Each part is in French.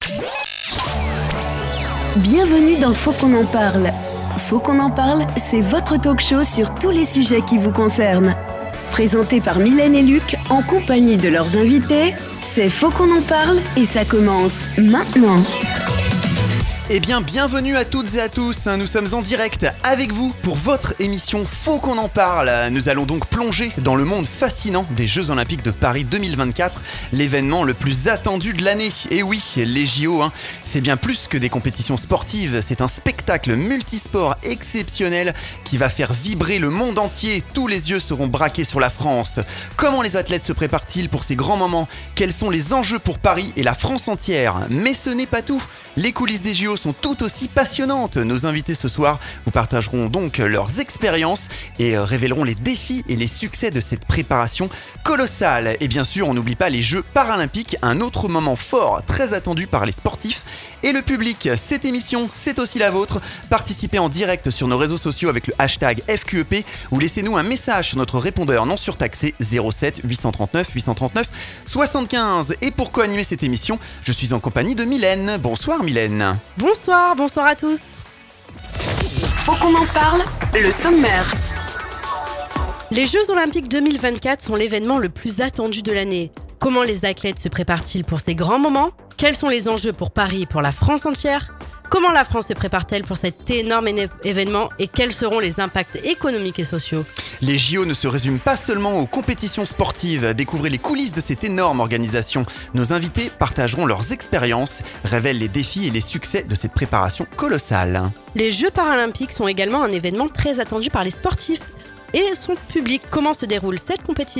Bienvenue dans Faut qu'on en parle. Faut qu'on en parle, c'est votre talk show sur tous les sujets qui vous concernent. Présenté par Mylène et Luc, en compagnie de leurs invités, c'est Faut qu'on en parle et ça commence maintenant. Eh bien, bienvenue à toutes et à tous, nous sommes en direct avec vous pour votre émission Faut qu'on en parle. Nous allons donc plonger dans le monde fascinant des Jeux Olympiques de Paris 2024, l'événement le plus attendu de l'année. Et oui, les JO, c'est bien plus que des compétitions sportives, c'est un spectacle multisport exceptionnel qui va faire vibrer le monde entier. Tous les yeux seront braqués sur la France. Comment les athlètes se préparent-ils pour ces grands moments ? Quels sont les enjeux pour Paris et la France entière ? Mais ce n'est pas tout. Les coulisses des JO sont tout aussi passionnantes. Nos invités ce soir vous partageront donc leurs expériences et révéleront les défis et les succès de cette préparation colossale. Et bien sûr, on n'oublie pas les Jeux paralympiques, un autre moment fort, très attendu par les sportifs et le public. Cette émission, c'est aussi la vôtre. Participez en direct sur nos réseaux sociaux avec le hashtag FQEP ou laissez-nous un message sur notre répondeur non surtaxé 07 839 839 75. Et pour co-animer cette émission, je suis en compagnie de Mylène. Bonsoir Mylène. Bonsoir à tous. Faut qu'on en parle, le sommaire. Les Jeux Olympiques 2024 sont l'événement le plus attendu de l'année. Comment les athlètes se préparent-ils pour ces grands moments ? Quels sont les enjeux pour Paris et pour la France entière ? Comment la France se prépare-t-elle pour cet énorme événement et quels seront les impacts économiques et sociaux ? Les JO ne se résument pas seulement aux compétitions sportives. Découvrez les coulisses de cette énorme organisation. Nos invités partageront leurs expériences, révèlent les défis et les succès de cette préparation colossale. Les Jeux paralympiques sont également un événement très attendu par les sportifs et son public. Comment se déroule cette compétition ?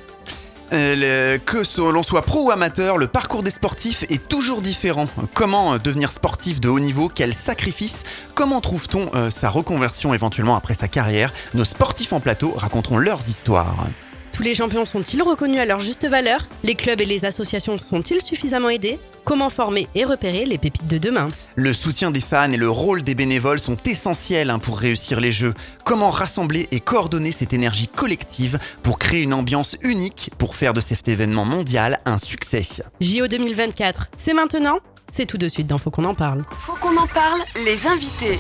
Que l'on soit pro ou amateur, le parcours des sportifs est toujours différent. Comment devenir sportif de haut niveau ? Quels sacrifices ? Comment trouve-t-on sa reconversion éventuellement après sa carrière ? Nos sportifs en plateau raconteront leurs histoires. Tous les champions sont-ils reconnus à leur juste valeur ? Les clubs et les associations sont-ils suffisamment aidés ? Comment former et repérer les pépites de demain ? Le soutien des fans et le rôle des bénévoles sont essentiels pour réussir les Jeux. Comment rassembler et coordonner cette énergie collective pour créer une ambiance unique pour faire de cet événement mondial un succès ? JO 2024, c'est maintenant ? C'est tout de suite dans Faut qu'on en parle. Faut qu'on en parle, les invités.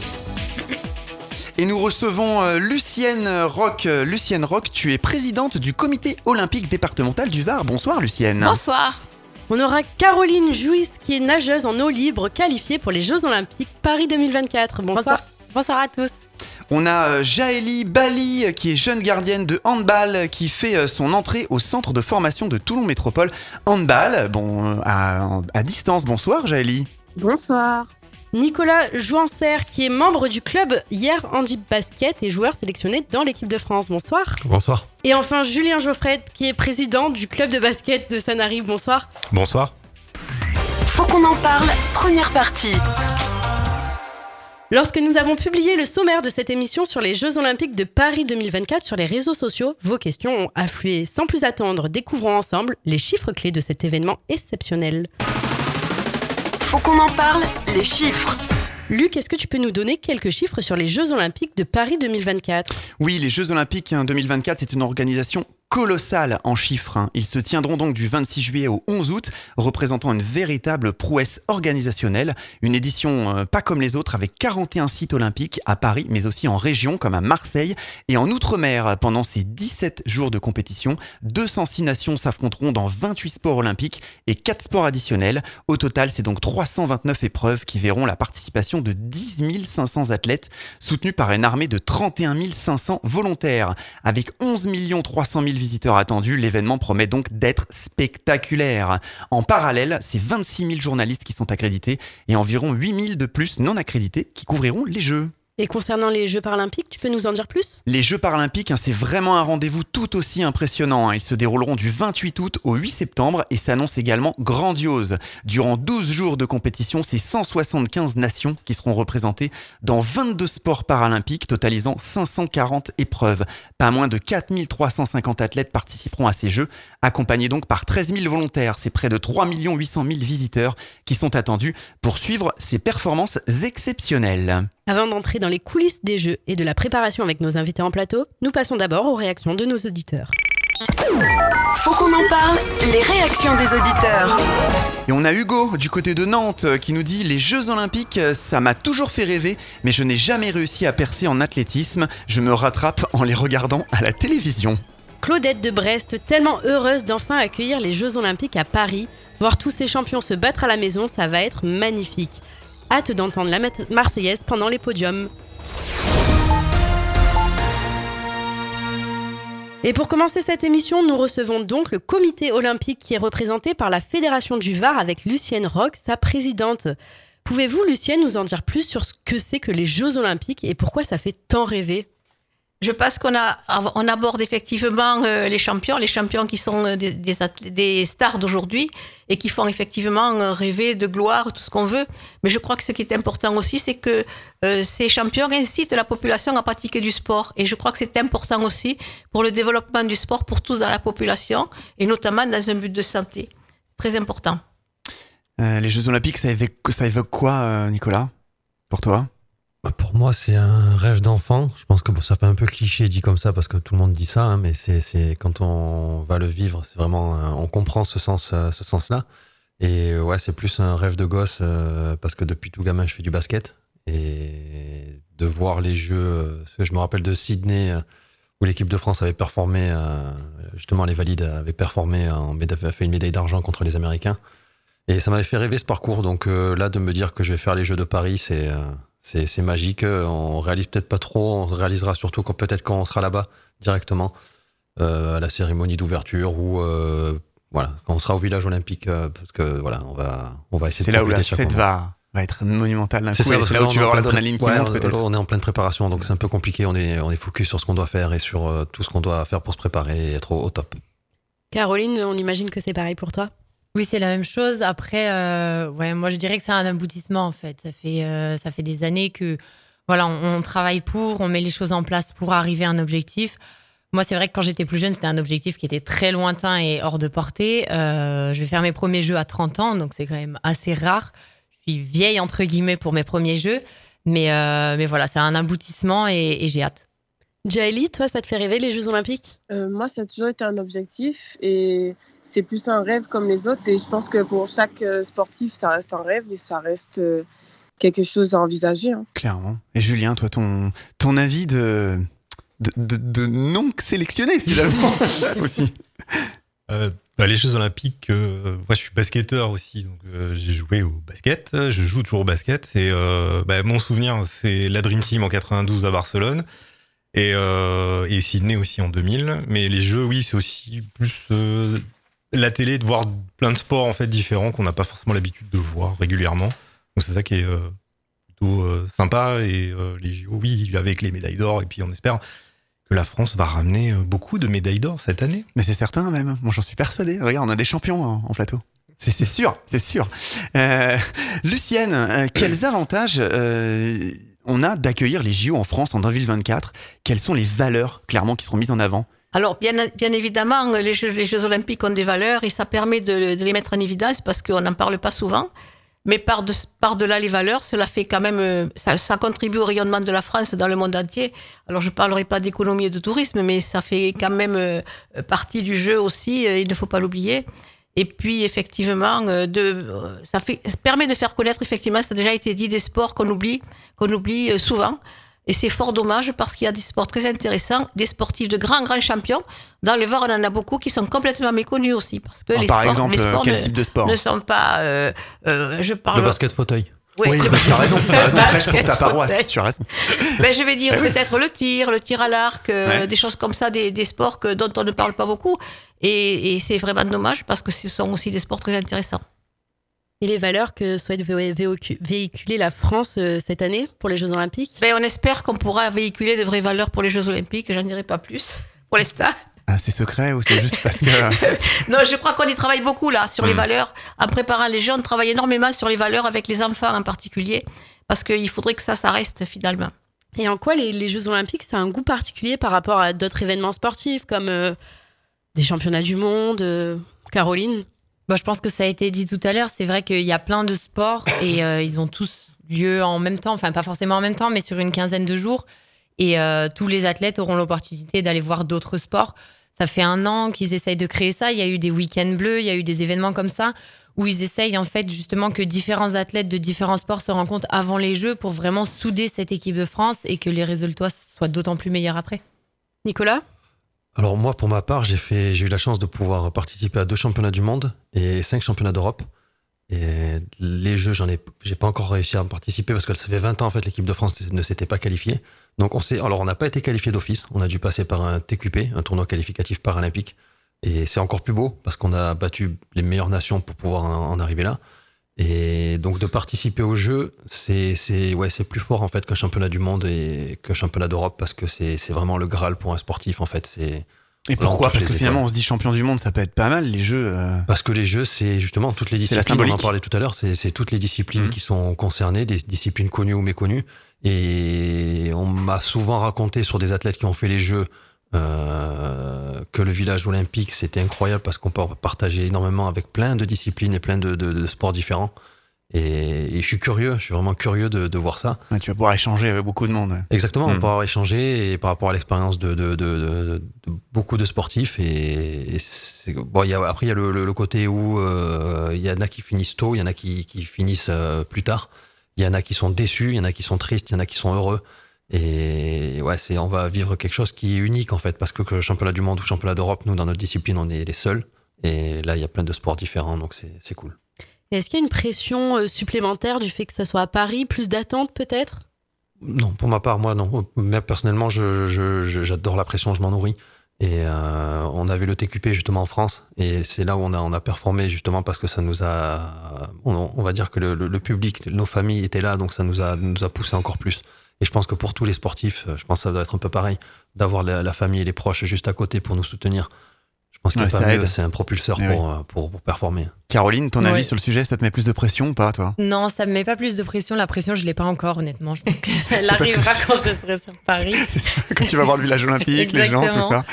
Et nous recevons Lucienne Roch. Lucienne Roch, tu es présidente du comité olympique départemental du Var. Bonsoir Lucienne. Bonsoir. On aura Caroline Jouisse qui est nageuse en eau libre qualifiée pour les Jeux Olympiques Paris 2024. Bonsoir. Bonsoir à tous. On a Jaëlie Bali qui est jeune gardienne de handball qui fait son entrée au centre de formation de Toulon Métropole Handball. À distance. Bonsoir Jaëlie. Bonsoir. Nicolas Jouancer qui est membre du club Hier Handi Basket et joueur sélectionné dans l'équipe de France. Bonsoir. Bonsoir. Et enfin Julien Geoffret qui est président du club de basket de Sanary. Bonsoir. Bonsoir. Faut qu'on en parle, première partie. Lorsque nous avons publié le sommaire de cette émission sur les Jeux Olympiques de Paris 2024 sur les réseaux sociaux, vos questions ont afflué. Sans plus attendre, découvrons ensemble les chiffres clés de cet événement exceptionnel. Faut qu'on en parle, les chiffres. Luc, est-ce que tu peux nous donner quelques chiffres sur les Jeux Olympiques de Paris 2024 ? Oui, les Jeux Olympiques 2024, c'est une organisation colossale en chiffres. Ils se tiendront donc du 26 juillet au 11 août, représentant une véritable prouesse organisationnelle. Une édition pas comme les autres, avec 41 sites olympiques à Paris, mais aussi en région comme à Marseille et en Outre-mer. Pendant ces 17 jours de compétition, 206 nations s'affronteront dans 28 sports olympiques et 4 sports additionnels. Au total, c'est donc 329 épreuves qui verront la participation de 10 500 athlètes, soutenus par une armée de 31 500 volontaires. Avec 11 300 000 visiteurs attendus, l'événement promet donc d'être spectaculaire. En parallèle, c'est 26 000 journalistes qui sont accrédités et environ 8 000 de plus non accrédités qui couvriront les Jeux. Et concernant les Jeux paralympiques, tu peux nous en dire plus ? Les Jeux paralympiques, c'est vraiment un rendez-vous tout aussi impressionnant. Ils se dérouleront du 28 août au 8 septembre et s'annoncent également grandioses. Durant 12 jours de compétition, c'est 175 nations qui seront représentées dans 22 sports paralympiques, totalisant 540 épreuves. Pas moins de 4 350 athlètes participeront à ces Jeux, accompagnés donc par 13 000 volontaires. C'est près de 3 800 000 visiteurs qui sont attendus pour suivre ces performances exceptionnelles. Avant d'entrer dans les coulisses des Jeux et de la préparation avec nos invités en plateau, nous passons d'abord aux réactions de nos auditeurs. Faut qu'on en parle, les réactions des auditeurs. Et on a Hugo du côté de Nantes qui nous dit « Les Jeux Olympiques, ça m'a toujours fait rêver, mais je n'ai jamais réussi à percer en athlétisme. Je me rattrape en les regardant à la télévision. » Claudette de Brest, tellement heureuse d'enfin accueillir les Jeux Olympiques à Paris. Voir tous ces champions se battre à la maison, ça va être magnifique. Hâte d'entendre la Marseillaise pendant les podiums. Et pour commencer cette émission, nous recevons donc le comité olympique qui est représenté par la Fédération du Var avec Lucienne Roch, sa présidente. Pouvez-vous, Lucienne, nous en dire plus sur ce que c'est que les Jeux Olympiques et pourquoi ça fait tant rêver ? Je pense on aborde effectivement les champions qui sont des stars d'aujourd'hui et qui font effectivement rêver de gloire, tout ce qu'on veut. Mais je crois que ce qui est important aussi, c'est que ces champions incitent la population à pratiquer du sport. Et je crois que c'est important aussi pour le développement du sport pour tous dans la population et notamment dans un but de santé. C'est très important. Les Jeux Olympiques, ça évoque quoi, Nicolas, pour toi ? Pour moi, c'est un rêve d'enfant. Je pense que ça fait un peu cliché dit comme ça parce que tout le monde dit ça, hein, mais c'est quand on va le vivre, c'est vraiment, on comprend ce sens-là. Et ouais, c'est plus un rêve de gosse parce que depuis tout gamin, je fais du basket et de voir les Jeux. Je me rappelle de Sydney où l'équipe de France avait performé, justement les Valides avaient performé, avait fait une médaille d'argent contre les Américains. Et ça m'avait fait rêver ce parcours. Donc là, de me dire que je vais faire les Jeux de Paris, c'est magique. On réalise peut-être pas trop. On réalisera surtout peut-être quand on sera là-bas directement à la cérémonie d'ouverture ou voilà, quand on sera au village olympique, parce que voilà, on va essayer c'est de là où la profiter fête chaque moment. va être monumentale d'un coup. C'est ça, C'est là où tu vas avoir l'adrénaline qui monte peut-être. On est en pleine préparation, donc c'est un peu compliqué. On est focus sur ce qu'on doit faire et sur tout ce qu'on doit faire pour se préparer et être au top. Caroline, on imagine que c'est pareil pour toi ? Oui, c'est la même chose. Après, moi je dirais que c'est un aboutissement en fait. Ça fait des années que voilà, on travaille on met les choses en place pour arriver à un objectif. Moi, c'est vrai que quand j'étais plus jeune, c'était un objectif qui était très lointain et hors de portée. Je vais faire mes premiers jeux à 30 ans, donc c'est quand même assez rare. Je suis vieille entre guillemets pour mes premiers jeux, mais voilà, c'est un aboutissement et j'ai hâte. Jaëlie, toi, ça te fait rêver les Jeux Olympiques ? Moi, ça a toujours été un objectif et c'est plus un rêve comme les autres. Et je pense que pour chaque sportif, ça reste un rêve et ça reste quelque chose à envisager. Hein. Clairement. Et Julien, toi, ton avis de non sélectionné finalement aussi. Les Jeux Olympiques, moi je suis basketteur aussi, donc j'ai joué au basket, je joue toujours au basket. Et mon souvenir, c'est la Dream Team en 92 à Barcelone. Et Sydney aussi en 2000. Mais les jeux, oui, c'est aussi plus la télé, de voir plein de sports en fait différents qu'on n'a pas forcément l'habitude de voir régulièrement. Donc c'est ça qui est plutôt sympa. Et les JO, oui, avec les médailles d'or. Et puis on espère que la France va ramener beaucoup de médailles d'or cette année. Mais c'est certain même. Moi j'en suis persuadé. Regarde, on a des champions en plateau. C'est sûr, c'est sûr. Lucienne, quels avantages on a d'accueillir les JO en France en 2024 ? Quelles sont les valeurs, clairement, qui seront mises en avant ? Alors, bien évidemment, les Jeux Olympiques ont des valeurs et ça permet de les mettre en évidence parce qu'on n'en parle pas souvent. Mais par-delà les valeurs, cela fait quand même, ça contribue au rayonnement de la France dans le monde entier. Alors, je ne parlerai pas d'économie et de tourisme, mais ça fait quand même partie du jeu aussi, il ne faut pas l'oublier. Et puis, effectivement, ça permet de faire connaître, effectivement, ça a déjà été dit, des sports qu'on oublie souvent. Et c'est fort dommage parce qu'il y a des sports très intéressants, des sportifs de grands champions. Dans le Var, on en a beaucoup qui sont complètement méconnus aussi. Parce que par exemple, quel type de sport ? Ne sont pas... Le basket fauteuil. Oui, tu as raison. Prêche pour ta paroisse, tu as raison. Je vais dire peut-être le tir à l'arc, des choses comme ça, des sports dont on ne parle pas beaucoup. Et c'est vraiment dommage parce que ce sont aussi des sports très intéressants. Et les valeurs que souhaite véhiculer la France cette année pour les Jeux Olympiques ? On espère qu'on pourra véhiculer de vraies valeurs pour les Jeux Olympiques. J'en dirai pas plus pour l'instant. Ah, c'est secret ou c'est juste parce que... Non, je crois qu'on y travaille beaucoup là, sur les valeurs. En préparant les Jeux, on travaille énormément sur les valeurs avec les enfants en particulier. Parce qu'il faudrait que ça reste finalement. Et en quoi les Jeux Olympiques, ça a un goût particulier par rapport à d'autres événements sportifs comme des championnats du monde Caroline ? Je pense que ça a été dit tout à l'heure. C'est vrai qu'il y a plein de sports et ils ont tous lieu en même temps. Enfin, pas forcément en même temps, mais sur une quinzaine de jours. Et tous les athlètes auront l'opportunité d'aller voir d'autres sports. Ça fait 1 an qu'ils essayent de créer ça. Il y a eu des week-ends bleus, il y a eu des événements comme ça où ils essayent en fait justement que différents athlètes de différents sports se rencontrent avant les Jeux pour vraiment souder cette équipe de France et que les résultats soient d'autant plus meilleurs après. Nicolas ? Alors moi, pour ma part, j'ai eu la chance de pouvoir participer à 2 championnats du monde et 5 championnats d'Europe. Et les Jeux, j'ai pas encore réussi à participer parce que ça fait 20 ans en fait l'équipe de France ne s'était pas qualifiée. Donc on n'a pas été qualifié d'office. On a dû passer par un TQP, un tournoi qualificatif paralympique. Et c'est encore plus beau parce qu'on a battu les meilleures nations pour pouvoir en arriver là. Et donc de participer aux Jeux, c'est plus fort en fait qu'un championnat du monde et qu'un championnat d'Europe parce que c'est vraiment le Graal pour un sportif en fait. Et pourquoi ? Parce que finalement on se dit champion du monde, ça peut être pas mal les Jeux. Parce que les Jeux, c'est justement toutes les disciplines, on en parlait tout à l'heure, c'est toutes les disciplines qui sont concernées, des disciplines connues ou méconnues. Et on m'a souvent raconté sur des athlètes qui ont fait les Jeux que le village olympique c'était incroyable parce qu'on peut partager énormément avec plein de disciplines et plein de sports différents et je suis vraiment curieux de voir ça. Ouais, tu vas pouvoir échanger avec beaucoup de monde. Ouais. Exactement, on va pouvoir échanger et par rapport à l'expérience de beaucoup de sportifs après il y a le côté où il y en a qui finissent tôt, il y en a qui finissent plus tard, il y en a qui sont déçus, il y en a qui sont tristes, il y en a qui sont heureux. Et on va vivre quelque chose qui est unique en fait, parce que le championnat du monde ou le championnat d'Europe, nous dans notre discipline, on est les seuls. Et là, il y a plein de sports différents, donc c'est cool. Et est-ce qu'il y a une pression supplémentaire du fait que ça soit à Paris, plus d'attente peut-être ? Non, pour ma part, moi non. Mais personnellement, j'adore la pression, je m'en nourris. Et on avait le TQP justement en France, et c'est là où on a performé justement parce que ça nous a, on va dire que le public, nos familles étaient là, donc ça nous a poussé encore plus. Et je pense que pour tous les sportifs, je pense que ça doit être un peu pareil, d'avoir la famille et les proches juste à côté pour nous soutenir. Je pense qu'il n'y a pas mieux, c'est un propulseur pour performer. Caroline, ton avis sur le sujet, ça te met plus de pression ou pas, toi ? Non, ça me met pas plus de pression. La pression, je l'ai pas encore, honnêtement. Je pense qu'elle arrivera quand je serai sur Paris. C'est ça, quand tu vas voir le village olympique, les gens, tout ça.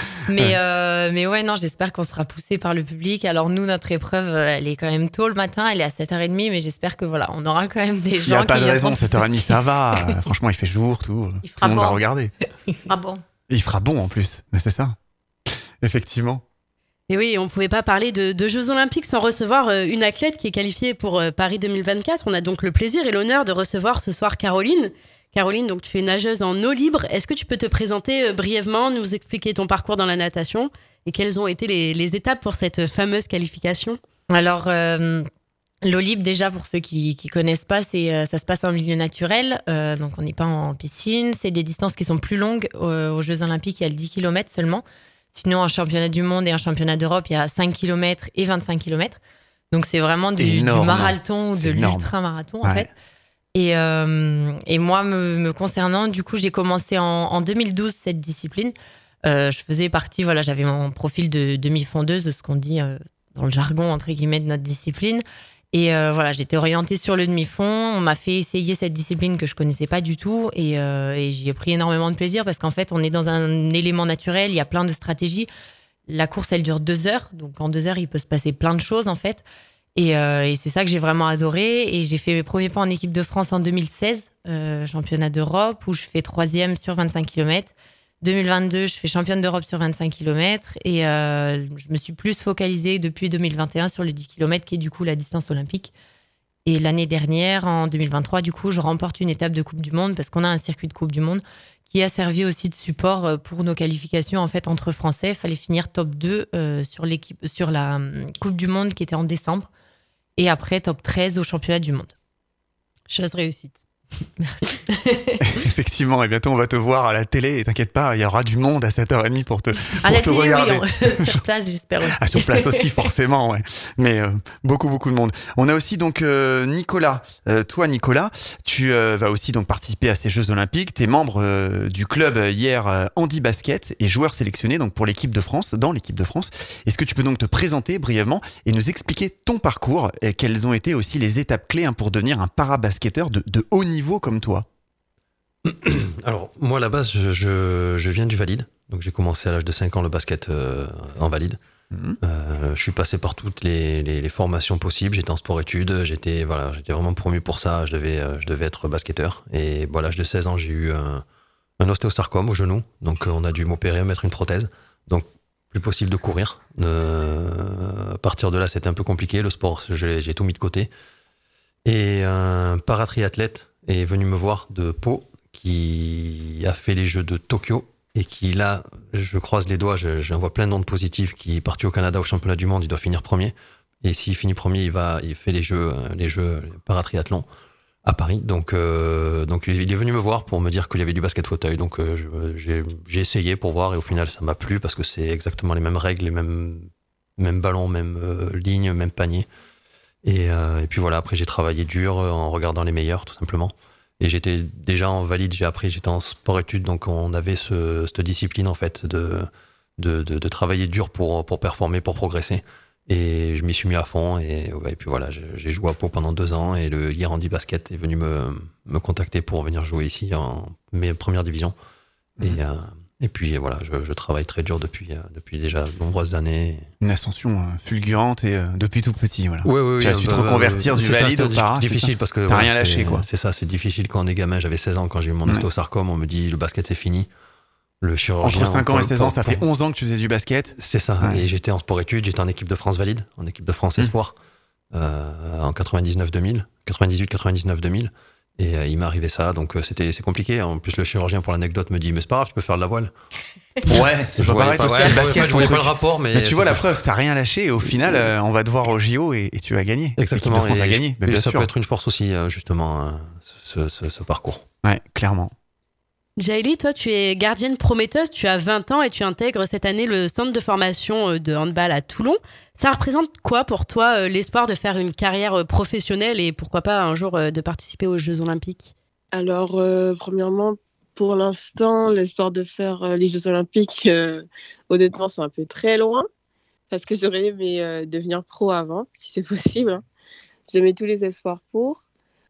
Mais ouais, non, j'espère qu'on sera poussé par le public. Alors nous, notre épreuve, elle est quand même tôt le matin, elle est à 7h30, mais j'espère que voilà, on aura quand même des gens qui... Il n'y a pas de raison, 7h30, ça va. Franchement, il fait jour, tout. Il fera tout le monde bon. va regarder. Il fera bon. Et il fera bon en plus, mais c'est ça. Effectivement. Et oui, on ne pouvait pas parler de Jeux Olympiques sans recevoir une athlète qui est qualifiée pour Paris 2024. On a donc le plaisir et l'honneur de recevoir ce soir Caroline. Caroline, donc tu es nageuse en eau libre. Est-ce que tu peux te présenter brièvement, nous expliquer ton parcours dans la natation et quelles ont été les étapes pour cette fameuse qualification ? Alors, l'eau libre, déjà, pour ceux qui connaissent pas, ça se passe en milieu naturel. Donc, on n'est pas en piscine. C'est des distances qui sont plus longues. Aux Jeux Olympiques, il y a le 10 km seulement. Sinon, un championnat du monde et un championnat d'Europe, il y a 5 km et 25 km. Donc, c'est vraiment du marathon ou de l'ultra-marathon, en fait. Et moi, me concernant, du coup, j'ai commencé en 2012 cette discipline. Je faisais partie, voilà, j'avais mon profil de demi-fondeuse, de ce qu'on dit dans le jargon, entre guillemets, de notre discipline. Et voilà, j'étais orientée sur le demi-fond. On m'a fait essayer cette discipline que je connaissais pas du tout. Et j'y ai pris énormément de plaisir parce qu'en fait, on est dans un élément naturel. Il y a plein de stratégies. La course, elle dure 2 heures. Donc, en 2 heures, il peut se passer plein de choses, en fait. Et c'est ça que j'ai vraiment adoré. Et j'ai fait mes premiers pas en équipe de France en 2016, championnat d'Europe, où je fais 3e sur 25 km. 2022, je fais championne d'Europe sur 25 km et je me suis plus focalisée depuis 2021 sur le 10 km qui est du coup la distance olympique. Et l'année dernière, en 2023, du coup, je remporte une étape de Coupe du Monde parce qu'on a un circuit de Coupe du Monde qui a servi aussi de support pour nos qualifications en fait entre Français. Il fallait finir top 2 sur la Coupe du Monde qui était en décembre et après top 13 au championnat du monde. Chose réussite. Merci. Effectivement, et bientôt on va te voir à la télé et t'inquiète pas, il y aura du monde à 7h30 pour te regarder. Oui, sur place, j'espère aussi. Sur place aussi, forcément, ouais. Mais beaucoup de monde. On a aussi donc Nicolas. Toi, Nicolas, tu vas aussi donc participer à ces Jeux Olympiques. T'es membre du club hier Handi Basket et joueur sélectionné donc pour l'équipe de France, dans l'équipe de France. Est-ce que tu peux donc te présenter brièvement et nous expliquer ton parcours et quelles ont été aussi les étapes clés pour devenir un para-basketteur de haut niveau comme toi? Alors, moi, à la base, je viens du Valide. Donc, j'ai commencé à l'âge de 5 ans le basket en Valide. Je suis passé par toutes les formations possibles. J'étais en sport-études. J'étais vraiment promu pour ça. Je devais être basketteur. Et à l'âge de 16 ans, j'ai eu un ostéosarcome au genou. Donc, on a dû m'opérer, mettre une prothèse. Donc, plus possible de courir. À partir de là, c'était un peu compliqué. Le sport, j'ai tout mis de côté. Et un paratriathlète est venu me voir de Pau, qui a fait les Jeux de Tokyo et qui, là, je croise les doigts, j'en vois plein d'ondes positives, qui est parti au Canada au championnat du monde, il doit finir premier. Et s'il finit premier, il fait les jeux paratriathlon à Paris. Donc il est venu me voir pour me dire qu'il y avait du basket fauteuil. Donc j'ai essayé pour voir et au final ça m'a plu parce que c'est exactement les mêmes règles, les mêmes ballons, même lignes, même panier. Et puis voilà, après j'ai travaillé dur en regardant les meilleurs tout simplement. Et j'étais déjà en valide, j'étais en sport-études, donc on avait cette discipline en fait de travailler dur pour performer, pour progresser. Et je m'y suis mis à fond et puis voilà, j'ai joué à Pau pendant 2 ans et le Guérandi Basket est venu me contacter pour venir jouer ici en mes premières divisions. Et puis voilà, je travaille très dur depuis déjà de nombreuses années. Une ascension fulgurante et depuis tout petit, voilà. Oui, tu as su te reconvertir du valide au para. Difficile parce que t'as rien lâché, quoi. C'est ça, c'est difficile quand on est gamin. J'avais 16 ans quand j'ai eu mon ostéosarcome, on me dit le basket c'est fini. Le chirurgien. Entre 5 ans et 16 ans, ça fait 11 ans que tu faisais du basket. C'est ça. Ouais. Et j'étais en sport-études, j'étais en équipe de France valide, en équipe de France espoir, en 99-2000, 98-99-2000. Et il m'est arrivé ça, donc c'est compliqué. En plus, le chirurgien, pour l'anecdote, me dit mais c'est pas grave, tu peux faire de la voile. Ouais, c'est pas pareil. Je voyais pas le rapport, mais tu vois la preuve, t'as rien lâché. Et au final, on va te voir au JO et tu vas gagner. Exactement. Et gagner. Et ça peut être une force aussi, justement, ce parcours. Ouais, clairement. Jaëlie, toi, tu es gardienne prometteuse, tu as 20 ans et tu intègres cette année le centre de formation de handball à Toulon. Ça représente quoi pour toi l'espoir de faire une carrière professionnelle et pourquoi pas un jour de participer aux Jeux Olympiques ? Alors, premièrement, pour l'instant, l'espoir de faire les Jeux Olympiques, honnêtement, c'est un peu très loin parce que j'aurais aimé devenir pro avant, si c'est possible. Hein. Je mets tous les espoirs pour.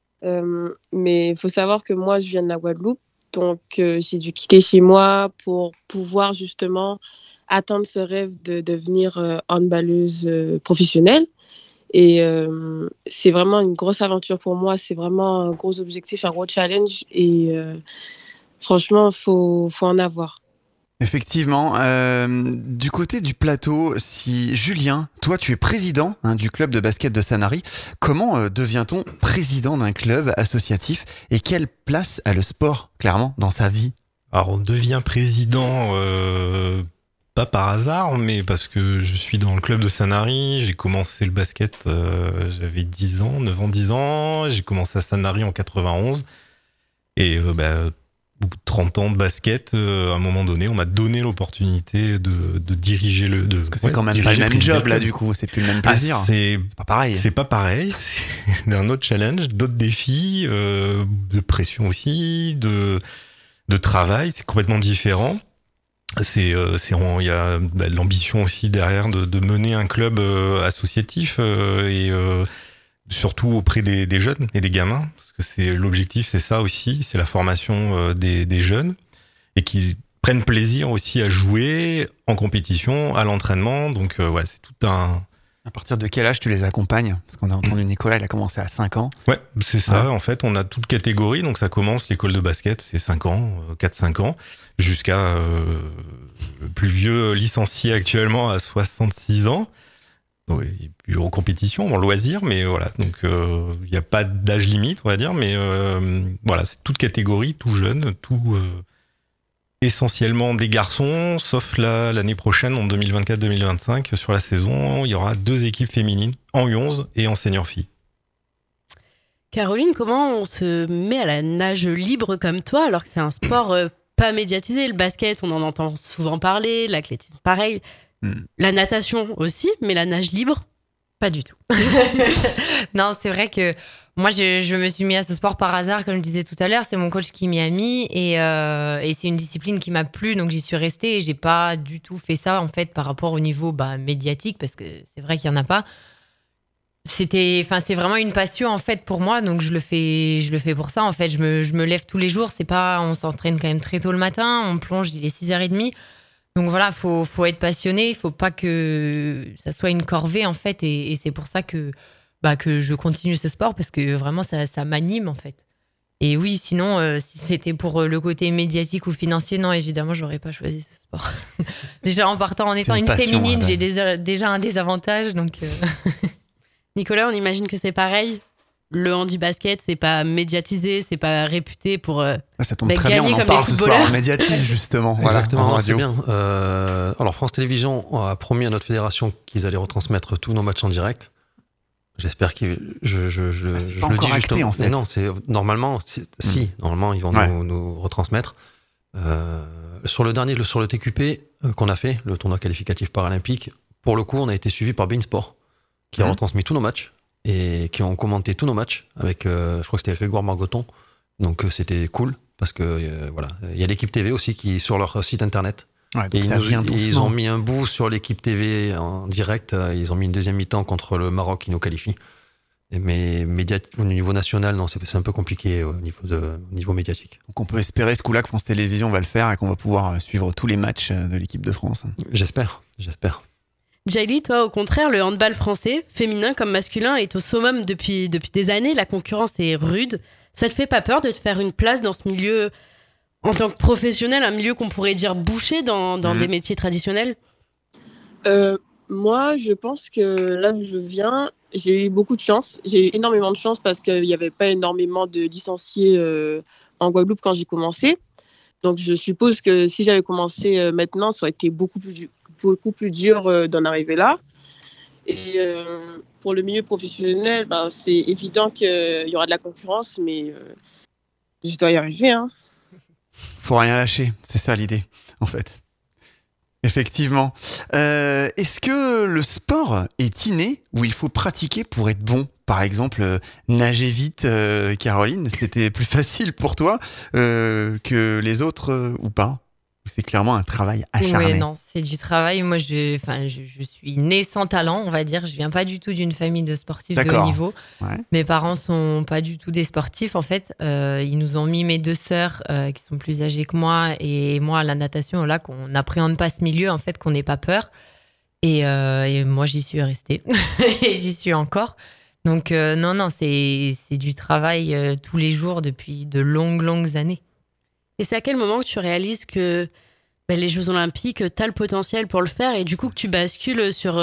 Mais il faut savoir que moi, je viens de la Guadeloupe. Donc, j'ai dû quitter chez moi pour pouvoir justement atteindre ce rêve de devenir handballeuse professionnelle. Et c'est vraiment une grosse aventure pour moi. C'est vraiment un gros objectif, un gros challenge. Et franchement, il faut en avoir. Effectivement. Du côté du plateau, si Julien, toi tu es président du club de basket de Sanary, comment devient-on président d'un club associatif et quelle place a le sport clairement dans sa vie ? Alors on devient président pas par hasard, mais parce que je suis dans le club de Sanary, j'ai commencé le basket, j'avais 10 ans, 9 ans, 10 ans, j'ai commencé à Sanary en 91 et au bout de 30 ans de basket, à un moment donné, on m'a donné l'opportunité de diriger le... Parce que c'est quand même pas le même job, là, du coup. C'est plus le même plaisir. C'est pas pareil. C'est pas pareil. C'est un autre challenge, d'autres défis, de pression aussi, de travail. C'est complètement différent. Il y a l'ambition aussi derrière de mener un club associatif surtout auprès des jeunes et des gamins, parce que l'objectif, c'est ça aussi, c'est la formation des jeunes, et qui prennent plaisir aussi à jouer en compétition, à l'entraînement, donc c'est tout un... À partir de quel âge tu les accompagnes ? Parce qu'on a entendu Nicolas, il a commencé à 5 ans. Ouais, c'est ça, en fait, on a toute catégorie, donc ça commence, l'école de basket, c'est 5 ans, 4-5 ans, jusqu'à le plus vieux licencié actuellement à 66 ans. Oui, et puis en compétition, en loisir, mais voilà, donc il n'y a pas d'âge limite, on va dire, mais voilà, c'est toute catégorie, tout jeune, tout essentiellement des garçons, sauf l'année prochaine, en 2024-2025, sur la saison, il y aura 2 équipes féminines, en U11 et en senior filles. Caroline, comment on se met à la nage libre comme toi, alors que c'est un sport pas médiatisé ? Le basket, on en entend souvent parler, l'athlétisme, pareil. La natation aussi, mais la nage libre, pas du tout. Non, c'est vrai que moi, je me suis mis à ce sport par hasard, comme je disais tout à l'heure. C'est mon coach qui m'y a mis et c'est une discipline qui m'a plu, donc j'y suis restée et j'ai pas du tout fait ça en fait par rapport au niveau médiatique, parce que c'est vrai qu'il y en a pas. C'est vraiment une passion en fait pour moi, donc je le fais pour ça en fait. Je me lève tous les jours. On s'entraîne quand même très tôt le matin, on plonge, il est 6h30. Donc voilà, faut être passionné, il faut pas que ça soit une corvée en fait, et c'est pour ça que je continue ce sport, parce que vraiment ça m'anime en fait. Et oui, sinon, si c'était pour le côté médiatique ou financier, non, évidemment, j'aurais pas choisi ce sport. Déjà, en partant, en étant une féminine, j'ai déjà un désavantage. Donc, Nicolas, on imagine que c'est pareil. Le handi-basket, c'est pas médiatisé, c'est pas réputé pour ça tombe très bien, on en parle ce soir, on médiatise justement. Exactement, c'est bien. Alors, France Télévisions a promis à notre fédération qu'ils allaient retransmettre tous nos matchs en direct. J'espère qu'ils. Je le dis justement. En fait. Mais non, normalement, normalement, ils vont nous retransmettre. Sur le TQP qu'on a fait, le tournoi qualificatif paralympique, pour le coup, on a été suivi par Bein Sport, qui a retransmis tous nos matchs et qui ont commenté tous nos matchs avec, je crois que c'était Grégoire Margoton. Donc c'était cool parce que voilà, il y a l'équipe TV aussi qui sur leur site internet. Ouais, et ils ont mis un bout sur l'équipe TV en direct. Ils ont mis une deuxième mi-temps contre le Maroc qui nous qualifie. Mais au niveau national, non, c'est un peu compliqué au niveau médiatique. Donc on peut espérer ce coup-là que France Télévisions va le faire et qu'on va pouvoir suivre tous les matchs de l'équipe de France. J'espère. Jaili, toi, au contraire, le handball français, féminin comme masculin, est au summum depuis des années. La concurrence est rude. Ça te fait pas peur de te faire une place dans ce milieu en tant que professionnel, un milieu qu'on pourrait dire bouché dans des métiers traditionnels? Moi, je pense que là où je viens, j'ai eu beaucoup de chance. J'ai eu énormément de chance parce qu'il n'y avait pas énormément de licenciés en Guadeloupe quand j'ai commencé. Donc, je suppose que si j'avais commencé maintenant, ça aurait été beaucoup plus dur d'en arriver là. Et pour le milieu professionnel, c'est évident qu'il y aura de la concurrence, mais je dois y arriver, hein. Faut rien lâcher, c'est ça l'idée, en fait. Effectivement. Est-ce que le sport est inné ou il faut pratiquer pour être bon? Par exemple, nager vite, Caroline, c'était plus facile pour toi que les autres ou pas? C'est clairement un travail acharné. Oui, non, c'est du travail. Moi, je suis née sans talent, on va dire. Je viens pas du tout d'une famille de sportifs de haut niveau. Ouais. Mes parents sont pas du tout des sportifs, en fait. Ils nous ont mis mes deux sœurs qui sont plus âgées que moi et moi à la natation, là, qu'on n'appréhende pas ce milieu, en fait, qu'on n'ait pas peur. Et moi, j'y suis restée. Et j'y suis encore. Donc, non, c'est du travail tous les jours depuis de longues années. Et c'est à quel moment que tu réalises que les Jeux Olympiques, tu as le potentiel pour le faire et du coup que tu bascules sur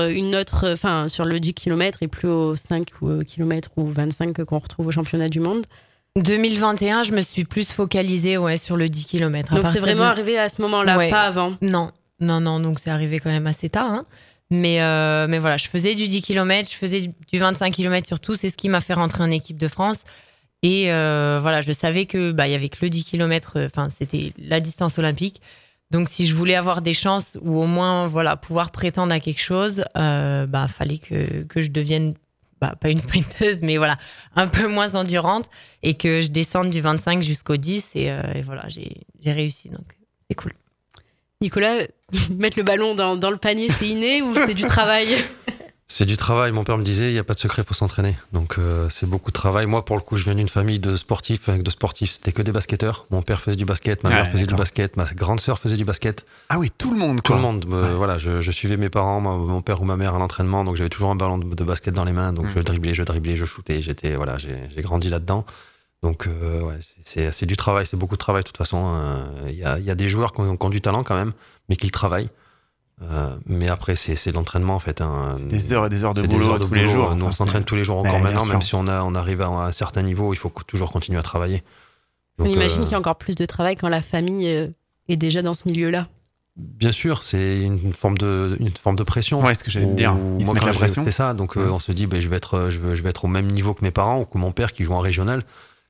sur le 10 km et plus aux 5 km ou 25 qu'on retrouve au championnat du monde? 2021, je me suis plus focalisée sur le 10 km. Donc c'est vraiment arrivé à ce moment-là, pas avant? Non, donc c'est arrivé quand même assez tard. Hein. Mais voilà, je faisais du 10 km, je faisais du 25 km surtout, c'est ce qui m'a fait rentrer en équipe de France. Et voilà, je savais que y avait que le 10 km, c'était la distance olympique. Donc si je voulais avoir des chances ou au moins pouvoir prétendre à quelque chose, fallait que je devienne pas une sprinteuse, mais un peu moins endurante et que je descende du 25 jusqu'au 10 et voilà, j'ai réussi, donc c'est cool. Nicolas, mettre le ballon dans le panier, c'est inné ou c'est du travail? C'est du travail. Mon père me disait, il n'y a pas de secret, il faut s'entraîner. Donc, c'est beaucoup de travail. Moi, pour le coup, je viens d'une famille de sportifs. Avec de sportifs, c'était que des basketteurs. Mon père faisait du basket, ma mère faisait du basket, ma grande sœur faisait du basket. Ah oui, tout le monde, quoi. Tout le monde. Voilà, je suivais mes parents, mon père ou ma mère à l'entraînement. Donc, j'avais toujours un ballon de basket dans les mains. Donc, je driblais, je shootais. J'ai grandi là-dedans. Donc, c'est du travail. C'est beaucoup de travail, de toute façon. Il y a des joueurs qui ont du talent quand même, mais qui le travaillent. Mais après c'est l'entraînement en fait, hein. Des heures et des heures de boulot tous les jours. Nous on s'entraîne tous les jours encore maintenant, même si on arrive à un certain niveau, il faut toujours continuer à travailler. Donc, on imagine qu'il y a encore plus de travail quand la famille est déjà dans ce milieu-là. Bien sûr, c'est une forme de pression. Ouais, c'est ce que j'allais te dire. Moi quand c'est ça, donc on se dit je vais être au même niveau que mes parents ou que mon père qui joue en régional.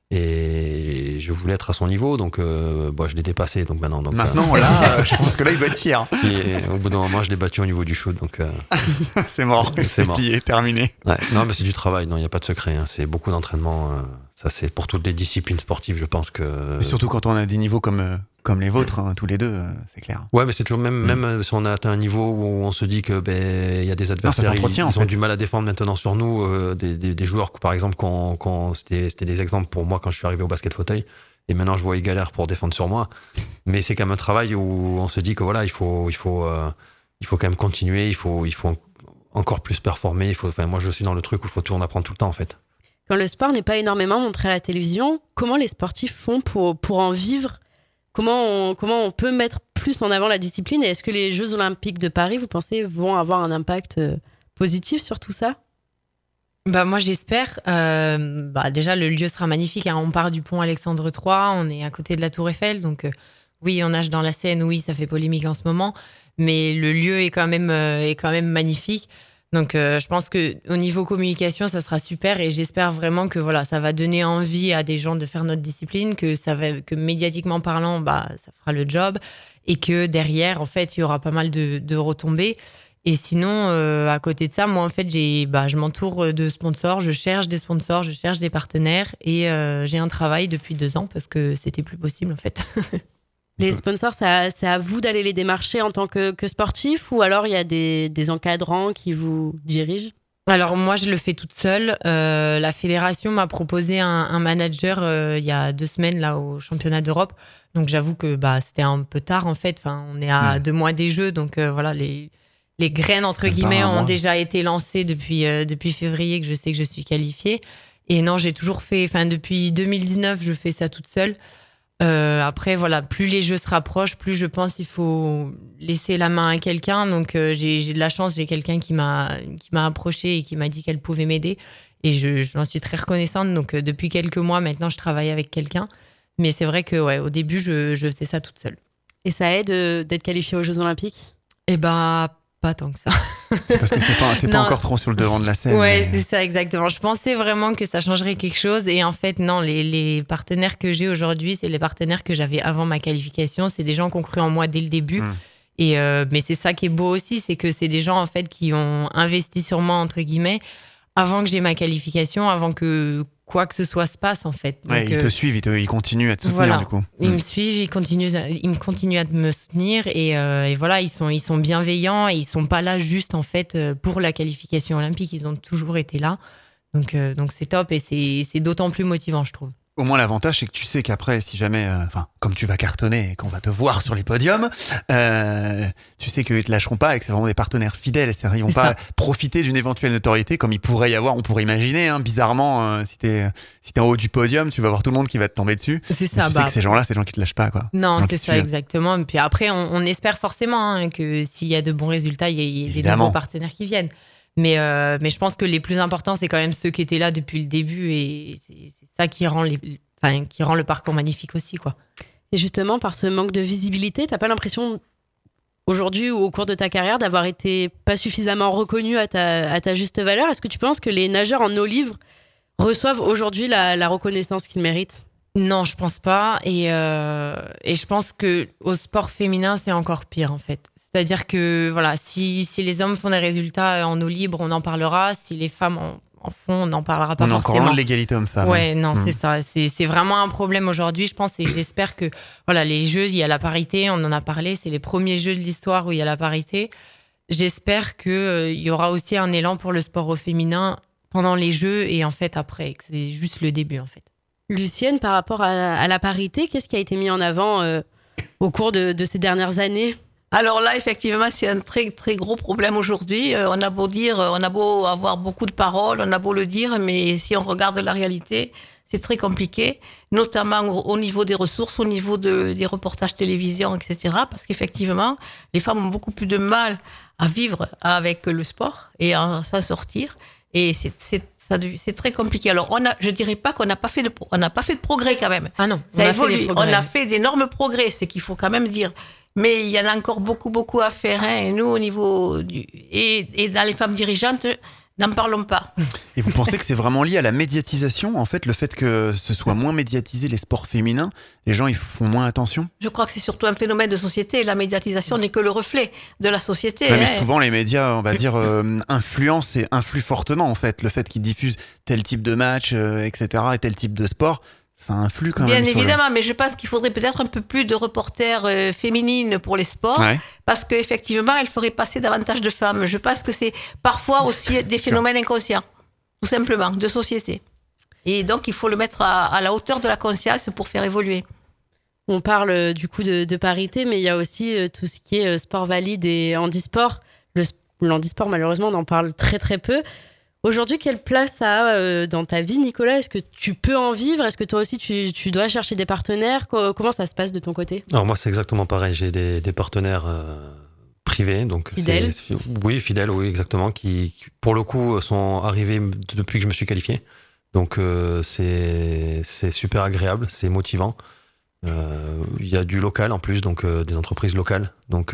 Et je voulais être à son niveau, donc je l'ai dépassé. Donc maintenant, là, je pense que là, il doit être fier. Et au bout d'un moment, je l'ai battu au niveau du shoot, donc c'est mort. C'est plié, terminé. Ouais. Non, mais c'est du travail. Non, il n'y a pas de secret. Hein. C'est beaucoup d'entraînement. Ça, c'est pour toutes les disciplines sportives, je pense que. Et surtout quand on a des niveaux comme les vôtres, hein, tous les deux, c'est clair. Ouais, mais c'est toujours même si on a atteint un niveau où on se dit que il y a des adversaires qui ont du mal à défendre maintenant sur nous, des joueurs par exemple c'était des exemples pour moi quand je suis arrivé au basket fauteuil et maintenant je vois ils galèrent pour défendre sur moi. Mais c'est quand même un travail où on se dit que il faut quand même continuer, il faut encore plus performer. Moi je suis dans le truc où il faut tout en apprendre tout le temps en fait. Quand le sport n'est pas énormément montré à la télévision, comment les sportifs font pour en vivre ? Comment on peut mettre plus en avant la discipline ? Et est-ce que les Jeux Olympiques de Paris, vous pensez, vont avoir un impact positif sur tout ça ? Moi, j'espère. Déjà, le lieu sera magnifique. Hein. On part du pont Alexandre III, on est à côté de la Tour Eiffel. Donc, oui, on nage dans la Seine. Oui, ça fait polémique en ce moment. Mais le lieu est quand même magnifique. Donc, je pense qu'au niveau communication, ça sera super. Et j'espère vraiment que ça va donner envie à des gens de faire notre discipline, que médiatiquement parlant, ça fera le job. Et que derrière, en fait, il y aura pas mal de retombées. Et sinon, à côté de ça, moi, en fait, je m'entoure de sponsors, je cherche des sponsors, je cherche des partenaires et j'ai un travail depuis 2 ans parce que c'était plus possible, en fait. Les sponsors, c'est à vous d'aller les démarcher en tant que sportif ou alors il y a des encadrants qui vous dirigent ? Alors, moi, je le fais toute seule. La fédération m'a proposé un manager il y a 2 semaines là, au championnat d'Europe. Donc, j'avoue que c'était un peu tard, en fait. Enfin, on est à 2 mois des Jeux, donc les graines, entre guillemets, ont déjà été lancées depuis février, que je sais que je suis qualifiée. Et non, j'ai toujours fait... Enfin, depuis 2019, je fais ça toute seule. Après, plus les Jeux se rapprochent, plus je pense qu'il faut laisser la main à quelqu'un. Donc, j'ai de la chance, j'ai quelqu'un qui m'a approché et qui m'a dit qu'elle pouvait m'aider. Et j'en suis très reconnaissante. Donc, depuis quelques mois, maintenant, je travaille avec quelqu'un. Mais c'est vrai que, au début, je faisais ça toute seule. Et ça aide d'être qualifiée aux Jeux Olympiques ? Pas tant que ça. C'est parce que t'es pas encore trop sur le devant de la scène. Ouais, c'est ça, exactement. Je pensais vraiment que ça changerait quelque chose. Et en fait, non, les partenaires que j'ai aujourd'hui, c'est les partenaires que j'avais avant ma qualification. C'est des gens qui ont cru en moi dès le début. Mais c'est ça qui est beau aussi, c'est que c'est des gens, en fait, qui ont investi sur moi, entre guillemets, avant que j'ai ma qualification, avant que quoi que ce soit se passe, en fait. Donc, ils te suivent, ils continuent à te soutenir, du coup. Ils me suivent, ils continuent à me soutenir et ils sont bienveillants et ils sont pas là juste, en fait, pour la qualification olympique. Ils ont toujours été là. Donc c'est top et c'est d'autant plus motivant, je trouve. Au moins, l'avantage, c'est que tu sais qu'après, si jamais, comme tu vas cartonner et qu'on va te voir sur les podiums, tu sais qu'ils te lâcheront pas et que c'est vraiment des partenaires fidèles. C'est-à-dire, ils vont pas profiter d'une éventuelle notoriété comme il pourrait y avoir, on pourrait imaginer, bizarrement, si t'es en haut du podium, tu vas voir tout le monde qui va te tomber dessus. C'est ça. Tu sais que ces gens-là, c'est des gens qui te lâchent pas, quoi. Non, c'est ça, exactement. Et puis après, on espère forcément que s'il y a de bons résultats, il y ait des nouveaux partenaires qui viennent. Mais je pense que les plus importants, c'est quand même ceux qui étaient là depuis le début et c'est ça qui rend le parcours magnifique aussi, quoi. Et justement, par ce manque de visibilité, t'as pas l'impression aujourd'hui ou au cours de ta carrière d'avoir été pas suffisamment reconnu à ta juste valeur ? Est-ce que tu penses que les nageurs en eau libre reçoivent aujourd'hui la reconnaissance qu'ils méritent ? Non, je pense pas. Et je pense que au sport féminin, c'est encore pire, en fait. C'est-à-dire que si les hommes font des résultats en eau libre, on en parlera. Si les femmes en font, on n'en parlera pas forcément. On est encore loin de l'égalité homme-femme. Ouais, non, c'est ça. C'est vraiment un problème aujourd'hui, je pense. Et j'espère que les Jeux, il y a la parité. On en a parlé. C'est les premiers Jeux de l'histoire où il y a la parité. J'espère qu'il y aura aussi un élan pour le sport au féminin pendant les Jeux et en fait après. Que c'est juste le début, en fait. Lucienne, par rapport à la parité, qu'est-ce qui a été mis en avant au cours de ces dernières années ? Alors là, effectivement, c'est un très, très gros problème aujourd'hui. On a beau avoir beaucoup de paroles, on a beau le dire, mais si on regarde la réalité, c'est très compliqué, notamment au niveau des ressources, au niveau des reportages télévision, etc. Parce qu'effectivement, les femmes ont beaucoup plus de mal à vivre avec le sport et à s'en sortir. Et c'est très compliqué. Alors, je dirais pas qu'on n'a pas fait de progrès quand même. Ah non, ça évolue. On a fait d'énormes progrès, c'est qu'il faut quand même dire. Mais il y en a encore beaucoup, beaucoup à faire. Et nous, au niveau et dans les femmes dirigeantes, n'en parlons pas. Et vous pensez que c'est vraiment lié à la médiatisation, en fait, le fait que ce soit moins médiatisé les sports féminins, les gens ils font moins attention ? Je crois que c'est surtout un phénomène de société. La médiatisation n'est que le reflet de la société. Ouais, mais souvent les médias, on va dire, influencent et influent fortement, en fait, le fait qu'ils diffusent tel type de match, etc., et tel type de sport. Ça influe quand même. Bien évidemment, mais je pense qu'il faudrait peut-être un peu plus de reporters féminines pour les sports, parce qu'effectivement, elles feraient passer davantage de femmes. Je pense que c'est parfois aussi des phénomènes inconscients, tout simplement, de société. Et donc, il faut le mettre à la hauteur de la conscience pour faire évoluer. On parle du coup de parité, mais il y a aussi tout ce qui est sport valide et handisport. Le handisport, malheureusement, on en parle très très peu. Aujourd'hui, quelle place ça a dans ta vie, Nicolas? Est-ce que tu peux en vivre? Est-ce que toi aussi, tu dois chercher des partenaires? Comment ça se passe de ton côté? Alors moi, c'est exactement pareil. J'ai des partenaires privés. Donc fidèles? Oui, fidèles, oui, exactement. Qui, pour le coup, sont arrivés depuis que je me suis qualifié. Donc c'est super agréable, c'est motivant. Il y a du local en plus, donc des entreprises locales. Donc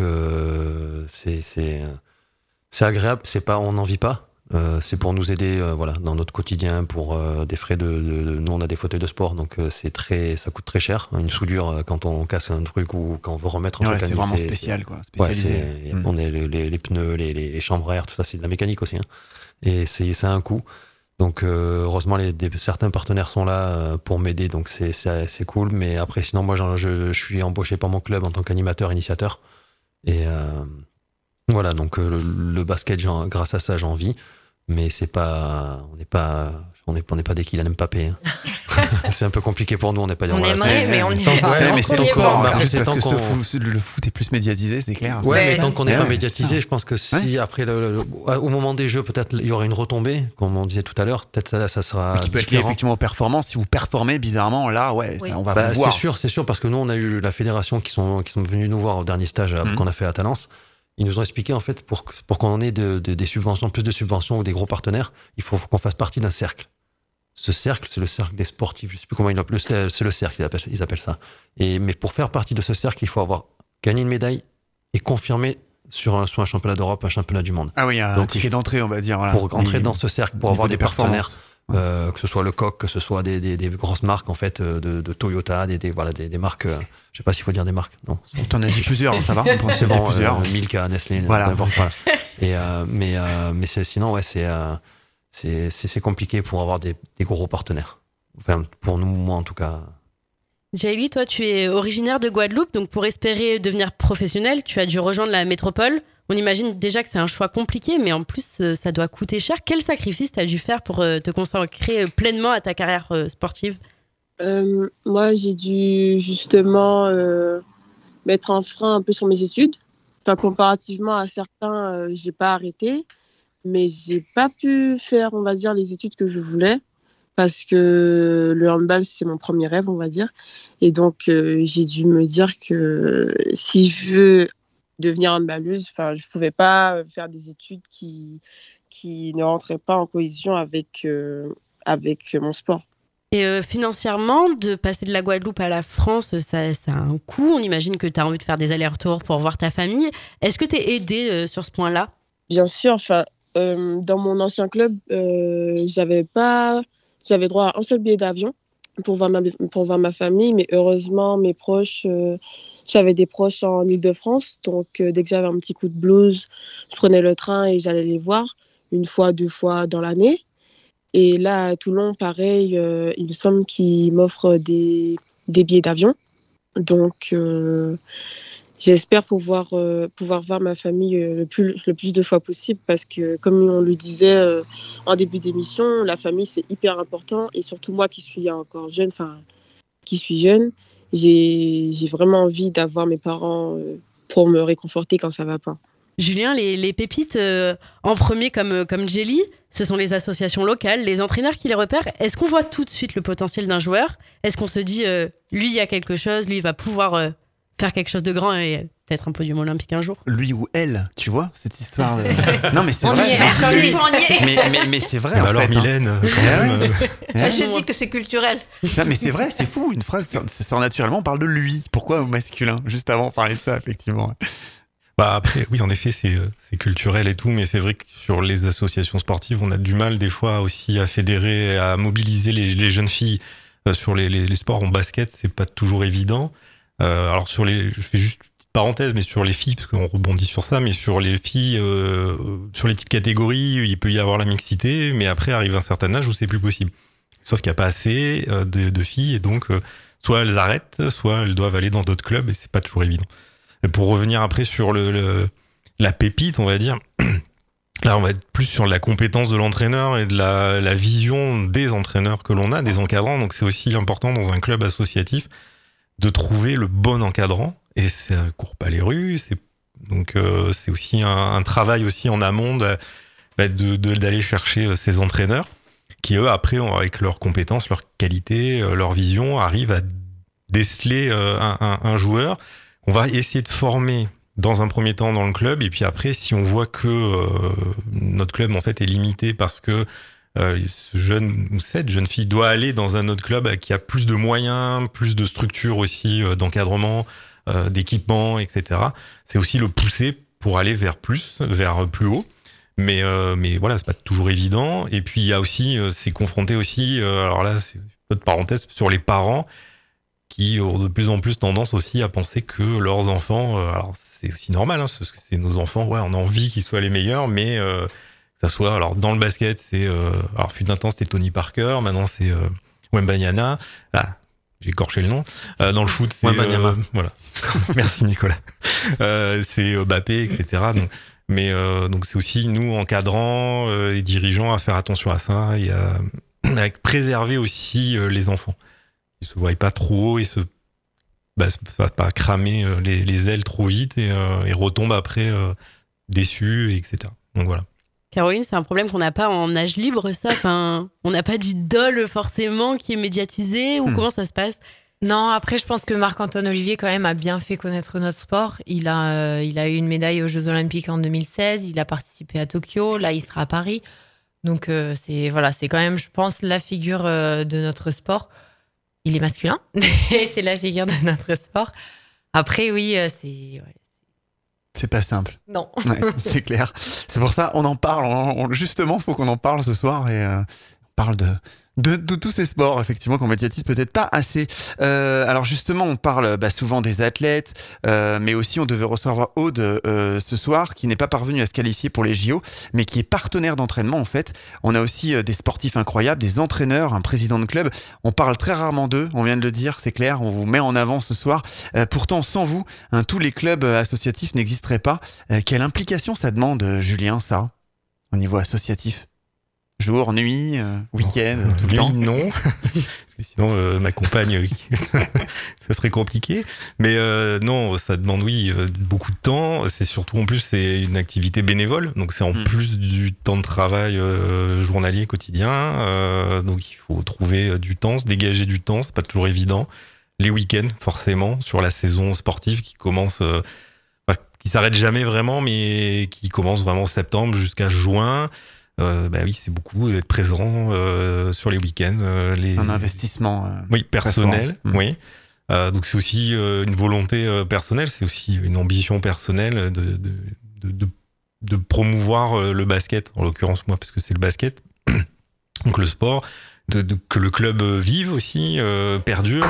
c'est agréable. C'est pas, on n'en vit pas. C'est pour nous aider, voilà, dans notre quotidien, pour des frais nous on a des fauteuils de sport, donc ça coûte très cher. Une soudure quand on casse un truc ou quand on veut remettre un truc à c'est vraiment spécial, quoi. Spécialisé. On est les pneus, les chambres à air, tout ça, c'est de la mécanique aussi. Hein. Et ça a un coût. Donc heureusement certains partenaires sont là pour m'aider, donc c'est cool. Mais après sinon moi je suis embauché par mon club en tant qu'animateur initiateur et voilà, donc le basket, grâce à ça j'en vis, mais on n'est pas des Kylian Mbappé. Hein. C'est un peu compliqué pour nous, on n'est pas. On aimerait, mais on n'est pas. Ouais, mais c'est encore. C'est parce que le foot est plus médiatisé, c'est clair. Ouais, mais tant qu'on n'est pas médiatisé, je pense que si après au moment des jeux, peut-être il y aura une retombée, comme on disait tout à l'heure, peut-être ça sera qui peut être lié effectivement aux performances. Si vous performez bizarrement, là, on va vous voir. C'est sûr, parce que nous on a eu la fédération qui sont venus nous voir au dernier stage qu'on a fait à Talence. Ils nous ont expliqué, en fait, pour qu'on ait des subventions, plus de subventions ou des gros partenaires, il faut qu'on fasse partie d'un cercle. Ce cercle, c'est le cercle des sportifs. Je sais plus comment ils l'appellent. C'est le cercle, ils appellent ça. Mais pour faire partie de ce cercle, il faut avoir gagné une médaille et confirmé soit un championnat d'Europe, un championnat du monde. Ah oui, un ticket d'entrée, on va dire. Voilà. Pour entrer dans ce cercle, pour avoir des partenaires. Ouais. Que ce soit le Coq, que ce soit des grosses marques, en fait, de Toyota, des marques, je sais pas s'il faut dire des marques, non. T'en as dit plusieurs, ça va? C'est bon, Milka, Nestlé, voilà. Voilà. Mais sinon, ouais, c'est compliqué pour avoir des gros partenaires. Enfin, pour nous, moi en tout cas. Jaylee, toi, tu es originaire de Guadeloupe, donc pour espérer devenir professionnel, tu as dû rejoindre la métropole. On imagine déjà que c'est un choix compliqué, mais en plus, ça doit coûter cher. Quel sacrifice tu as dû faire pour te consacrer pleinement à ta carrière sportive? Moi, j'ai dû justement mettre un frein un peu sur mes études. Enfin, comparativement à certains, j'ai pas arrêté, mais j'ai pas pu faire, on va dire, les études que je voulais parce que le handball, c'est mon premier rêve, on va dire. Et donc, j'ai dû me dire que si je veux devenir handballeuse, enfin, je pouvais pas faire des études qui ne rentraient pas en cohésion avec mon sport. Et financièrement, de passer de la Guadeloupe à la France, ça a un coût. On imagine que tu as envie de faire des allers-retours pour voir ta famille. Est-ce que tu es aidée sur ce point-là? Bien sûr. Enfin, dans mon ancien club, j'avais droit à un seul billet d'avion pour voir ma famille. Mais heureusement, mes proches, j'avais des proches en Île-de-France. Donc, dès que j'avais un petit coup de blues, je prenais le train et j'allais les voir 1 fois, 2 fois dans l'année. Et là, à Toulon, pareil, il me semble qu'ils m'offrent des billets d'avion. Donc, j'espère pouvoir voir ma famille le plus de fois possible parce que, comme on le disait en début d'émission, la famille, c'est hyper important. Et surtout moi qui suis encore jeune, j'ai vraiment envie d'avoir mes parents pour me réconforter quand ça va pas. Julien, les pépites en premier comme Jelly, ce sont les associations locales, les entraîneurs qui les repèrent. Est-ce qu'on voit tout de suite le potentiel d'un joueur? Est-ce qu'on se dit, lui, il y a quelque chose, lui, il va pouvoir faire quelque chose de grand et peut-être un podium olympique un jour? Lui ou elle, tu vois, cette histoire de... Non, mais c'est vrai. Mais c'est vrai, en alors, fait. Mylène, quand même. Je dis que c'est culturel. Non, mais c'est vrai, c'est fou. Une phrase, ça naturellement, on parle de lui. Pourquoi au masculin? Juste avant, on parlait de ça, effectivement. Bah après, oui, en effet, c'est culturel et tout, mais c'est vrai que sur les associations sportives, on a du mal des fois aussi à fédérer, à mobiliser les jeunes filles sur les sports en basket. C'est pas toujours évident. Alors je fais juste une petite parenthèse, mais sur les filles, parce qu'on rebondit sur ça, mais sur les filles, sur les petites catégories, il peut y avoir la mixité, mais après arrive un certain âge où c'est plus possible. Sauf qu'il n'y a pas assez de filles, et donc soit elles arrêtent, soit elles doivent aller dans d'autres clubs, et c'est pas toujours évident. Pour revenir après sur la pépite, on va dire, là on va être plus sur la compétence de l'entraîneur et de la vision des entraîneurs que l'on a, des encadrants. Donc c'est aussi important dans un club associatif de trouver le bon encadrant, et ça court pas les rues. C'est aussi un travail aussi en amont d'aller chercher ces entraîneurs qui, eux, après, avec leurs compétences, leurs qualités, leur vision, arrivent à déceler un joueur. On va essayer de former dans un premier temps dans le club, et puis après, si on voit que notre club, en fait, est limité parce que ce jeune ou cette jeune fille doit aller dans un autre club qui a plus de moyens, plus de structure aussi, d'encadrement, d'équipement, etc. C'est aussi le pousser pour aller vers plus haut. Mais voilà, c'est pas toujours évident. Et puis il y a aussi, c'est confronté aussi, alors là, c'est une petite parenthèse sur les parents qui ont de plus en plus tendance aussi à penser que leurs enfants, alors c'est aussi normal, hein, parce que c'est nos enfants, ouais, on a envie qu'ils soient les meilleurs, mais que ça soit, alors dans le basket, c'est, alors fut d'un temps c'était Tony Parker, maintenant c'est Wembanyama, j'ai écorché le nom. Dans le foot, c'est voilà. Merci Nicolas. C'est Mbappé, etc. Donc c'est aussi nous encadrants et dirigeants à faire attention à ça et à préserver aussi les enfants. Ils se voient pas trop haut et pas cramer les ailes trop vite et retombent après déçus, etc. Donc voilà. Caroline, c'est un problème qu'on n'a pas en âge libre, ça. Enfin, on n'a pas d'idole forcément qui est médiatisée ou comment ça se passe? Non, après, je pense que Marc-Antoine Olivier, quand même, a bien fait connaître notre sport. Il a eu une médaille aux Jeux Olympiques en 2016. Il a participé à Tokyo. Là, il sera à Paris. Donc, c'est quand même, je pense, la figure de notre sport. Il est masculin, mais c'est la figure de notre sport. Après, oui, c'est... Ouais. C'est pas simple. Non. Ouais, c'est clair. C'est pour ça on en parle. Justement, il faut qu'on en parle ce soir et on parle de tous ces sports, effectivement, qu'on médiatise peut-être pas assez. Alors justement, on parle souvent des athlètes, mais aussi on devait recevoir Aude ce soir, qui n'est pas parvenue à se qualifier pour les JO, mais qui est partenaire d'entraînement en fait. On a aussi des sportifs incroyables, des entraîneurs, un président de club. On parle très rarement d'eux, on vient de le dire, c'est clair, on vous met en avant ce soir. Pourtant, sans vous, tous les clubs associatifs n'existeraient pas. Quelle implication ça demande, Julien, ça, au niveau associatif ? Jour, nuit, week-end, tout le temps. Non, parce que sinon ma compagne, ça serait compliqué. Mais non, ça demande beaucoup de temps. C'est surtout en plus c'est une activité bénévole, donc c'est en plus du temps de travail journalier quotidien. Donc il faut trouver du temps, se dégager du temps. C'est pas toujours évident. Les week-ends, forcément, sur la saison sportive qui commence, qui s'arrête jamais vraiment, mais qui commence vraiment en septembre jusqu'à juin. Oui, c'est beaucoup d'être présent sur les week-ends. C'est un investissement. Personnel. Oui. Donc c'est aussi une volonté personnelle, c'est aussi une ambition personnelle de promouvoir le basket, en l'occurrence moi, parce que c'est le basket, donc le sport, que le club vive aussi, perdure.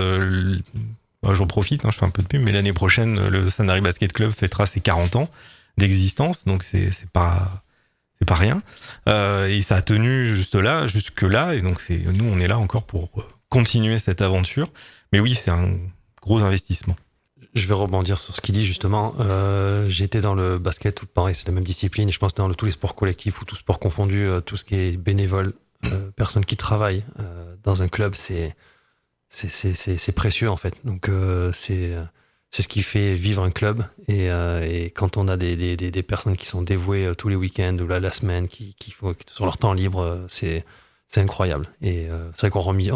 J'en profite, je fais un peu de pub, mais l'année prochaine, le Sanary Basket Club fêtera ses 40 ans d'existence, donc c'est pas rien. Et ça a tenu jusque-là, et donc nous, on est là encore pour continuer cette aventure. Mais oui, c'est un gros investissement. Je vais rebondir sur ce qu'il dit justement. J'étais dans le basket, tout pareil, c'est la même discipline, et je pense que dans tous les sports collectifs ou tout sport confondu, tout ce qui est bénévole, personne qui travaille dans un club, c'est précieux en fait. Donc c'est ce qui fait vivre un club, et quand on a des personnes qui sont dévouées tous les week-ends ou la semaine, qui font sur leur temps libre, c'est incroyable. Et c'est vrai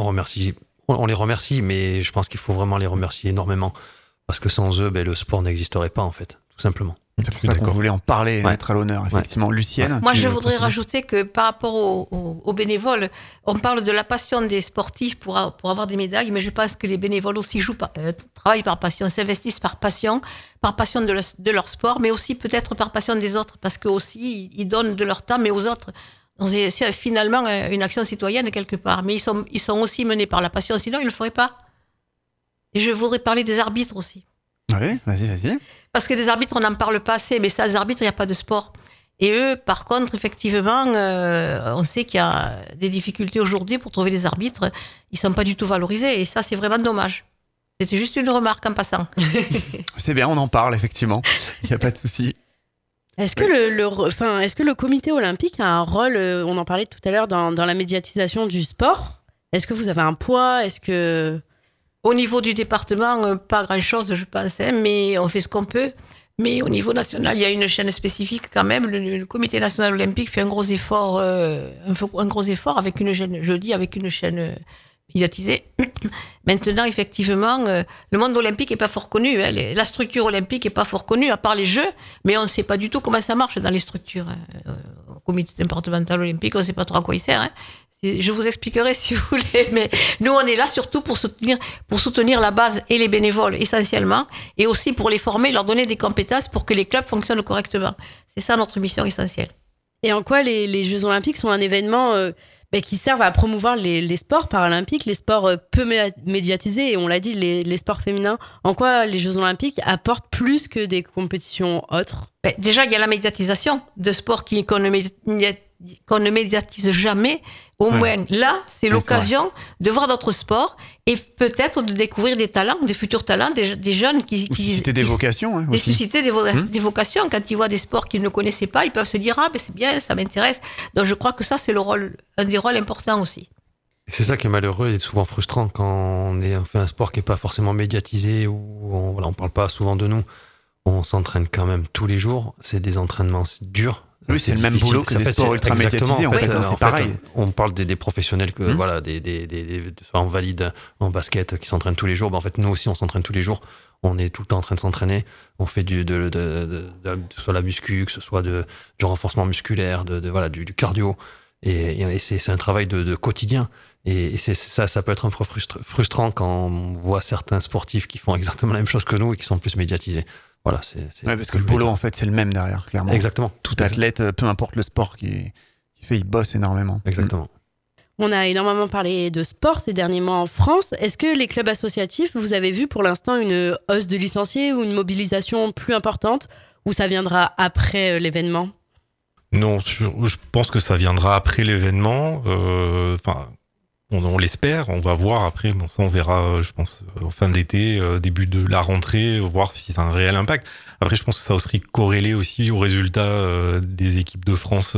on les remercie, mais je pense qu'il faut vraiment les remercier énormément, parce que sans eux, le sport n'existerait pas en fait, tout simplement. C'est pour ça qu'on voulait en parler et mettre à l'honneur, effectivement. Lucienne. Moi, je voudrais rajouter que par rapport aux bénévoles, on parle de la passion des sportifs pour avoir des médailles, mais je pense que les bénévoles aussi travaillent par passion, s'investissent par passion de leur sport, mais aussi peut-être par passion des autres, parce qu'eux aussi, ils donnent de leur temps, mais aux autres. C'est finalement une action citoyenne quelque part, mais ils sont aussi menés par la passion, sinon ils ne le feraient pas. Et je voudrais parler des arbitres aussi. Oui, vas-y. Parce que des arbitres, on n'en parle pas assez, mais sans arbitres, il n'y a pas de sport. Et eux, par contre, effectivement, on sait qu'il y a des difficultés aujourd'hui pour trouver des arbitres. Ils ne sont pas du tout valorisés, et ça, c'est vraiment dommage. C'était juste une remarque en passant. C'est bien, on en parle, effectivement. Il n'y a pas de souci. Est-ce que le comité olympique a un rôle, on en parlait tout à l'heure, dans la médiatisation du sport? Est-ce que vous avez un poids? Au niveau du département, pas grand-chose, je pense, mais on fait ce qu'on peut. Mais au niveau national, il y a une chaîne spécifique quand même. Le Comité national olympique fait un gros effort avec une chaîne, médiatisée. Maintenant, effectivement, le monde olympique est pas fort connu. La structure olympique est pas fort connue, à part les Jeux, mais on ne sait pas du tout comment ça marche dans les structures. Au comité départemental olympique, on ne sait pas trop à quoi il sert. Je vous expliquerai si vous voulez, mais nous, on est là surtout pour soutenir la base et les bénévoles essentiellement, et aussi pour les former, leur donner des compétences pour que les clubs fonctionnent correctement. C'est ça notre mission essentielle. Et en quoi les Jeux Olympiques sont un événement qui servent à promouvoir les sports paralympiques, les sports peu médiatisés, et on l'a dit, les sports féminins. En quoi les Jeux Olympiques apportent plus que des compétitions autres ? Déjà, il y a la médiatisation de sports qu'on ne médiatise jamais. Au moins, là, c'est l'occasion de voir d'autres sports et peut-être de découvrir des talents, des futurs talents, des jeunes qui susciter des vocations. Aussi. Susciter des vocations. Quand ils voient des sports qu'ils ne connaissaient pas, ils peuvent se dire « Ah, ben c'est bien, ça m'intéresse ». Donc, je crois que ça, c'est un des rôles importants aussi. Et c'est ça qui est malheureux et souvent frustrant quand on fait un sport qui n'est pas forcément médiatisé ou on parle pas souvent de nous. On s'entraîne quand même tous les jours. C'est des entraînements durs. Oui, c'est le même boulot que des sports ultra médiatisés. C'est pareil. On parle des professionnels des invalides en basket qui s'entraînent tous les jours. En fait, nous aussi, on s'entraîne tous les jours. On est tout le temps en train de s'entraîner. On fait soit la muscu, que ce soit du renforcement musculaire, du cardio. Et c'est un travail de quotidien. Et ça peut être un peu frustrant quand on voit certains sportifs qui font exactement la même chose que nous et qui sont plus médiatisés. Voilà, parce que le boulot, en fait, c'est le même derrière, clairement. Exactement. Tout athlète, peu importe le sport qu'il fait, il bosse énormément. Exactement. On a énormément parlé de sport ces derniers mois en France. Est-ce que les clubs associatifs, vous avez vu pour l'instant une hausse de licenciés ou une mobilisation plus importante, ou ça viendra après l'événement ? Non, je pense que ça viendra après l'événement. On l'espère, on va voir après. Bon, ça, on verra, je pense, en fin d'été, début de la rentrée, voir si ça a un réel impact. Après, je pense que ça serait corrélé aussi aux résultats des équipes de France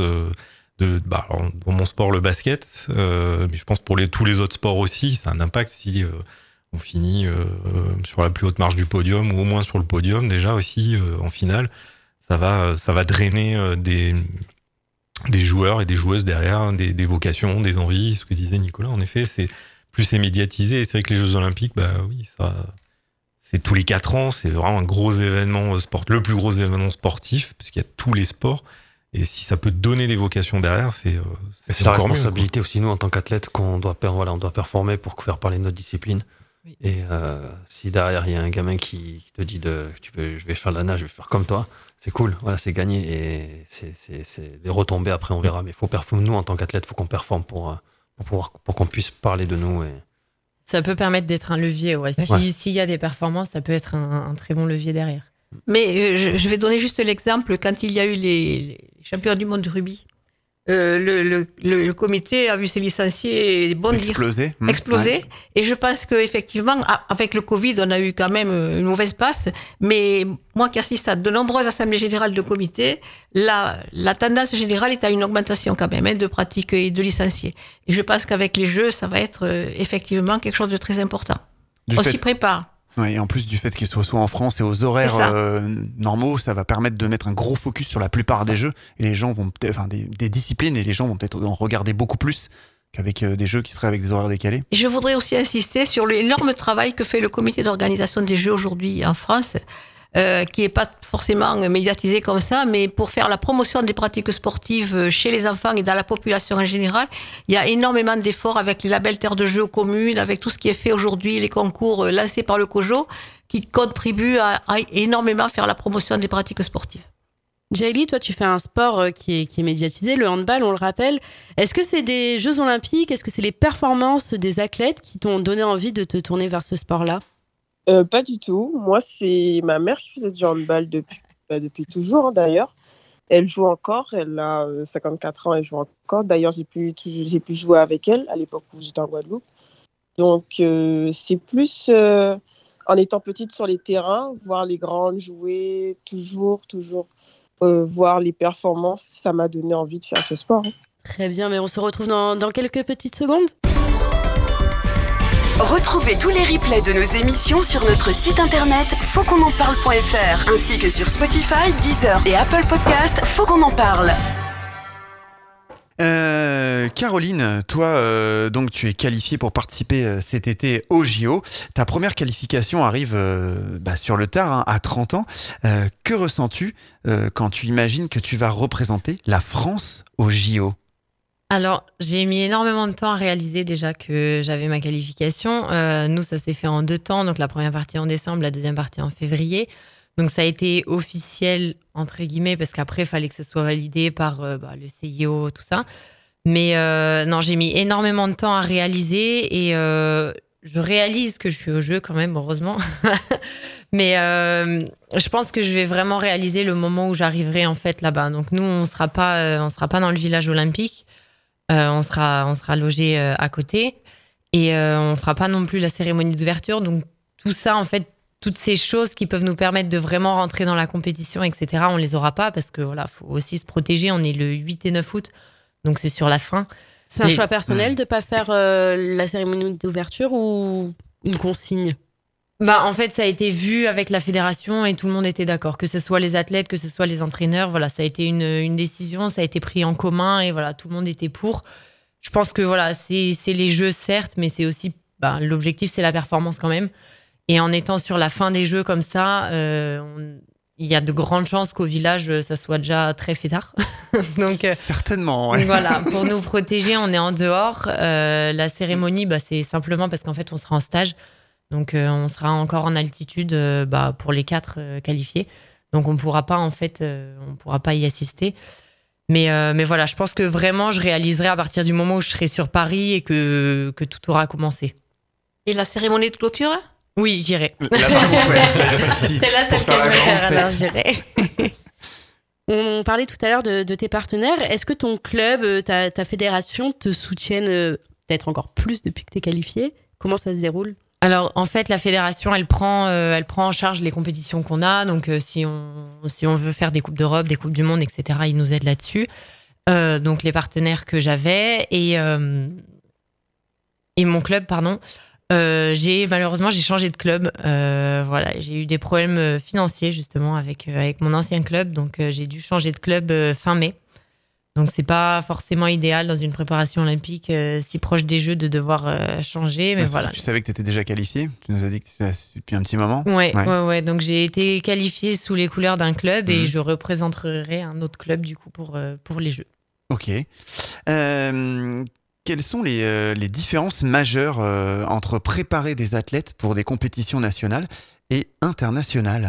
dans mon sport, le basket. Mais je pense pour tous les autres sports aussi, ça a un impact si on finit sur la plus haute marche du podium ou au moins sur le podium déjà aussi en finale. Ça va drainer des joueurs et des joueuses derrière, des vocations, des envies, ce que disait Nicolas. En effet, plus c'est médiatisé. Et c'est vrai que les Jeux Olympiques, c'est tous les 4 ans. C'est vraiment un gros événement le plus gros événement sportif, parce qu'il y a tous les sports. Et si ça peut donner des vocations derrière, c'est la encore responsabilité aussi, nous, en tant qu'athlètes, qu'on doit performer pour faire parler de notre discipline. Oui. Et si derrière, il y a un gamin qui te dit je vais faire de la nage, je vais faire comme toi, c'est cool, voilà, c'est gagné. Et c'est les retombées après, on verra. Mais nous, en tant qu'athlètes, il faut qu'on performe pour qu'on puisse parler de nous. Et... Ça peut permettre d'être un levier. Ouais. S'il y a des performances, ça peut être un très bon levier derrière. Mais je vais donner juste l'exemple. Quand il y a eu les champions du monde de rugby, le comité a vu ses licenciés exploser. Ouais. Et je pense qu'effectivement, avec le Covid, on a eu quand même une mauvaise passe. Mais moi qui assiste à de nombreuses assemblées générales de comités, la tendance générale est à une augmentation quand même de pratiques et de licenciés. Et je pense qu'avec les Jeux, ça va être effectivement quelque chose de très important. On s'y prépare. Ouais, et en plus du fait qu'il soit en France et aux horaires normaux, ça va permettre de mettre un gros focus sur la plupart des jeux et les gens vont des disciplines, et les gens vont peut-être en regarder beaucoup plus qu'avec des jeux qui seraient avec des horaires décalés. Et je voudrais aussi insister sur l'énorme travail que fait le comité d'organisation des Jeux aujourd'hui en France, qui n'est pas forcément médiatisé comme ça, mais pour faire la promotion des pratiques sportives chez les enfants et dans la population en général, il y a énormément d'efforts avec les labels Terre de Jeux aux communes, avec tout ce qui est fait aujourd'hui, les concours lancés par le COJO, qui contribuent à énormément faire la promotion des pratiques sportives. Jaili, toi tu fais un sport qui est médiatisé, le handball, on le rappelle. Est-ce que c'est des Jeux Olympiques, est-ce que c'est les performances des athlètes qui t'ont donné envie de te tourner vers ce sport-là ? Pas du tout. Moi, c'est ma mère qui faisait du handball depuis toujours, d'ailleurs. Elle joue encore. Elle a 54 ans, elle joue encore. D'ailleurs, j'ai pu jouer avec elle à l'époque où j'étais en Guadeloupe. Donc, c'est plus en étant petite sur les terrains, voir les grandes jouer, toujours voir les performances. Ça m'a donné envie de faire ce sport. Très bien, mais on se retrouve dans quelques petites secondes. Retrouvez tous les replays de nos émissions sur notre site internet fautquonenparle.fr ainsi que sur Spotify, Deezer et Apple Podcast. Faut qu'on en parle. Caroline, toi, donc tu es qualifiée pour participer cet été au JO. Ta première qualification arrive sur le tard, à 30 ans. Que ressens-tu quand tu imagines que tu vas représenter la France au JO ? Alors, j'ai mis énormément de temps à réaliser déjà que j'avais ma qualification. Nous, ça s'est fait en 2 temps. Donc, la première partie en décembre, la deuxième partie en février. Donc, ça a été officiel, entre guillemets, parce qu'après, il fallait que ça soit validé par le CIO, tout ça. Mais non, j'ai mis énormément de temps à réaliser et je réalise que je suis au jeu quand même, heureusement. Mais je pense que je vais vraiment réaliser le moment où j'arriverai en fait là-bas. Donc, nous, on sera pas dans le village olympique. On sera logé à côté et on fera pas non plus la cérémonie d'ouverture. Donc tout ça, en fait, toutes ces choses qui peuvent nous permettre de vraiment rentrer dans la compétition, etc., on les aura pas parce que voilà, faut aussi se protéger. On est le 8 et 9 août, donc c'est sur la fin. C'est un choix personnel de pas faire la cérémonie d'ouverture ou une consigne ? En fait, ça a été vu avec la fédération et tout le monde était d'accord. Que ce soit les athlètes, que ce soit les entraîneurs, voilà, ça a été une décision, ça a été pris en commun et voilà, tout le monde était pour. Je pense que voilà, c'est les jeux certes, mais c'est aussi l'objectif, c'est la performance quand même. Et en étant sur la fin des jeux comme ça, il y a de grandes chances qu'au village, ça soit déjà très fêtard. Donc, certainement, ouais. Voilà, pour nous protéger, on est en dehors. La cérémonie, c'est simplement parce qu'en fait, on sera en stage. Donc, on sera encore en altitude pour les 4 qualifiés. Donc, on pourra pas y assister. Mais voilà, je pense que vraiment, je réaliserai à partir du moment où je serai sur Paris et que tout aura commencé. Et la cérémonie de clôture ? Oui, j'irai. Là, par contre, c'est la seule que je vais faire, alors j'irai. On parlait tout à l'heure de tes partenaires. Est-ce que ton club, ta fédération te soutiennent peut-être encore plus depuis que tu es qualifié ? Comment ça se déroule ? Alors, en fait, la fédération, elle prend en charge les compétitions qu'on a. Donc, si on veut faire des Coupes d'Europe, des Coupes du Monde, etc., ils nous aident là-dessus. Donc, les partenaires que j'avais et mon club, pardon. Malheureusement, j'ai changé de club. Voilà, j'ai eu des problèmes financiers, justement, avec mon ancien club. Donc, j'ai dû changer de club fin mai. Donc, c'est pas forcément idéal dans une préparation olympique si proche des Jeux de devoir changer. Mais voilà. Tu savais que tu étais déjà qualifiée ? Tu nous as dit que tu étais depuis un petit moment ? Ouais. Donc, j'ai été qualifiée sous les couleurs d'un club et je représenterai un autre club, du coup, pour les Jeux. Ok. Quelles sont les différences majeures entre préparer des athlètes pour des compétitions nationales et internationales ?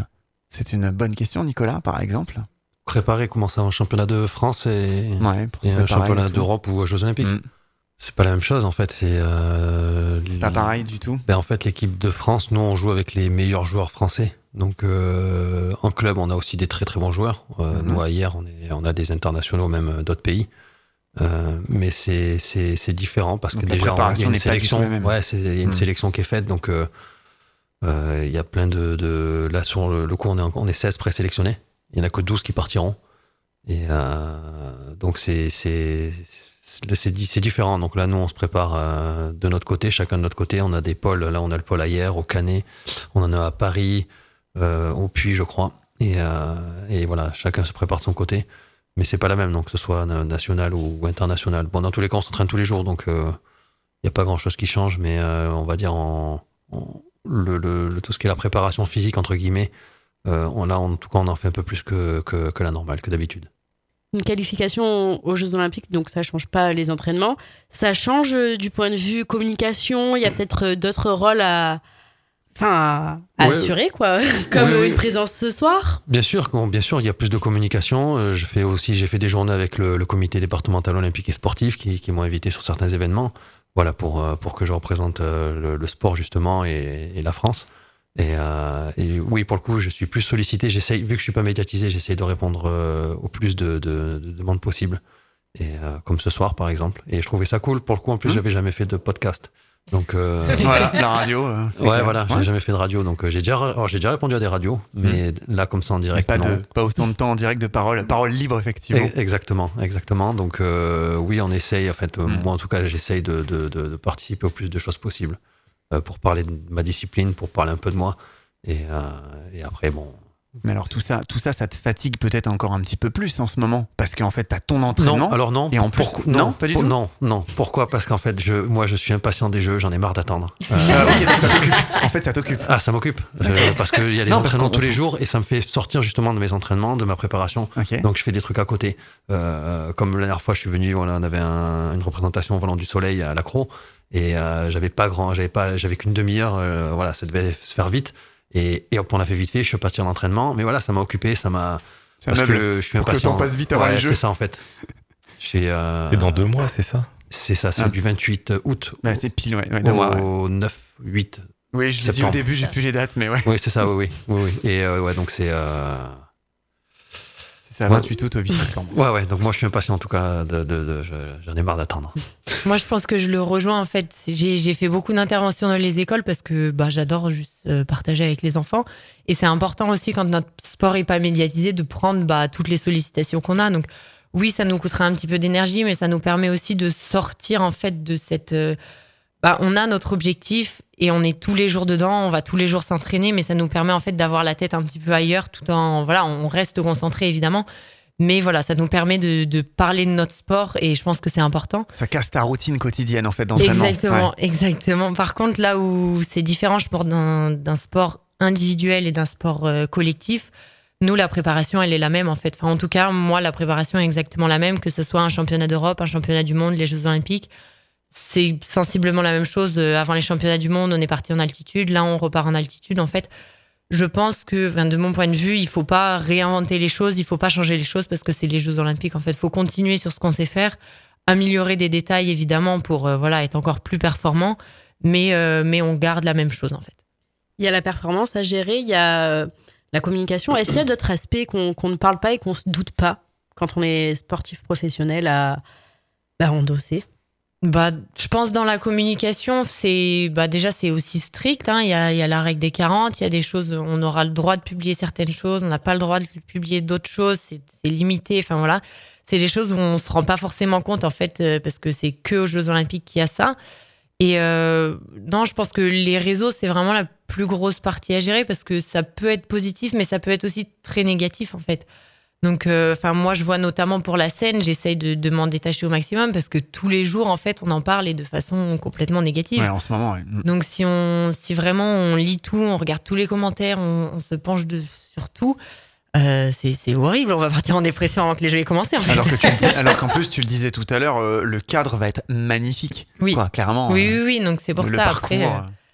C'est une bonne question, Nicolas, par exemple. Préparer, comment ça, un championnat de France et un championnat d'Europe ou aux Jeux Olympiques. C'est pas la même chose en fait. C'est pas pareil du tout. En fait, l'équipe de France, nous on joue avec les meilleurs joueurs français. Donc en club, on a aussi des très très bons joueurs. Nous hier, on a des internationaux même d'autres pays. Mais c'est différent parce que déjà il y a une sélection. Il y a une sélection qui est faite. Donc il y a plein de là sur le coup on est 16 présélectionnés. Il n'y en a que 12 qui partiront. Et donc, c'est différent. Donc là, nous, on se prépare de notre côté, chacun de notre côté. On a des pôles. Là, on a le pôle à Hyères, au Canet. On en a à Paris, au Puy, je crois. Et voilà, chacun se prépare de son côté. Mais c'est pas la même, donc que ce soit national ou international. Bon, dans tous les cas, on s'entraîne tous les jours. Donc, il n'y a pas grand-chose qui change. Mais on va dire, tout ce qui est la préparation physique, entre guillemets, en tout cas, on en fait un peu plus que la normale, que d'habitude. Une qualification aux Jeux Olympiques, donc ça change pas les entraînements. Ça change du point de vue communication. Il y a peut-être d'autres rôles à assurer, quoi, comme une présence ce soir. Bien sûr, il y a plus de communication. J'ai fait des journées avec le comité départemental olympique et sportif qui m'ont invité sur certains événements. Voilà, pour que je représente le sport justement et la France. Et oui, pour le coup, je suis plus sollicité. Vu que je suis pas médiatisé, j'essaye de répondre au plus de demandes possibles. Et comme ce soir, par exemple. Et je trouvais ça cool. Pour le coup, en plus, j'avais jamais fait de podcast. Donc voilà, la radio. J'ai jamais fait de radio. Donc j'ai déjà répondu à des radios, mais là, comme ça en direct, pas autant de temps en direct de parole libre, effectivement. Exactement. Donc oui, on essaye. En fait, moi, en tout cas, j'essaye de participer au plus de choses possibles. pour parler de ma discipline, pour parler un peu de moi. Et après, bon. Mais alors tout ça, ça te fatigue peut-être encore un petit peu plus en ce moment, parce qu'en fait, t'as ton entraînement. Non, alors non. Et en plus, non, pas du tout. Non. Pourquoi ? Parce qu'en fait, moi, je suis impatient des jeux. J'en ai marre d'attendre. Ok, donc ça t'occupe. En fait, ça t'occupe. Ah, ça m'occupe. Parce qu'il y a les entraînements tous les jours et ça me fait sortir justement de mes entraînements, de ma préparation. Okay. Donc, je fais des trucs à côté. Comme la dernière fois, je suis venu, voilà, on avait une représentation au Volant du Soleil à l'Accro et j'avais qu'une demi-heure. Voilà, ça devait se faire vite. Et hop, on l'a fait vite fait, je suis parti en entraînement, mais voilà, ça m'a occupé, parce que je suis impatient. Pour que le temps passe vite avant les jeux. C'est ça en fait. C'est dans 2 mois, c'est ça ? C'est ça, c'est du 28 août c'est pile, au 9, 8 Oui, je l'ai dit au début, j'ai plus les dates, mais ouais. Oui, c'est ça, oui. Et donc c'est... C'est à 28 août au 8 septembre. Ouais, donc moi je suis impatient en tout cas, j'en ai marre d'attendre. Moi je pense que je le rejoins en fait. J'ai fait beaucoup d'interventions dans les écoles parce que j'adore juste partager avec les enfants. Et c'est important aussi quand notre sport n'est pas médiatisé de prendre toutes les sollicitations qu'on a. Donc oui, ça nous coûtera un petit peu d'énergie, mais ça nous permet aussi de sortir en fait de cette... on a notre objectif et on est tous les jours dedans, on va tous les jours s'entraîner, mais ça nous permet en fait d'avoir la tête un petit peu ailleurs tout en... Voilà, on reste concentré évidemment, mais voilà, ça nous permet de parler de notre sport et je pense que c'est important. Ça casse ta routine quotidienne en fait d'entraînement. Exactement. Par contre, là où c'est différent, je parle d'un sport individuel et d'un sport collectif, nous, la préparation, elle est la même en fait. Enfin, en tout cas, moi, la préparation est exactement la même, que ce soit un championnat d'Europe, un championnat du monde, les Jeux Olympiques. C'est sensiblement la même chose. Avant les championnats du monde, on est parti en altitude. Là, on repart en altitude. En fait, je pense que, de mon point de vue, il faut pas réinventer les choses, il faut pas changer les choses parce que c'est les Jeux Olympiques. En fait, il faut continuer sur ce qu'on sait faire, améliorer des détails évidemment pour être encore plus performant, mais on garde la même chose en fait. Il y a la performance à gérer, il y a la communication. Est-ce qu'il y a d'autres aspects qu'on ne parle pas et qu'on se doute pas quand on est sportif professionnel à endosser? Je pense dans la communication, déjà c'est aussi strict. Il y a la règle des 40, il y a des choses, on aura le droit de publier certaines choses, on n'a pas le droit de publier d'autres choses, c'est limité. Enfin voilà, c'est des choses où on se rend pas forcément compte en fait parce que c'est que aux Jeux Olympiques qu'il y a ça. Et non, je pense que les réseaux c'est vraiment la plus grosse partie à gérer parce que ça peut être positif, mais ça peut être aussi très négatif en fait. Donc, moi, je vois notamment pour la scène, j'essaye de m'en détacher au maximum parce que tous les jours, en fait, on en parle et de façon complètement négative. Ouais, en ce moment, ouais. Donc, si vraiment on lit tout, on regarde tous les commentaires, on se penche sur tout, c'est horrible. On va partir en dépression avant que les jeux aient commencé, en fait. Alors qu'en plus, tu le disais tout à l'heure, le cadre va être magnifique. Oui. Quoi, clairement. Oui. Donc, c'est pour le ça. Parcours,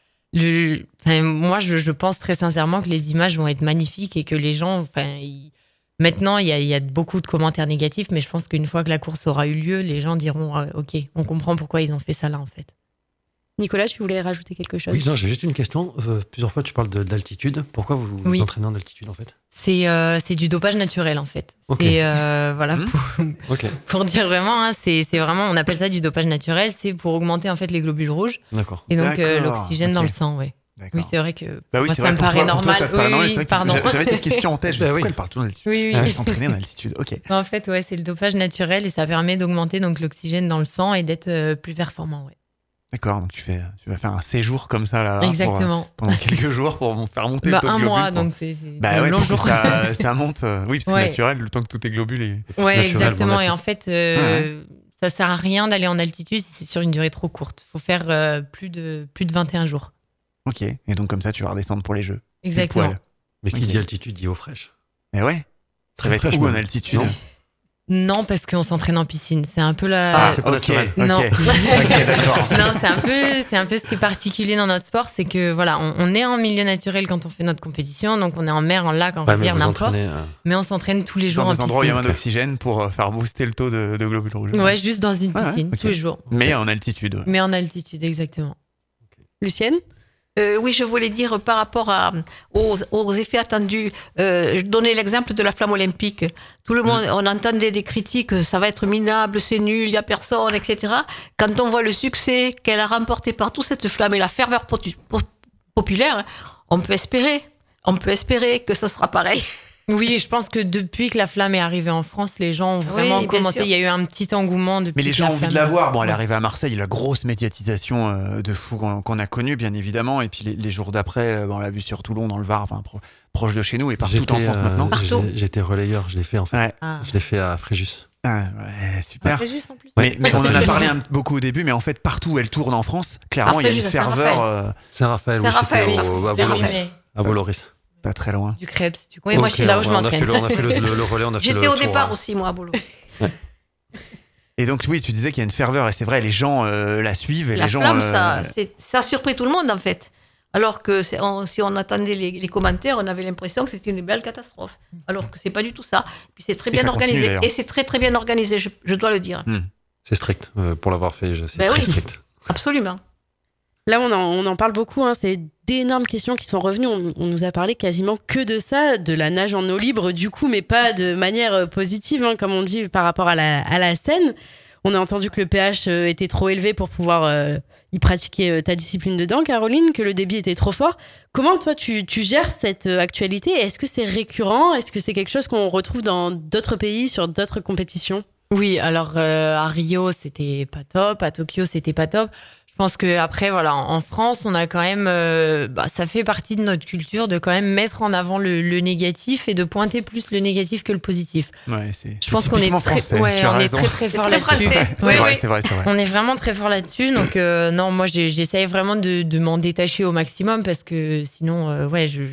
après, moi, je pense très sincèrement que les images vont être magnifiques et que les gens, maintenant, il y a beaucoup de commentaires négatifs, mais je pense qu'une fois que la course aura eu lieu, les gens diront ok, on comprend pourquoi ils ont fait ça là en fait. Nicolas, tu voulais rajouter quelque chose ? Oui, non, j'ai juste une question. Plusieurs fois, tu parles d'altitude. Pourquoi vous vous entraînez en altitude en fait ? C'est du dopage naturel en fait. Okay. C'est pour dire vraiment, c'est vraiment, on appelle ça du dopage naturel. C'est pour augmenter en fait les globules rouges. D'accord. Et donc l'oxygène dans le sang, ouais. D'accord. Oui, c'est vrai que moi, ça me paraît normal. Pardon. J'avais cette question en tête. Pourquoi elle parle tout en altitude ? Oui. S'entraîner en altitude. Ok. En fait, c'est le dopage naturel et ça permet d'augmenter donc l'oxygène dans le sang et d'être plus performant. Ouais. D'accord. Donc tu vas faire un séjour comme ça là. Exactement. Pendant quelques jours pour faire monter le taux de globules. Un mois, donc c'est un long jour. Ça monte. Oui, c'est ouais. naturel le temps que tous tes globules. Ouais, exactement. Et en fait, ça sert à rien d'aller en altitude si c'est sur une durée trop courte. Il faut faire plus de 21 jours. Ok, et donc comme ça, tu vas redescendre pour les jeux. Exactement. Mais qui dit altitude dit eau fraîche. Mais ouais, ça va être où en altitude ? Non, parce qu'on s'entraîne en piscine. C'est un peu la... Ah, c'est pas naturel. Non. Ok, d'accord. Non, c'est un peu ce qui est particulier dans notre sport, c'est que on est en milieu naturel quand on fait notre compétition, donc on est en mer, en lac, en rivière, n'importe. Mais on s'entraîne tous les jours en piscine. Dans des endroits où il y a moins d'oxygène pour faire booster le taux de globules rouges. Ouais, juste dans une piscine, tous les jours. Mais en altitude. Ouais. Mais en altitude, exactement. Lucienne ? Oui, je voulais dire par rapport aux effets attendus, je donnais l'exemple de la flamme olympique. Tout le monde, on entendait des critiques, ça va être minable, c'est nul, il n'y a personne, etc. Quand on voit le succès qu'elle a remporté par toute cette flamme et la ferveur populaire, on peut espérer que ce sera pareil. Oui, je pense que depuis que la flamme est arrivée en France, les gens ont vraiment bien commencé. sûr. Il y a eu un petit engouement depuis. Mais les que gens la ont envie de flamme- la voir. Bon, elle est Ouais. arrivée à Marseille, la grosse médiatisation de fou qu'on a connue, bien évidemment. Et puis les jours d'après, on l'a vu sur Toulon, dans le Var, proche de chez nous et partout en France maintenant. Partout. J'étais relayeur, je l'ai fait en fait. Ouais. Ah. Je l'ai fait à Fréjus. Ah, ouais, super. Très juste en plus. Mais on en a parlé beaucoup au début, mais en fait, partout où elle tourne en France, clairement, il y a une Fréjus, à ferveur Saint-Raphaël, oui, Saint-Raphaël, c'était oui. à Bollorès. À Bollorès. pas très loin. Du crêpes, du coup. Oui, moi, Ok, j'étais là où je on a m'entraîne. fait on a fait le relais, on a fait J'étais le au tour, départ hein. aussi, moi, à Bolo. Et donc, oui, tu disais qu'il y a une ferveur, et c'est vrai, les gens la suivent. Et La les gens, flamme, ça a surpris tout le monde, en fait. Alors que si on attendait les commentaires, on avait l'impression que c'était une belle catastrophe. Alors que c'est pas du tout ça. Puis c'est très Et bien ça continue, organisé. d'ailleurs. Et c'est très très bien organisé, je dois le dire. C'est strict. Pour l'avoir fait, c'est Ben très oui. strict. Absolument. Là, on en parle beaucoup, hein, c'est d'énormes questions qui sont revenues. On nous a parlé quasiment que de ça, de la nage en eau libre, du coup, mais pas de manière positive, hein, comme on dit, par rapport à la Seine. On a entendu que le pH était trop élevé pour pouvoir y pratiquer ta discipline dedans, Caroline, que le débit était trop fort. Comment, toi, tu gères cette actualité? Est-ce que c'est récurrent? Est-ce que c'est quelque chose qu'on retrouve dans d'autres pays, sur d'autres compétitions? Oui, alors à Rio, c'était pas top. À Tokyo, c'était pas top. Je pense que après, voilà, en France, on a quand même, ça fait partie de notre culture de quand même mettre en avant le négatif et de pointer plus le négatif que le positif. Ouais, Je pense qu'on est français, très, ouais, tu as on est raison. très très C'est fort très là-dessus. français. C'est Ouais, vrai, ouais. c'est vrai, c'est vrai. On est vraiment très fort là-dessus. Donc non, moi j'essaye vraiment de m'en détacher au maximum parce que sinon,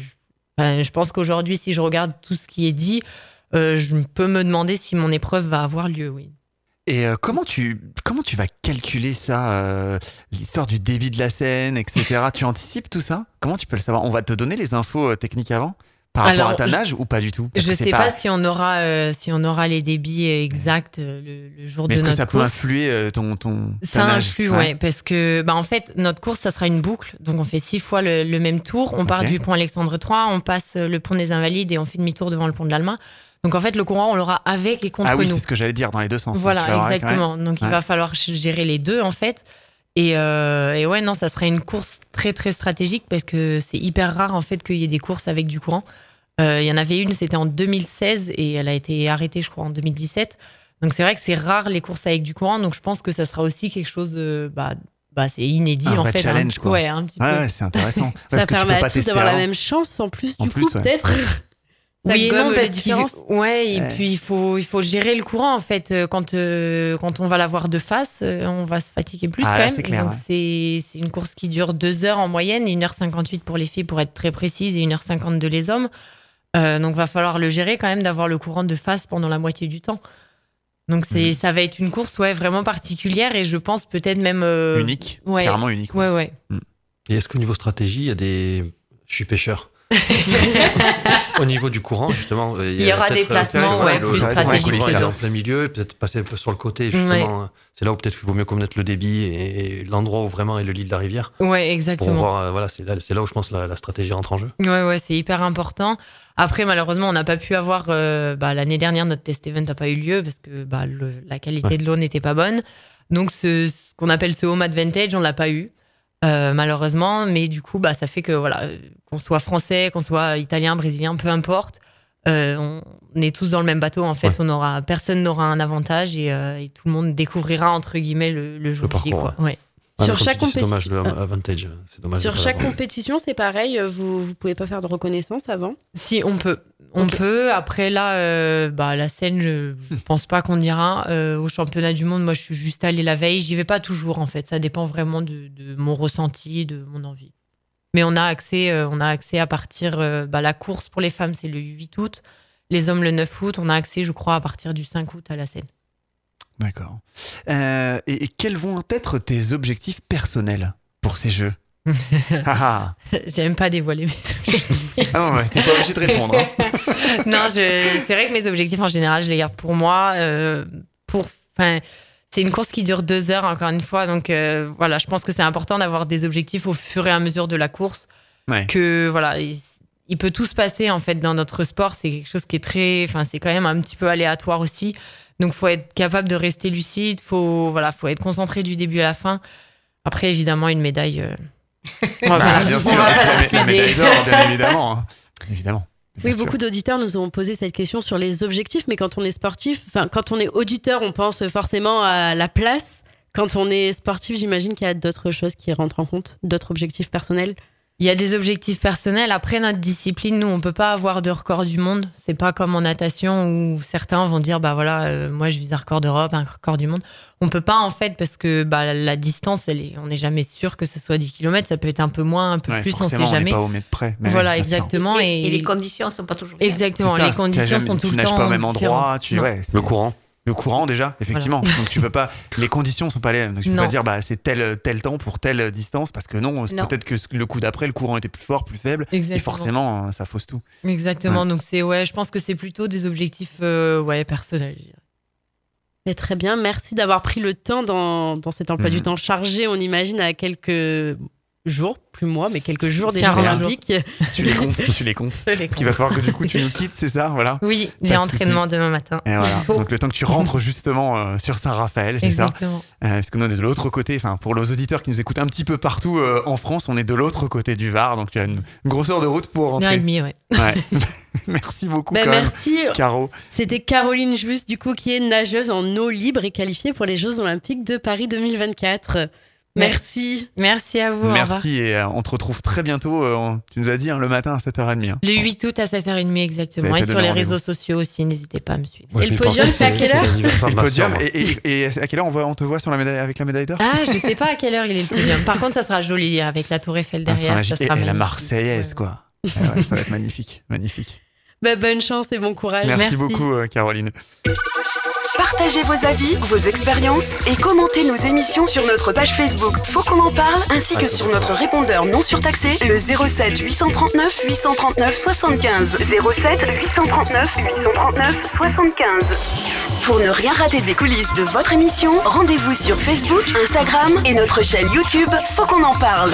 je pense qu'aujourd'hui, si je regarde tout ce qui est dit, je peux me demander si mon épreuve va avoir lieu. Oui. Et comment tu vas calculer ça, l'histoire du débit de la Seine, etc. Tu anticipes tout ça? Comment tu peux le savoir? On va te donner les infos techniques avant par rapport Alors, à ta nage ou pas du tout? Parce Je que c'est sais pas si on aura les débits exacts le jour Mais de est-ce que notre ça peut course. influer ta Ça nage? influe, ouais, parce que en fait, notre course, ça sera une boucle. Donc, on fait 6 fois le même tour. On part Ok. du pont Alexandre III, on passe le pont des Invalides et on fait demi-tour devant le pont de l'Alma. Donc, en fait, le courant, on l'aura avec et contre Ah oui, nous. c'est ce que j'allais dire, dans les deux sens. Voilà, Tu vas voir, exactement. Donc, il Ouais. va falloir gérer les deux, en fait. Et ouais, non, ça serait une course très, très stratégique parce que c'est hyper rare, en fait, qu'il y ait des courses avec du courant. Il y en avait une, c'était en 2016 et elle a été arrêtée, je crois, en 2017. Donc, c'est vrai que c'est rare les courses avec du courant. Donc, je pense que ça sera aussi quelque chose, c'est inédit, Un en vrai fait. challenge, quoi. Ouais, un petit peu. Ouais, c'est intéressant. Ça Parce que tu peux permet pas à tous tester d'avoir la avant. même chance en plus, En du plus, coup, ouais. peut-être. Ça Oui et non, gomme les parce qu'il différences. et puis il faut gérer le courant en fait. Quand on va l'avoir de face, on va se fatiguer plus Ah, quand là, même. c'est Et clair, donc ouais. c'est une course qui dure 2 heures en moyenne, 1h58 pour les filles pour être très précise et 1h52 les hommes. Donc va falloir le gérer quand même d'avoir le courant de face pendant la moitié du temps. Donc ça va être une course vraiment particulière et je pense peut-être même Unique, ouais. clairement unique. Ouais. Et est-ce qu'au niveau stratégie, il y a des. Je suis pêcheur. Au niveau du courant, justement, Il y aura des peut-être, placements plus stratégiques Il que est en d'autres. plein milieu, peut-être passer un peu sur le côté, justement. C'est là où peut-être qu'il vaut mieux connaître le débit et l'endroit où vraiment est le lit de la rivière. Ouais, Pour exactement. voir, voilà, c'est là où je pense la stratégie rentre en jeu. Ouais, c'est hyper important. Après, malheureusement, on n'a pas pu avoir. L'année dernière, notre test event n'a pas eu lieu parce que la qualité de l'eau n'était pas bonne. Donc, ce qu'on appelle ce home advantage, on l'a pas eu, malheureusement. Mais du coup, ça fait que, qu'on soit français, qu'on soit italien, brésilien, peu importe, on est tous dans le même bateau. En fait, personne n'aura un avantage et tout le monde découvrira, entre guillemets, le jour J, parcours, quoi. Ouais. Sur comme chaque tu dis, c'est dommage compétition- le avantage. C'est dommage Sur de pas chaque l'avoir. compétition, c'est pareil, vous pouvez pas faire de reconnaissance avant? Si, on peut. On peut. Après, là, la scène, je pense pas qu'on ira. Au championnat du monde, moi, je suis juste allée la veille. J'y vais pas toujours, en fait. Ça dépend vraiment de mon ressenti, de mon envie. Mais on a accès à partir... la course pour les femmes, c'est le 8 août. Les hommes, le 9 août. On a accès, je crois, à partir du 5 août à la scène. D'accord. Et quels vont être tes objectifs personnels pour ces jeux? J'aime pas dévoiler mes objectifs. Ah non, t'es pas obligé de répondre. Hein. Non, c'est vrai que mes objectifs, en général, je les garde pour moi. C'est une course qui dure 2 heures, encore une fois. Donc, je pense que c'est important d'avoir des objectifs au fur et à mesure de la course. Ouais. Que, il peut tout se passer, en fait, dans notre sport. C'est quelque chose qui est c'est quand même un petit peu aléatoire aussi. Donc, il faut être capable de rester lucide. Faut être concentré du début à la fin. Après, évidemment, une médaille... Bien sûr, on va pas la refuser. médaille d'or, bien évidemment. Évidemment. Oui, sûr. beaucoup d'auditeurs nous ont posé cette question sur les objectifs, mais quand on est sportif, enfin, quand on est auditeur, on pense forcément à la place. Quand on est sportif, j'imagine qu'il y a d'autres choses qui rentrent en compte, d'autres objectifs personnels. Il y a des objectifs personnels. Après, notre discipline, nous, on peut pas avoir de record du monde. C'est pas comme en natation où certains vont dire, bah voilà, moi, je vise un record d'Europe, un record du monde. On peut pas, en fait, parce que la distance, on n'est jamais sûr que ce soit 10 km. Ça peut être un peu moins, un peu plus, on sait forcément, jamais. On n'est pas au mètre près. Mais Voilà, bien sûr. exactement. Et les conditions ne sont pas toujours bien. Exactement, C'est ça, les conditions sont tout tu le nages temps pas au même endroit. différentes. Non. Le courant. Le courant déjà, effectivement. Donc tu peux pas. Les conditions sont pas les mêmes. Donc tu peux Non. pas dire c'est tel temps pour telle distance parce que non. Peut-être que le coup d'après le courant était plus fort, plus faible. Exactement. Et forcément ça fausse tout. Exactement. Donc je pense que c'est plutôt des objectifs personnels. Mais très bien, merci d'avoir pris le temps dans cet emploi du temps chargé. On imagine à quelques jours, plus mois, mais quelques jours des C'est Jeux un Olympiques. Tu les comptes. Parce qu'il va falloir que du coup tu nous quittes, c'est ça, voilà. Oui, Pas j'ai de entraînement demain matin. Et voilà. Donc le temps que tu rentres justement sur Saint-Raphaël, c'est Exactement. ça. Parce que nous on est de l'autre côté. Enfin pour nos auditeurs qui nous écoutent un petit peu partout en France, on est de l'autre côté du Var. Donc tu as une grosseur de route pour rentrer. 1h30, ouais. Ouais. Merci beaucoup. Ben, quand même, merci. Caro. C'était Caroline Just, du coup, qui est nageuse en eau libre et qualifiée pour les Jeux Olympiques de Paris 2024. Merci. Merci à vous. Au revoir. Merci et on te retrouve très bientôt. Tu nous as dit le matin à 7h30. Le 8 août à 7h30 exactement. Ça a Et été sur donné les rendez-vous. réseaux sociaux aussi, n'hésitez pas à me suivre. Moi, Et je le vais penser, podium, c'est à quelle heure l'anniversaire de Le ma podium sœur, moi. et à quelle heure on te voit sur la médaille avec la médaille d'or? Ah, je sais pas à quelle heure il est le podium. Par contre, ça sera joli avec la Tour Eiffel Ah, derrière. c'est Ça magique. sera Et la magnifique. Marseillaise Ouais. quoi. Ah ouais, ça va être magnifique. Ben, bonne chance et bon courage. Merci beaucoup Caroline. Partagez vos avis, vos expériences et commentez nos émissions sur notre page Facebook Faut qu'on en parle ainsi que sur notre répondeur non surtaxé le 07 839 839 75. 07 839 839 75. Pour ne rien rater des coulisses de votre émission, rendez-vous sur Facebook, Instagram et notre chaîne YouTube Faut qu'on en parle.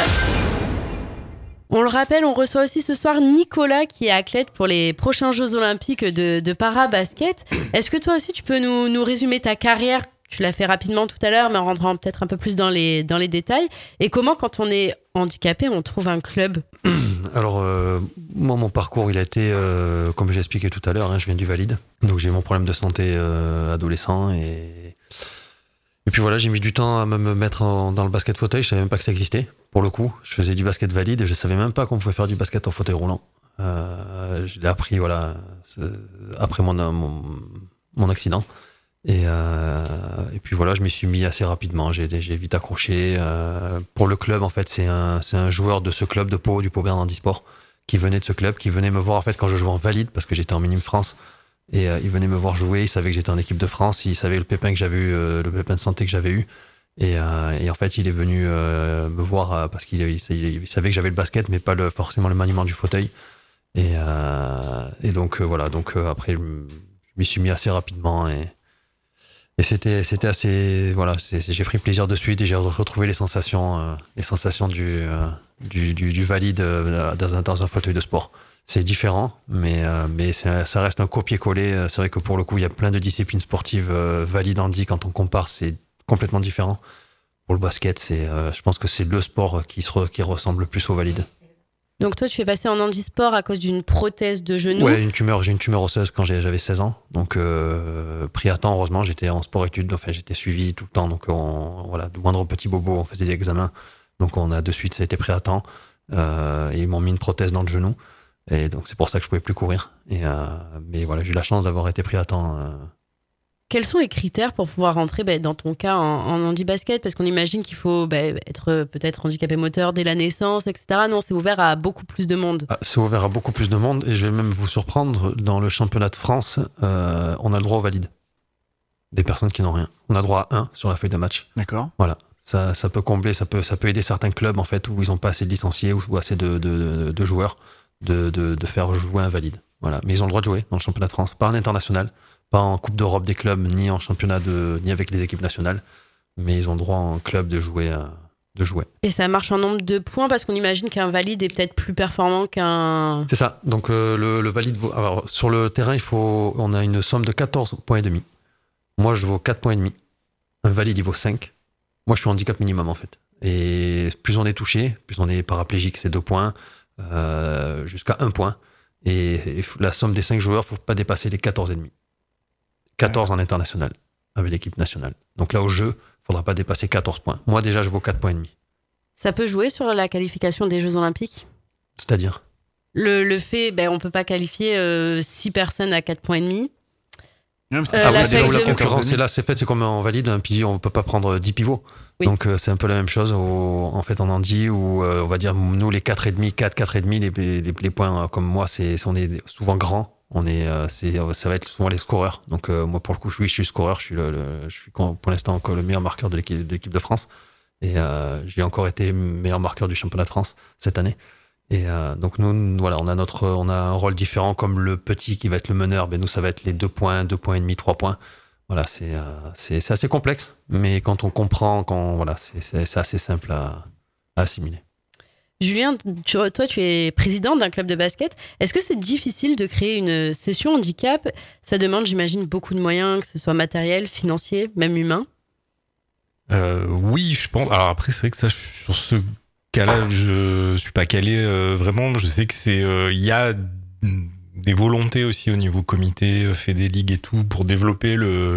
On le rappelle, on reçoit aussi ce soir Nicolas qui est athlète pour les prochains Jeux Olympiques de para-basket. Est-ce que toi aussi tu peux nous résumer ta carrière? Tu l'as fait rapidement tout à l'heure, mais en rentrant peut-être un peu plus dans les détails. Et comment, quand on est handicapé, on trouve un club? Alors, moi, mon parcours, il a été, comme j'ai expliqué tout à l'heure, je viens du Valide. Donc, j'ai eu mon problème de santé adolescent. Et puis voilà, j'ai mis du temps à me mettre dans le basket fauteuil. Je savais même pas que ça existait, pour le coup. Je faisais du basket valide et je savais même pas qu'on pouvait faire du basket en fauteuil roulant. Je l'ai appris, voilà, après mon accident. Et puis voilà, je m'y suis mis assez rapidement. J'ai vite accroché. Pour le club, en fait, c'est un joueur de ce club de Pau, du Pau Berne Handisport, qui venait de ce club, qui venait me voir en fait quand je jouais en valide, parce que j'étais en minime France. Et il venait me voir jouer. Il savait que j'étais en équipe de France. Il savait le pépin que j'avais eu, le pépin de santé que j'avais eu. Et en fait, il est venu me voir parce qu'il savait que j'avais le basket, mais pas forcément le maniement du fauteuil. Et donc voilà. Donc après, je m'y suis mis assez rapidement et c'était assez, voilà, j'ai pris plaisir de suite et j'ai retrouvé les sensations du valide dans un fauteuil de sport. C'est différent, mais ça reste un copier-coller. C'est vrai que pour le coup, il y a plein de disciplines sportives valides handi. Quand on compare, c'est complètement différent. Pour le basket, je pense que c'est le sport qui ressemble le plus au valide. Donc toi, tu es passé en handisport à cause d'une prothèse de genou. Ouais, j'ai une tumeur osseuse quand j'avais 16 ans. Donc, pris à temps, heureusement, j'étais en sport-études. Enfin, j'étais suivi tout le temps. Donc, voilà, de moindre petit bobo, on faisait des examens. Donc, on a de suite, ça a été pris à temps. Et ils m'ont mis une prothèse dans le genou. Et donc, c'est pour ça que je pouvais plus courir. Mais voilà, j'ai eu la chance d'avoir été pris à temps. Quels sont les critères pour pouvoir rentrer, dans ton cas, en handi-basket? Parce qu'on imagine qu'il faut être peut-être handicapé moteur dès la naissance, etc. Non, c'est ouvert à beaucoup plus de monde. C'est ouvert à beaucoup plus de monde. Et je vais même vous surprendre, dans le championnat de France, on a le droit au valide. Des personnes qui n'ont rien. On a droit à 1 sur la feuille de match. D'accord. Voilà. Ça peut combler, ça peut aider certains clubs, en fait, où ils n'ont pas assez de licenciés ou assez de joueurs de faire jouer un valide. Voilà. Mais ils ont le droit de jouer dans le championnat de France. Pas en international, pas en Coupe d'Europe des clubs, ni en championnat ni avec les équipes nationales. Mais ils ont le droit en club de jouer. Et ça marche en nombre de points parce qu'on imagine qu'un valide est peut-être plus performant qu'un... C'est ça. Donc le valide vaut... Alors, sur le terrain, on a une somme de 14 points et demi. Moi, je vaux 4 points et demi. Un valide, il vaut 5. Moi, je suis handicap minimum, en fait. Et plus on est touché, plus on est paraplégique, c'est 2 points, jusqu'à 1 point. Et la somme des 5 joueurs, il ne faut pas dépasser les 14,5. 14 en international, avec l'équipe nationale. Donc là, au jeu, il ne faudra pas dépasser 14 points. Moi, déjà, je vaux 4,5 points. Ça peut jouer sur la qualification des Jeux Olympiques ? C'est-à-dire ? Le fait, on ne peut pas qualifier 6 personnes à 4,5 points. Non, la c'est là où la feuille de- concurrence, c'est comme on valide, puis on ne peut pas prendre 10 pivots. Oui. Donc c'est un peu la même chose en handi, où on va dire, nous, les 4,5, les points, comme moi, on est souvent grands. Ça va être souvent les scoreurs. Donc moi, pour le coup, je suis scoreur. Je suis pour l'instant encore le meilleur marqueur de l'équipe de France. Et j'ai encore été meilleur marqueur du championnat de France cette année. Et donc nous, voilà, on a un rôle différent, comme le petit qui va être le meneur. Nous, ça va être les 2 points, 2,5 points, 3 points. Voilà, c'est assez complexe, mais quand on comprend, c'est assez simple à assimiler. Julien, toi, tu es président d'un club de basket. Est-ce que c'est difficile de créer une session handicap ? Ça demande, j'imagine, beaucoup de moyens, que ce soit matériel, financier, même humain. Oui, je pense. Alors après, c'est vrai que ça, sur ce cas-là, je suis pas calé vraiment. Je sais que il y a des volontés aussi au niveau comité, fédé, ligue et tout, pour développer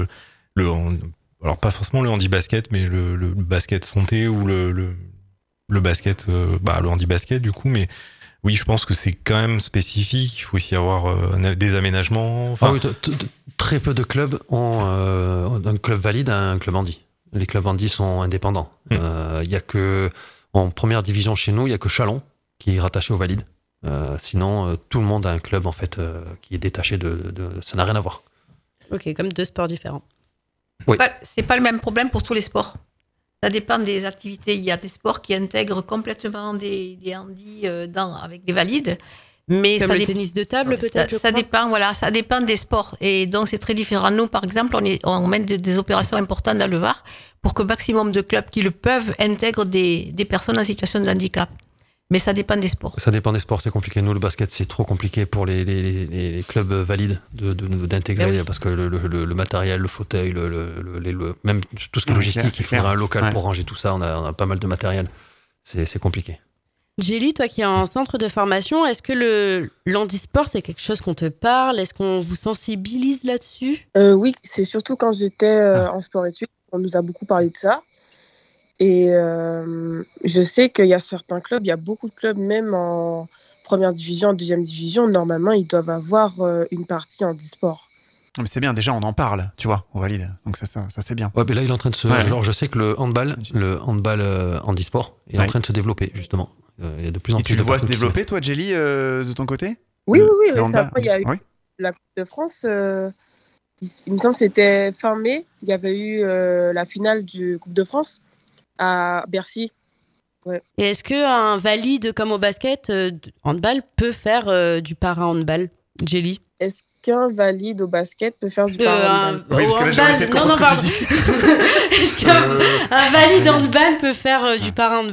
alors pas forcément le handi-basket, mais le basket santé ou le basket, le handi-basket du coup. Mais oui, je pense que c'est quand même spécifique. Il faut aussi avoir des aménagements. Oui, très peu de clubs ont un club valide à un club handi. Les clubs handi sont indépendants. Il y a que en première division chez nous, il y a que Chalon qui est rattaché au valide. Sinon, tout le monde a un club en fait qui est détaché de ça n'a rien à voir. Ok, comme 2 sports différents. Oui. C'est pas le même problème pour tous les sports. Ça dépend des activités. Il y a des sports qui intègrent complètement des handis avec des valides. Mais Comme ça le tennis de table, peut-être, ça dépend, ça dépend des sports. Et donc, c'est très différent. Nous, par exemple, on mène des opérations importantes dans le Var pour que maximum de clubs qui le peuvent intègrent des personnes en situation de handicap. Mais ça dépend des sports. Ça dépend des sports, c'est compliqué. Nous, le basket, c'est trop compliqué pour les clubs valides d'intégrer, parce que le matériel, le fauteuil, même tout ce qui est logistique, il faudra un local pour ranger tout ça. On a pas mal de matériel. C'est compliqué. Jelly, toi qui es en centre de formation, est-ce que l'handisport, c'est quelque chose qu'on te parle ? Est-ce qu'on vous sensibilise là-dessus ? Oui, c'est surtout quand j'étais en sport-études, on nous a beaucoup parlé de ça. Et je sais qu'il y a certains clubs, il y a beaucoup de clubs, même en première division, en deuxième division, normalement, ils doivent avoir une partie handisport. Mais c'est bien, déjà on en parle, tu vois, on valide. Donc ça c'est bien. Ouais, mais là il est en train de se. Ouais. Genre, je sais que le handball handisport est en train de se développer, justement. Il y a de plus en Et plus tu de le vois se personnes qui développer, toi, Jelly, de ton côté ? Oui, Le mais handball, il y a eu oui. la Coupe de France. Il me semble que c'était fin mai. Il y avait eu la finale du Coupe de France à Bercy. Et est-ce qu'un valide comme au basket, handball, peut faire du para-handball, Jelly ? Est-ce qu'un valide au basket peut faire du para-handball ? Oui, parce que là, j'ai essayé de Non, comprendre pardon. ce que tu dis. Est-ce qu'un valide handball peut faire du para-handball ?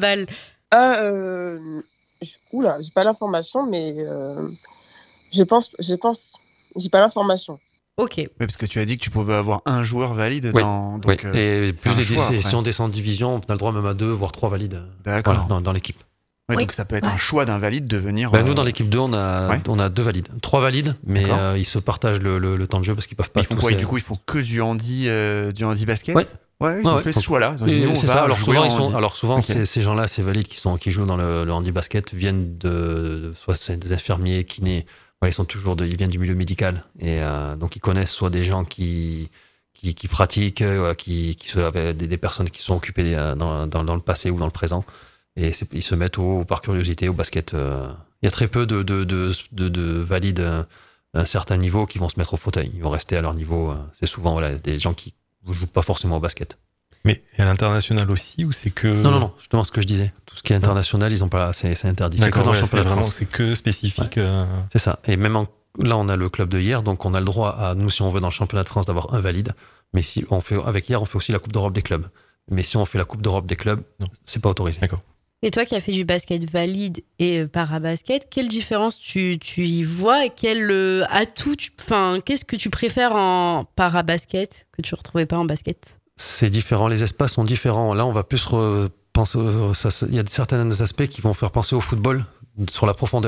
Oula, j'ai pas l'information, mais je pense, j'ai pas l'information. Ok. Oui, parce que tu as dit que tu pouvais avoir un joueur valide Oui. dans. Oui. Donc, Et c'est plus un choix, après. si on descend en division, on a le droit même à 2 voire 3 valides. D'accord. Voilà, dans l'équipe. Ouais, Oui. donc ça peut être un choix d'un valide de venir. Nous, dans l'équipe 2, on a 2 valides. 3 valides, mais D'accord. ils se partagent le temps de jeu parce qu'ils peuvent pas Ils font tous. quoi ? Et du coup, ils font que du handi basket. Ouais. Ouais, ils ont fait ce choix-là. Ils ont dit, nous, on c'est va ça. Alors jouer souvent, en handi. Ok. ces gens-là, ces valides qui jouent dans le handi basket viennent soit c'est des infirmiers, kinés. Voilà, ils viennent du milieu médical et donc ils connaissent soit des gens qui pratiquent, des personnes qui sont occupées dans le passé ou dans le présent, et ils se mettent par curiosité au basket. Il y a très peu de valides d'un certain niveau qui vont se mettre au fauteuil. Ils vont rester à leur niveau. C'est souvent des gens qui ne jouent pas forcément au basket. Mais à l'international aussi, ou c'est que... Non, justement ce que je disais. Tout ce qui est international, ils ont pas, c'est interdit. C'est que D'accord, dans le ouais, championnat de France. c'est que spécifique. Ouais. C'est ça. Et même là, on a le club de hier, donc on a le droit nous, si on veut dans le championnat de France, d'avoir un valide. Mais si on fait avec hier, on fait aussi la Coupe d'Europe des clubs. Mais si on fait la Coupe d'Europe des clubs, non, c'est pas autorisé. D'accord. Et toi qui as fait du basket valide et para-basket, quelle différence tu y vois et quel atout, qu'est-ce que tu préfères en para-basket que tu ne retrouvais pas en basket ? C'est différent, les espaces sont différents. Là, on va plus penser. Il y a certains aspects qui vont faire penser au football sur la profondeur.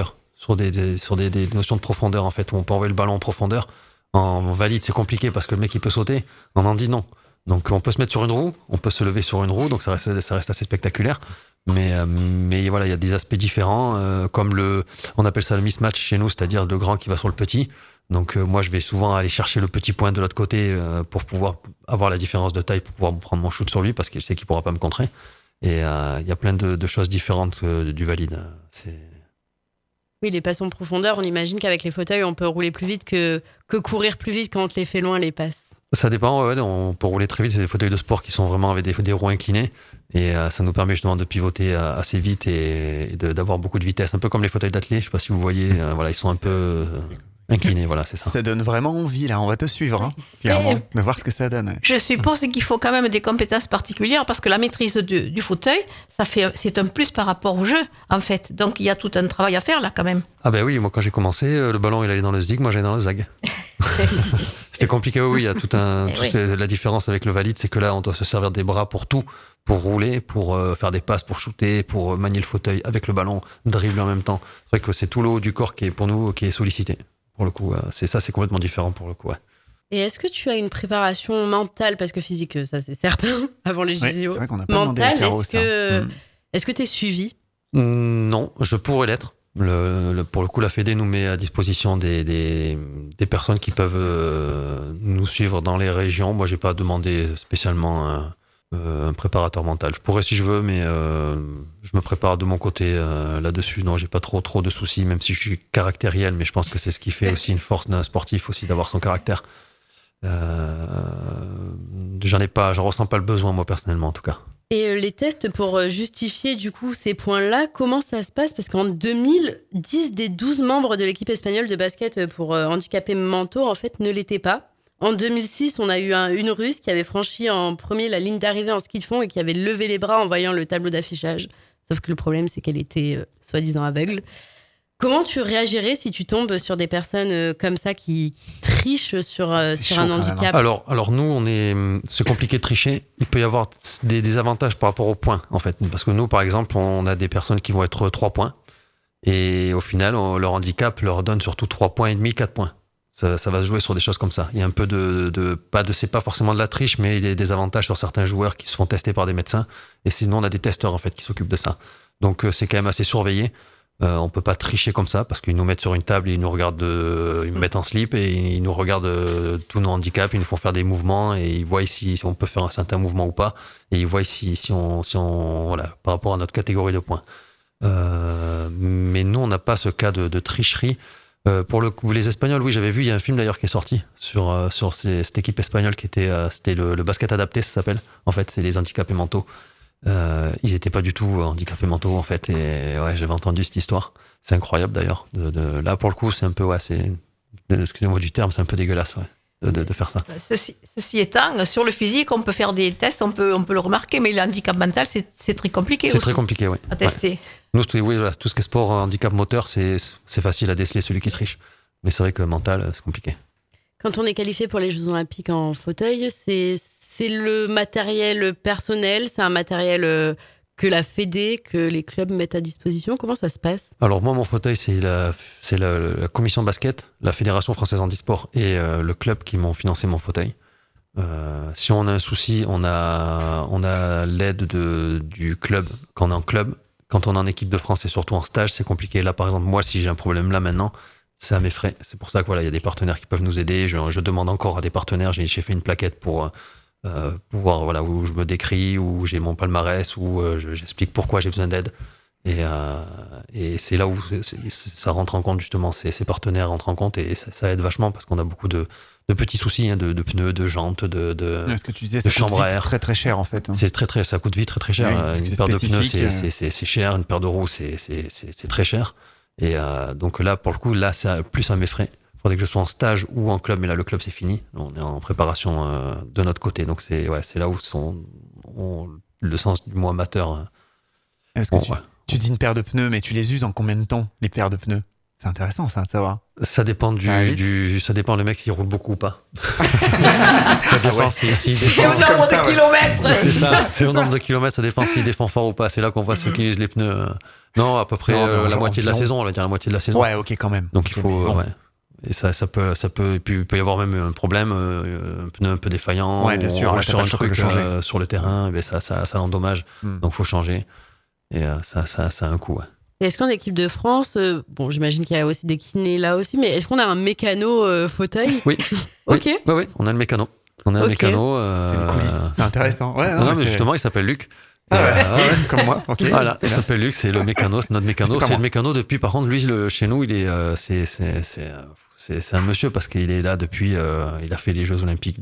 sur des notions de profondeur, en fait, où on peut envoyer le ballon en profondeur. En valide, c'est compliqué parce que le mec, il peut sauter. En handi, non. Donc, on peut se mettre sur une roue, on peut se lever sur une roue, donc ça reste assez spectaculaire. Mais voilà, il y a des aspects différents, comme on appelle ça le mismatch chez nous, c'est-à-dire le grand qui va sur le petit. Donc, moi, je vais souvent aller chercher le petit point de l'autre côté pour pouvoir avoir la différence de taille, pour pouvoir prendre mon shoot sur lui, parce qu'il sait qu'il pourra pas me contrer. Et il y a plein de choses différentes du valide. Oui, les passes en profondeur, on imagine qu'avec les fauteuils, on peut rouler plus vite que courir plus vite quand on te les fait loin, les passes. Ça dépend, ouais, on peut rouler très vite. C'est des fauteuils de sport qui sont vraiment avec des roues inclinées. Et ça nous permet justement de pivoter assez vite et d'avoir beaucoup de vitesse. Un peu comme les fauteuils d'athlètes, je sais pas si vous voyez, voilà, ils sont un peu inclinés, voilà, c'est ça. Ça donne vraiment envie, là, on va te suivre, hein, clairement, de voir ce que ça donne. Je suppose qu'il faut quand même des compétences particulières parce que la maîtrise du fauteuil, c'est un plus par rapport au jeu, en fait. Donc il y a tout un travail à faire là quand même. Ah ben oui, moi quand j'ai commencé, le ballon il allait dans le zig, moi j'allais dans le zag. C'était compliqué, oui, il y a la différence avec le valide, c'est que là on doit se servir des bras pour tout, pour rouler, pour faire des passes, pour shooter, pour manier le fauteuil avec le ballon, dribbler en même temps. C'est vrai que c'est tout le haut du corps qui est pour nous qui est sollicité. Pour le coup, c'est complètement différent pour le coup. Ouais. Et est-ce que tu as une préparation mentale, parce que physique, ça c'est certain, avant les JO. Oui, c'est vrai qu'on n'a pas demandé à Caro, est-ce que tu es suivi? Non, je pourrais l'être. Pour le coup, la Fédé nous met à disposition des personnes qui peuvent nous suivre dans les régions. Moi, j'ai pas demandé spécialement un préparateur mental. Je pourrais si je veux, mais je me prépare de mon côté là-dessus. Non, j'ai pas trop de soucis, même si je suis caractériel, mais je pense que c'est ce qui fait aussi une force d'un sportif, aussi d'avoir son caractère. J'en ressens pas le besoin, moi, personnellement, en tout cas. Et les tests pour justifier du coup ces points-là, comment ça se passe? Parce qu'en 2000, 10 des 12 membres de l'équipe espagnole de basket pour handicapés mentaux, en fait, ne l'étaient pas. En 2006, on a eu une Russe qui avait franchi en premier la ligne d'arrivée en ski de fond et qui avait levé les bras en voyant le tableau d'affichage. Sauf que le problème, c'est qu'elle était soi-disant aveugle. Comment tu réagirais si tu tombes sur des personnes comme ça qui trichent sur un handicap? Alors nous, c'est compliqué de tricher. Il peut y avoir des avantages par rapport aux points, en fait. Parce que nous, par exemple, on a des personnes qui vont être 3 points. Et au final, leur handicap leur donne surtout 3 points et demi, 4 points. Ça va se jouer sur des choses comme ça. Il y a un peu c'est pas forcément de la triche, mais il y a des avantages sur certains joueurs qui se font tester par des médecins. Et sinon, on a des testeurs, en fait, qui s'occupent de ça. Donc, c'est quand même assez surveillé. On peut pas tricher comme ça parce qu'ils nous mettent sur une table et ils nous regardent, ils nous mettent en slip et ils nous regardent tous nos handicaps, ils nous font faire des mouvements et ils voient si on peut faire un certain mouvement ou pas et ils voient si on voilà, par rapport à notre catégorie de points. Mais nous on n'a pas ce cas de tricherie. Pour le coup, les Espagnols, oui, j'avais vu, il y a un film d'ailleurs qui est sorti sur cette équipe espagnole qui c'était le basket adapté, ça s'appelle. En fait, c'est les handicapés mentaux. Ils étaient pas du tout handicapés mentaux en fait, et ouais, j'avais entendu cette histoire. C'est incroyable d'ailleurs. Là pour le coup, c'est un peu, excusez-moi du terme, c'est un peu dégueulasse, ouais, de faire ça. Ceci étant, sur le physique, on peut faire des tests, on peut le remarquer, mais le handicap mental, c'est très compliqué. C'est très compliqué, oui. À tester. Ouais. Nous, tout ce qui est sport, handicap moteur, c'est facile à déceler celui qui triche, mais c'est vrai que mental, c'est compliqué. Quand on est qualifié pour les Jeux Olympiques en fauteuil, c'est le matériel personnel, c'est un matériel que la Fédé, que les clubs mettent à disposition. Comment ça se passe? Alors moi, mon fauteuil, c'est la commission de basket, la Fédération française handisport et le club qui m'ont financé mon fauteuil. Si on a un souci, on a l'aide du club quand on est en club. Quand on est en équipe de France et surtout en stage, c'est compliqué. Là, par exemple, moi, si j'ai un problème là maintenant, c'est à mes frais. C'est pour ça que voilà, il y a des partenaires qui peuvent nous aider. Je demande encore à des partenaires. J'ai fait une plaquette pour pouvoir, voilà, où je me décris, où j'ai mon palmarès, où j'explique pourquoi j'ai besoin d'aide. Et c'est là où ça rentre en compte, justement, ces partenaires rentrent en compte et ça aide vachement parce qu'on a beaucoup de petits soucis, hein, de pneus, de jantes, ce que tu disais, de chambres à air. C'est très très cher en fait. Hein. C'est très, ça coûte vite très cher. Oui, une paire de pneus, c'est cher. Une paire de roues, c'est très cher. Et donc là, pour le coup, là, c'est plus à mes frais. Il faudrait que je sois en stage ou en club, mais là, le club, c'est fini. On est en préparation de notre côté. Donc c'est là où le sens du mot amateur. Est-ce que tu dis une paire de pneus, mais tu les uses en combien de temps, les paires de pneus? C'est intéressant ça de savoir. Ça dépend ça dépend le mec s'il roule beaucoup ou pas. Ça dépend s'il C'est défend. au nombre de kilomètres. C'est ça, c'est au nombre de kilomètres, ça dépend s'il défend fort ou pas. C'est là qu'on voit ceux qui utilisent les pneus. Non, à peu près la moitié de la saison, on va dire la moitié de la saison. Ouais, ok, quand même. Donc il faut, Et ça peut, et puis il peut y avoir même un problème, un pneu un peu défaillant. Ouais, bien sûr, sur un truc sur le terrain, et ça l'endommage. Donc faut changer. Et ça a un coût. Ouais. Et est-ce qu'en équipe de France, bon, j'imagine qu'il y a aussi des kinés là aussi, mais est-ce qu'on a un mécano fauteuil? Oui. Ok. Oui, on a le mécano. On a un mécano. C'est une coulisse, c'est intéressant. Ouais, non, mais justement, il s'appelle Luc. Comme moi. Ok. Voilà, il s'appelle Luc, c'est le mécano, c'est notre mécano. C'est le mécano depuis. Par contre, lui, chez nous, il est, c'est un monsieur parce qu'il est là depuis. Il a fait les Jeux Olympiques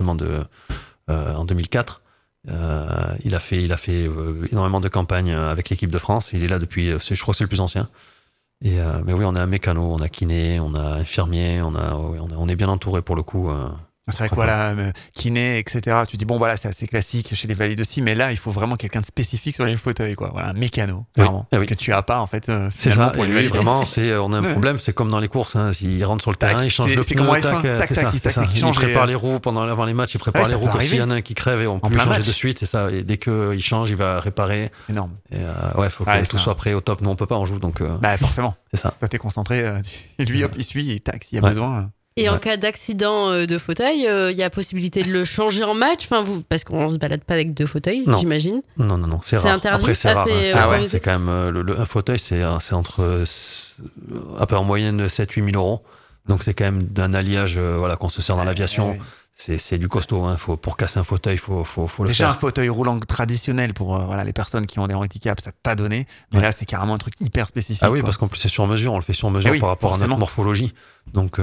en 2004. Il a fait énormément de campagnes avec l'équipe de France. Il est là depuis. Je crois que c'est le plus ancien. Mais oui, on a un mécano, on a kiné, on a infirmier, on est bien entouré pour le coup. C'est vrai que voilà, kiné, etc. Tu dis bon voilà, c'est assez classique chez les valides aussi, mais là il faut vraiment quelqu'un de spécifique sur les fauteuils, quoi. Voilà, un mécano, vraiment, que tu as pas en fait. C'est ça. Et lui vraiment, on a un problème, c'est comme dans les courses. Hein, il rentre sur le terrain, il change le pneu, c'est ça. Il prépare les roues avant les matchs, il prépare les roues que s'il y en a un qui crève et on peut changer de suite, c'est ça. Et dès qu'il change, il va réparer. Énorme. Et faut que tout soit prêt au top. Nous on peut pas, on joue donc. Forcément. C'est ça. Toi t'es concentré. Lui hop, il suit, il taxe s'il y a besoin. Et en cas d'accident de fauteuil, il y a possibilité de le changer en match, parce qu'on se balade pas avec deux fauteuils, j'imagine. Non, c'est rare. Interdit. Après, c'est rare. C'est quand même un fauteuil, c'est entre en moyenne 7-8 000 euros. Donc c'est quand même d'un alliage qu'on se sert dans l'aviation. C'est du costaud, hein. Pour casser un fauteuil, faut le faire. Déjà un fauteuil roulant traditionnel pour les personnes qui ont des handicaps, ça n'a pas donné. Mais là, c'est carrément un truc hyper spécifique. Ah oui, parce qu'en plus c'est sur mesure, on le fait sur mesure par rapport à notre morphologie. Donc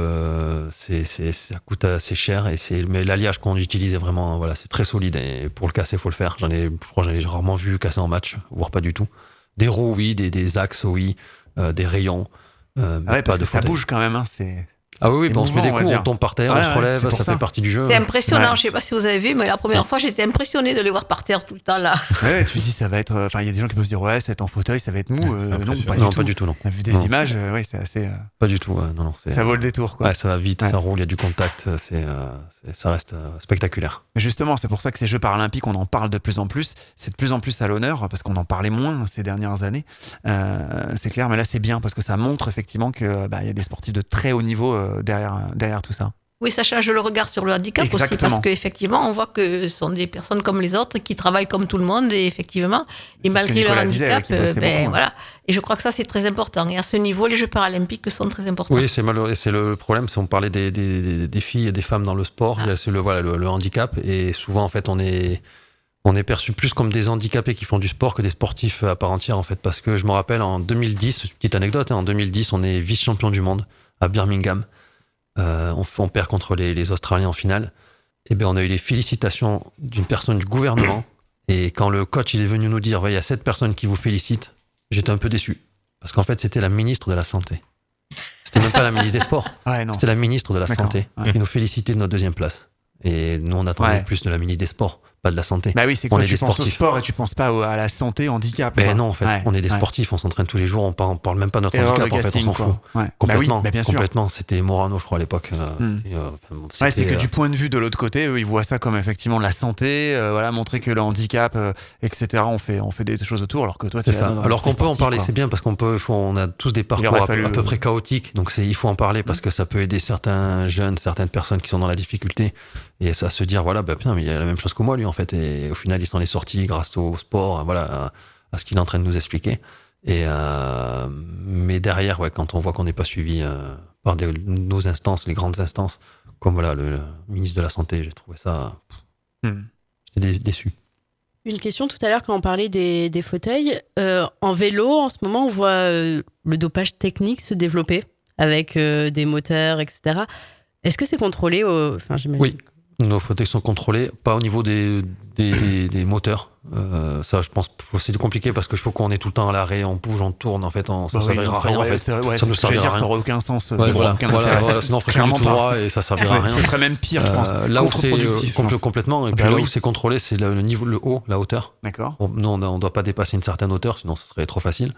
ça coûte assez cher mais l'alliage qu'on utilise est vraiment c'est très solide et pour le casser, faut le faire. Je crois que j'en ai rarement vu casser en match, voire pas du tout. Des roues, oui, des axes, oui, des rayons. Parce que ça bouge quand même, hein, Ah oui, on se fait des coups, on tombe par terre, on se relève, ça fait partie du jeu. C'est impressionnant, je sais pas si vous avez vu, mais la première fois, j'étais impressionné de les voir par terre tout le temps là. Ouais, tu dis ça va être. Enfin, il y a des gens qui peuvent se dire ça va être en fauteuil, ça va être mou. Non, pas du tout. Non. On a vu des images, c'est assez. Pas du tout. Non. Ça vaut le détour, quoi. Ouais, ça va vite, ça roule, il y a du contact, ça reste spectaculaire. Mais justement, c'est pour ça que ces Jeux paralympiques, on en parle de plus en plus. C'est de plus en plus à l'honneur parce qu'on en parlait moins ces dernières années. C'est clair, mais là c'est bien parce que ça montre effectivement que y a des sportifs de très haut niveau derrière tout ça. Oui, ça change le regard sur le handicap aussi, parce qu'effectivement, on voit que ce sont des personnes comme les autres qui travaillent comme tout le monde, et effectivement, et malgré leur handicap, voilà. Et je crois que ça, c'est très important. Et à ce niveau, les Jeux paralympiques sont très importants. Oui, c'est le problème, c'est on parlait des filles et des femmes dans le sport, c'est le handicap, et souvent, en fait, on est perçu plus comme des handicapés qui font du sport que des sportifs à part entière, en fait, parce que je me rappelle, en 2010, petite anecdote, en 2010, on est vice-champion du monde à Birmingham. On perd contre les Australiens en finale. Et on a eu les félicitations d'une personne du gouvernement. Et quand le coach il est venu nous dire il y a 7 personnes qui vous félicitent, j'étais un peu déçu. Parce qu'en fait, c'était la ministre de la Santé. C'était même pas la ministre des Sports. C'était la ministre de la Santé qui nous félicitait de notre 2e place. Et nous, on attendait plus de la ministre des Sports, pas de la santé. Bah oui, c'est quoi, tu penses au sport et tu penses pas à la santé, handicap. Ben non, en fait, on est des sportifs, on s'entraîne tous les jours, on parle même pas de notre handicap, en fait, on s'en fout. Complètement, complètement. C'était Morano, je crois, à l'époque. C'est que du point de vue de l'autre côté, eux, ils voient ça comme effectivement la santé, montrer que le handicap, etc. On fait des choses autour, alors que toi, c'est ça. Alors qu'on peut en parler, c'est bien parce on a tous des parcours à peu près chaotiques, donc il faut en parler parce que ça peut aider certains jeunes, certaines personnes qui sont dans la difficulté. Et ça se dire mais il y a la même chose que moi lui en fait, et au final il s'en est sorti grâce au sport, à ce qu'il est en train de nous expliquer. Mais derrière, quand on voit qu'on n'est pas suivi par nos instances, les grandes instances, comme le ministre de la Santé, j'ai trouvé ça, j'étais déçu. Une question tout à l'heure quand on parlait des fauteuils, en vélo en ce moment on voit le dopage technique se développer avec des moteurs, etc. Est-ce que c'est contrôlé Oui. Nos fauteuils sont contrôlés, pas au niveau des moteurs. Ça, je pense, c'est compliqué parce qu'il faut qu'on est tout le temps à l'arrêt, on bouge, on tourne. En fait, ça ne servira à rien. En fait. Ça ne servira à rien. Ça n'aurait aucun sens. Voilà, sinon on ferait tout droit et ça servira à rien. Ce serait même pire, je pense. Là où c'est complètement, et puis là où c'est contrôlé, c'est le niveau, la hauteur. D'accord. Nous, on ne doit pas dépasser une certaine hauteur, sinon ce serait trop facile.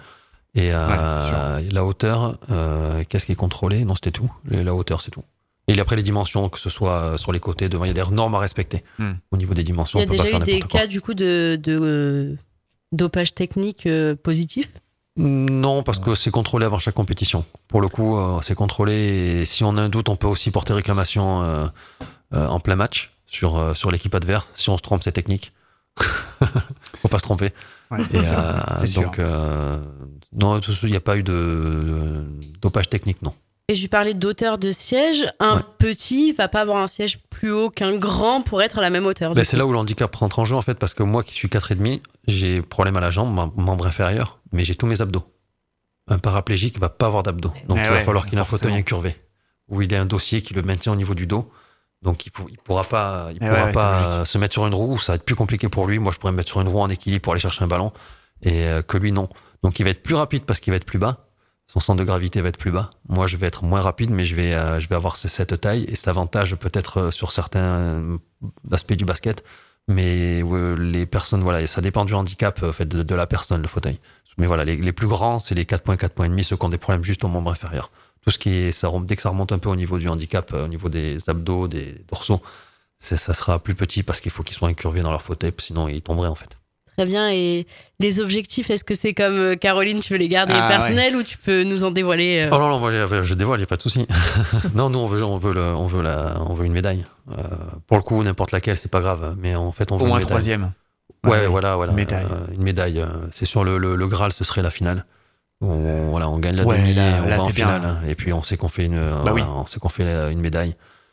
Et c'est sûr. la hauteur, qu'est-ce qui est contrôlé? Non, c'était tout. La hauteur, c'est tout. Et après, les dimensions, que ce soit sur les côtés, devant, il y a des normes à respecter. Au niveau des dimensions, Il y a on peut pas déjà faire eu des n'importe quoi. cas du coup de dopage technique positif? Non, parce que c'est contrôlé avant chaque compétition. Pour le coup, c'est contrôlé. Et si on a un doute, on peut aussi porter réclamation en plein match sur l'équipe adverse. Si on se trompe, c'est technique. Faut pas se tromper. Ouais, Et, c'est sûr. donc, non, il n'y a pas eu de dopage technique, non. Et je lui parlais d'auteur de siège. Un Ouais. petit va pas avoir un siège plus haut qu'un grand pour être à la même hauteur. Ben, c'est là où le handicap rentre en jeu, en fait, parce que moi qui suis 4,5, j'ai problème à la jambe, membre inférieur, mais j'ai tous mes abdos. Un paraplégique va pas avoir d'abdos. Donc Mais il va ouais, falloir qu'il ait un forcément. fauteuil incurvé, où il ait un dossier qui le maintient au niveau du dos. Donc il pourra pas, ouais, c'est se mettre sur une roue, ça va être plus compliqué pour lui. Moi je pourrais me mettre sur une roue en équilibre pour aller chercher un ballon, et que lui non. Donc il va être plus rapide parce qu'il va être plus bas. Son centre de gravité va être plus bas. Moi, je vais être moins rapide, mais je vais avoir cette taille et cet avantage peut-être sur certains aspects du basket. Mais les personnes, voilà, et ça dépend du handicap en fait, de la personne, le fauteuil. Mais voilà, les plus grands, c'est les 4 points et demi, ceux qui ont des problèmes juste au membre inférieur. Tout ce qui est, dès que ça remonte un peu au niveau du handicap, au niveau des abdos, des dorsaux, ça sera plus petit parce qu'il faut qu'ils soient incurvés dans leur fauteuil, sinon ils tomberaient en fait. Très bien. Et les objectifs, est-ce que c'est comme Caroline, tu veux les garder personnels ou tu peux nous en dévoiler Oh non, je dévoile, il n'y a pas de souci. Non, nous, on veut une médaille. Pour le coup, n'importe laquelle, c'est pas grave. Mais en fait, on veut Au une moins médaille. troisième. Ouais, voilà. Une médaille. Une médaille. C'est sûr, le Graal, ce serait la finale. On gagne la Ouais, demi, là, on va en t'es bien. finale. Et puis, on sait qu'on fait une médaille.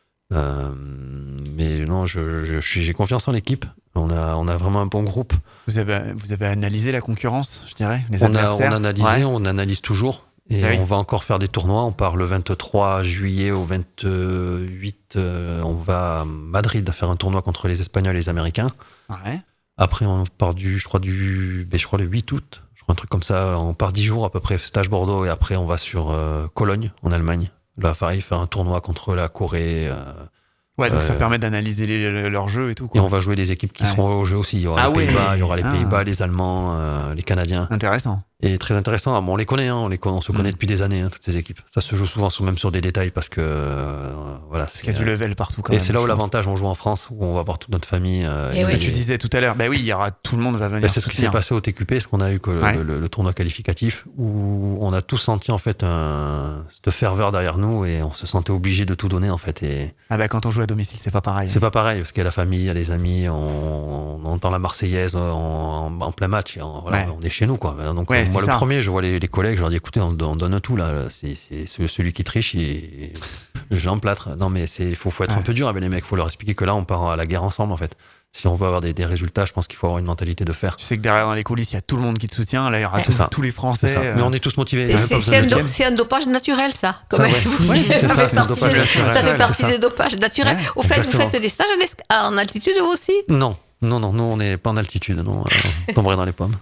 Mais non, j'ai confiance en l'équipe. On a vraiment un bon groupe. Vous avez analysé la concurrence, je dirais, les On a adversaires. analysé, Ouais. on analyse toujours. Et Ah oui. on va encore faire des tournois. On part le 23 juillet au 28. On va à Madrid faire un tournoi contre les Espagnols et les Américains. Ouais. Après, on part le 8 août. Je crois un truc comme ça. On part 10 jours à peu près, stage Bordeaux. Et après, on va sur Cologne, en Allemagne. Là, pareil, faire un tournoi contre la Corée. Ouais, donc ça permet d'analyser leur jeu et tout, quoi. Et on va jouer les équipes qui seront au jeu aussi. Il y aura les Pays-Bas, les Allemands, les Canadiens. Intéressant. Et très intéressant. Bon, on les connaît, on se connaît depuis des années, toutes ces équipes. Ça se joue souvent même sur des détails parce que voilà. Parce qu'il y a du level partout quand et même. c'est là où l'avantage, on joue en France, où on va voir toute notre famille. C'est ce que tu disais tout à l'heure. Bah oui, il y aura tout le monde va venir. C'est ce qui s'est passé au TQP, ce qu'on a eu le tournoi qualificatif, où on a tous senti en fait cette ferveur derrière nous et on se sentait obligé de tout donner en fait. Et ah bah quand on joue à domicile, c'est pas pareil. C'est pas pareil parce qu'il y a la famille, il y a les amis, on entend la Marseillaise en plein match, et on est chez nous quoi. Donc moi le premier, je vois les collègues, je leur dis écoutez, on donne tout là. C'est celui qui triche, je l'emplâtre. Non mais faut être un peu dur avec les mecs, faut leur expliquer que là on part à la guerre ensemble en fait. Si on veut avoir des résultats, je pense qu'il faut avoir une mentalité de fer. Tu sais que derrière dans les coulisses, il y a tout le monde qui te soutient. Là, il y aura tous les Français. Mais on est tous motivés. C'est un dopage naturel, ça. Ça fait partie des dopages naturels. Au fait, vous faites des stages en altitude vous aussi? Non, nous on n'est pas en altitude. Non, on tomberait dans les pommes.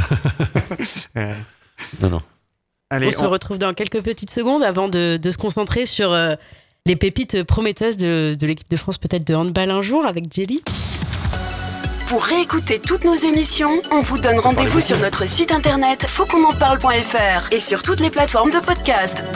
Non. Allez, on se retrouve dans quelques petites secondes avant de se concentrer sur les pépites prometteuses de l'équipe de France, peut-être de handball un jour avec Jelly. Pour réécouter toutes nos émissions, on vous donne rendez-vous sur notre site internet fautquonenparle.fr et sur toutes les plateformes de podcast.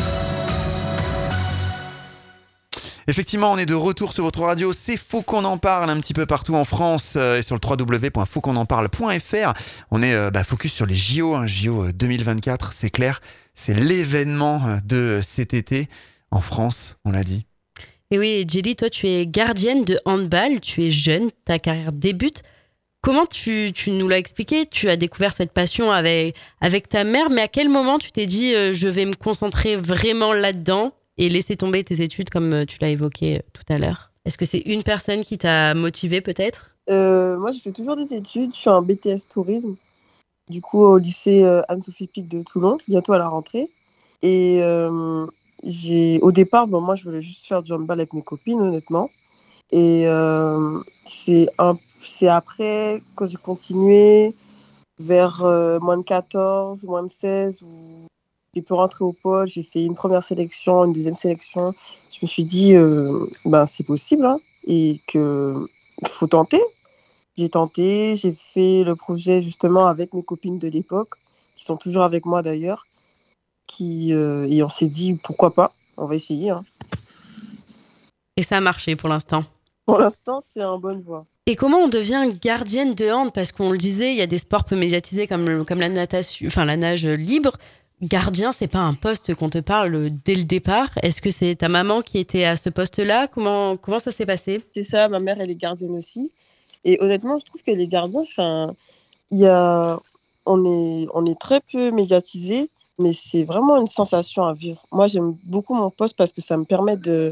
Effectivement, on est de retour sur votre radio. C'est Faut qu'on en parle un petit peu partout en France et sur le www.fautquonenparle.fr. On est focus sur les JO, JO 2024, c'est clair. C'est l'événement de cet été en France, on l'a dit. Et oui, Jelly, toi, tu es gardienne de handball, tu es jeune, ta carrière débute. Comment tu nous l'as expliqué? Tu as découvert cette passion avec ta mère, mais à quel moment tu t'es dit je vais me concentrer vraiment là-dedans et laisser tomber tes études comme tu l'as évoqué tout à l'heure? Est-ce que c'est une personne qui t'a motivé peut-être? Moi, je fais toujours des études. Je suis en BTS tourisme, du coup au lycée Anne-Sophie Pic de Toulon, bientôt à la rentrée. Et au départ, moi, je voulais juste faire du handball avec mes copines, honnêtement. Et c'est après que j'ai continué vers moins de 14, moins de 16, où j'ai pu rentrer au pôle. J'ai fait une première sélection, une deuxième sélection. Je me suis dit, c'est possible, hein, et qu'il faut tenter. J'ai tenté, j'ai fait le projet justement avec mes copines de l'époque, qui sont toujours avec moi d'ailleurs. et on s'est dit pourquoi pas, on va essayer. Hein. Et ça a marché pour l'instant. Pour l'instant, c'est en bonne voie. Et comment on devient gardienne de hand? Parce qu'on le disait, il y a des sports peu médiatisés comme la natation, enfin la nage libre. Gardien, c'est pas un poste qu'on te parle dès le départ. Est-ce que c'est ta maman qui était à ce poste-là? Comment ça s'est passé? C'est ça, ma mère, elle est gardienne aussi. Et honnêtement, je trouve que les gardiens, on est très peu médiatisés, mais c'est vraiment une sensation à vivre. Moi, j'aime beaucoup mon poste parce que ça me permet de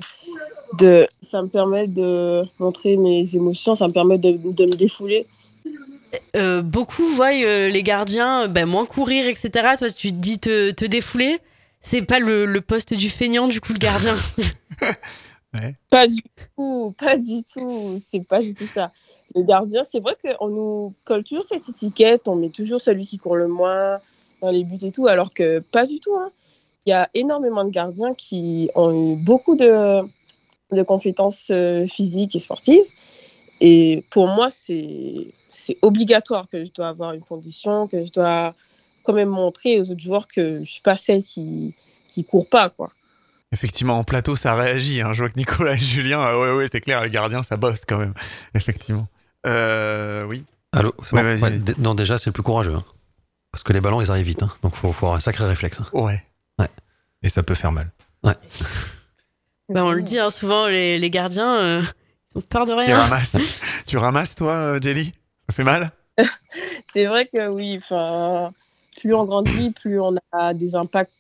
montrer mes émotions, ça me permet de me défouler. Beaucoup voient les gardiens moins courir, etc. Toi, tu te dis te défouler. C'est pas le poste du feignant, du coup, le gardien. Ouais. Pas du tout. C'est pas du tout ça. Le gardien, c'est vrai qu'on nous colle toujours cette étiquette, on met toujours celui qui court le moins dans les buts et tout, alors que pas du tout. Hein. Il y a énormément de gardiens qui ont eu beaucoup de compétences physiques et sportives. Et pour moi, c'est obligatoire que je dois avoir une condition, que je dois quand même montrer aux autres joueurs que je ne suis pas celle qui court pas, quoi. Effectivement, en plateau, ça réagit. Hein. Je vois que Nicolas et Julien, ouais, c'est clair, les gardiens, ça bosse quand même. Effectivement. Oui. Allô, c'est bon. Ouais, vas-y. Non, déjà, c'est le plus courageux. Hein. Parce que les ballons, ils arrivent vite. Hein. Donc, il faut avoir un sacré réflexe. Hein. Ouais. Et ça peut faire mal. Ouais. On le dit souvent, les gardiens, ils ont peur de Ils rien. ramassent. Tu ramasses, toi, Jelly? Ça fait mal? C'est vrai que oui, plus on grandit, plus on a des impacts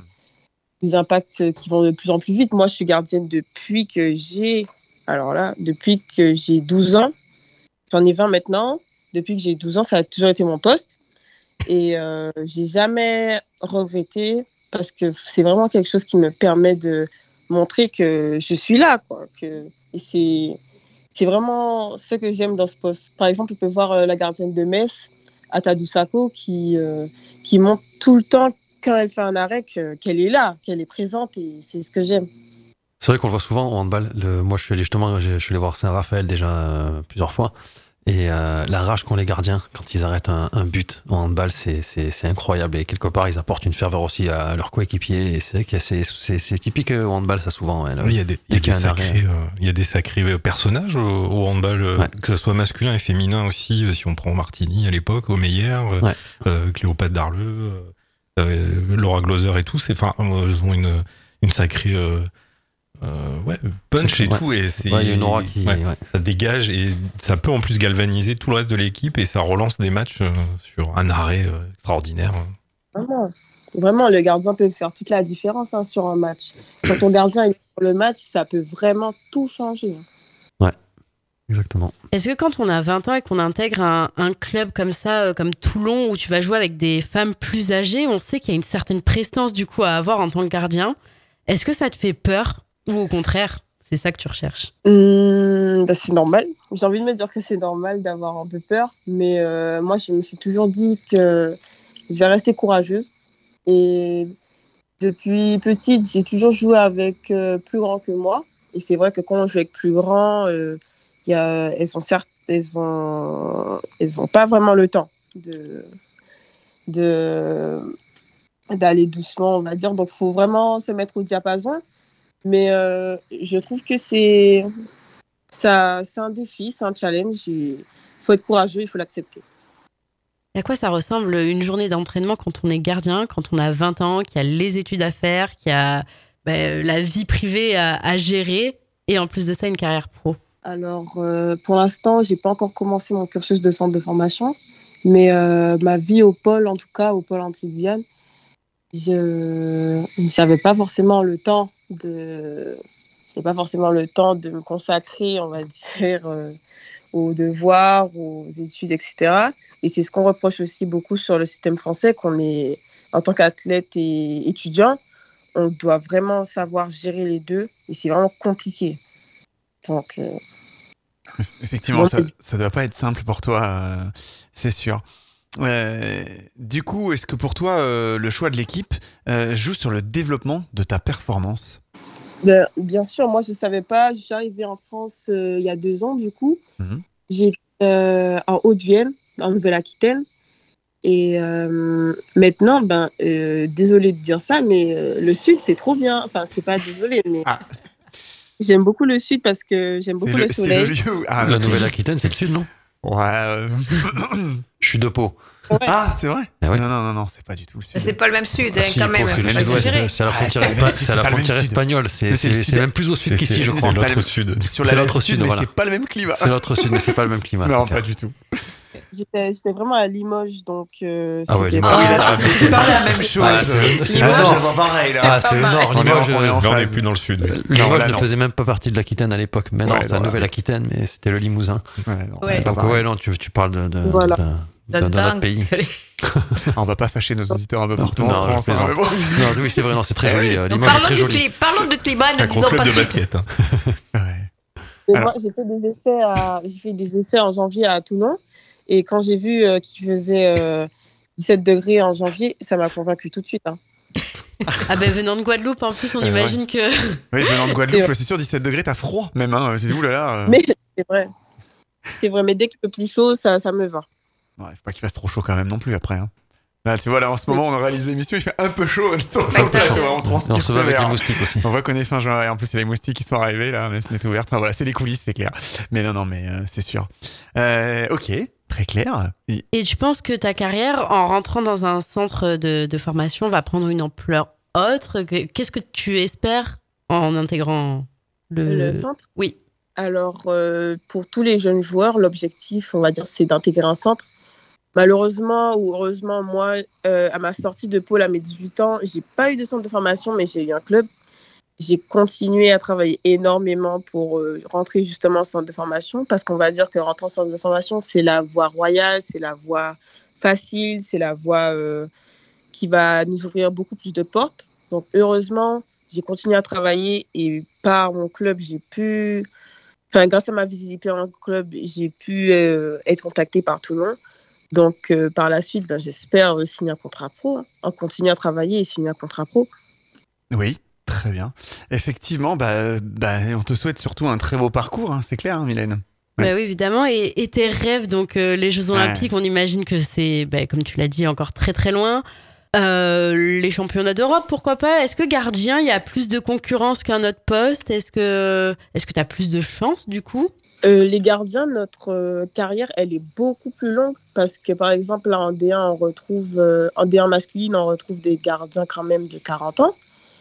qui vont de plus en plus vite. Moi, je suis gardienne depuis que j'ai 12 ans. J'en ai 20 maintenant. Depuis que j'ai 12 ans, ça a toujours été mon poste. Et j'ai jamais regretté parce que c'est vraiment quelque chose qui me permet de montrer que je suis là, quoi. Et c'est vraiment ce que j'aime dans ce poste. Par exemple, on peut voir la gardienne de Metz, Atadou Sakho, qui montre tout le temps quand elle fait un arrêt qu'elle est là, qu'elle est présente, et c'est ce que j'aime. C'est vrai qu'on le voit souvent au handball. Moi, je suis allé voir Saint-Raphaël déjà plusieurs fois. Et la rage qu'ont les gardiens quand ils arrêtent un but en handball, c'est incroyable. Et quelque part, ils apportent une ferveur aussi à leurs coéquipiers. Et c'est vrai que c'est typique au handball, ça souvent. Ouais, il y a des sacrés personnages au handball, que ce soit masculin et féminin aussi. Si on prend Martini à l'époque, Omeyer, Cléopâtre Darleux, Laura Glauser et tout, ils ont une sacrée punch et tout, et il y a une aura qui ça dégage, et ça peut en plus galvaniser tout le reste de l'équipe, et ça relance des matchs sur un arrêt extraordinaire. Vraiment, le gardien peut faire toute la différence sur un match. Quand ton gardien est sur le match, ça peut vraiment tout changer. Ouais, exactement. Est-ce que quand on a 20 ans et qu'on intègre un club comme ça, comme Toulon, où tu vas jouer avec des femmes plus âgées, on sait qu'il y a une certaine prestance du coup à avoir en tant que gardien. Est-ce que ça te fait peur, ou au contraire, c'est ça que tu recherches? C'est normal. J'ai envie de me dire que c'est normal d'avoir un peu peur, mais moi, je me suis toujours dit que je vais rester courageuse. Et depuis petite, j'ai toujours joué avec plus grands que moi. Et c'est vrai que quand on joue avec plus grands, elles ont pas vraiment le temps d'aller doucement, on va dire. Donc, il faut vraiment se mettre au diapason. Mais je trouve que c'est un défi, c'est un challenge. Il faut être courageux, il faut l'accepter. À quoi ça ressemble une journée d'entraînement quand on est gardien, quand on a 20 ans, qu'il y a les études à faire, qu'il y a la vie privée à gérer, et en plus de ça, une carrière pro? Alors, pour l'instant, je n'ai pas encore commencé mon cursus de centre de formation, mais ma vie au pôle, en tout cas, au pôle Antilles-Guyane, je n'avais pas forcément le temps de me consacrer, on va dire, aux devoirs, aux études, etc. Et c'est ce qu'on reproche aussi beaucoup sur le système français, qu'on est, en tant qu'athlète et étudiant, on doit vraiment savoir gérer les deux, et c'est vraiment compliqué. Donc, effectivement, ça ne doit pas être simple pour toi, c'est sûr. Du coup, est-ce que pour toi, le choix de l'équipe joue sur le développement de ta performance? Bien sûr, moi je ne savais pas. Je suis arrivée en France il y a 2 ans, du coup. J'ai en Haute-Vienne, en Nouvelle-Aquitaine. Et maintenant, désolé de dire ça, mais le Sud, c'est trop bien. Enfin, c'est pas désolé, mais j'aime beaucoup le Sud parce que j'aime beaucoup le soleil. C'est le lieu où... La Nouvelle-Aquitaine, c'est le Sud, non? Ouais. Je suis de Pau. Ouais. Ah, c'est vrai? Ah ouais. Non, c'est pas du tout le Sud. C'est pas le même Sud, hein, Si, quand même. Pau, c'est le faut pas Sud-Ouest, exagérer. c'est à la frontière, c'est pas le même Sud. espagnole. Mais c'est le C'est Sud. même plus au sud qu'ici, je crois. C'est L'autre pas sud. Sur C'est la l'autre Sud, Sud, mais voilà. c'est pas le même climat. C'est l'autre Sud, mais c'est pas le même climat. Non, c'est pas clair. du tout. J'étais vraiment à Limoges, donc Ah ouais, c'était Limoges. C'est pas la même chose. Ah, c'est le Limoges, Nord. c'est pas pareil, là. Ah, c'est le Nord. On est Limoges, en Là, on n'est phase. plus dans le sud. Limoges là, ne non. faisait même pas partie de l'Aquitaine à l'époque. Mais non, Ouais, c'est la voilà. Nouvelle-Aquitaine, mais c'était le Limousin. Ouais, non, Ouais. c'est pas Donc pareil. ouais, non, tu parles Voilà. d'un autre pays. On va pas fâcher nos auditeurs un peu partout Non, en je France. plaisante. mais bon. Non, oui, c'est vrai, non, c'est très joli. Donc, Limoges est très joli. parlons de climat, ne Un gros disons club pas de Sud. basket. hein. Ouais. Et Alors- moi, j'ai fait des essais en janvier à Toulon. Et quand j'ai vu qu'il faisait 17 degrés en janvier, ça m'a convaincu tout de suite. Hein. Ah ben venant de Guadeloupe, en plus, on Ouais. imagine que... Oui, venant de Guadeloupe, c'est sûr, 17 degrés, t'as froid même. Hein. Tu dis, oulala. Mais c'est vrai. C'est vrai, mais dès qu'il fait plus chaud, ça me va. Ouais, faut pas qu'il fasse trop chaud quand même non plus après. Hein. Là, tu vois, là, en ce moment, on réalise l'émission, il fait un peu chaud. Sur le Exactement. plateau, on Et on transpire se va avec sévère. les moustiques aussi. On voit qu'on est fin juin et en plus il y a les moustiques qui sont arrivés là, on est ouverte. Enfin voilà, c'est les coulisses, c'est clair. Mais non, mais c'est sûr. Ok, très clair. Et tu penses que ta carrière, en rentrant dans un centre de formation, va prendre une ampleur autre? Qu'est-ce que tu espères en intégrant Le centre? Oui. Alors, pour tous les jeunes joueurs, l'objectif, on va dire, c'est d'intégrer un centre. Malheureusement ou heureusement, moi, à ma sortie de Pôle à mes 18 ans, j'ai pas eu de centre de formation, mais j'ai eu un club. J'ai continué à travailler énormément pour rentrer justement au centre de formation, parce qu'on va dire que rentrer au centre de formation, c'est la voie royale, c'est la voie facile, c'est la voie qui va nous ouvrir beaucoup plus de portes. Donc, heureusement, j'ai continué à travailler et par mon club, grâce à ma visibilité en club, j'ai pu être contactée par Toulon. Donc, par la suite, j'espère signer un contrat pro, hein, continuer à travailler et signer un contrat pro. Oui, très bien. Effectivement, on te souhaite surtout un très beau parcours, hein, c'est clair, hein, Mylène. Bah oui, évidemment. Et tes rêves, donc les Jeux Olympiques, Ouais. on imagine que c'est, comme tu l'as dit, encore très très loin. Les championnats d'Europe, pourquoi pas? Est-ce que gardien, il y a plus de concurrence qu'un autre poste? Est-ce que tu as plus de chance du coup? Les gardiens, notre carrière, elle est beaucoup plus longue parce que, par exemple, là, en D1, en D1 masculine, on retrouve des gardiens quand même de 40 ans.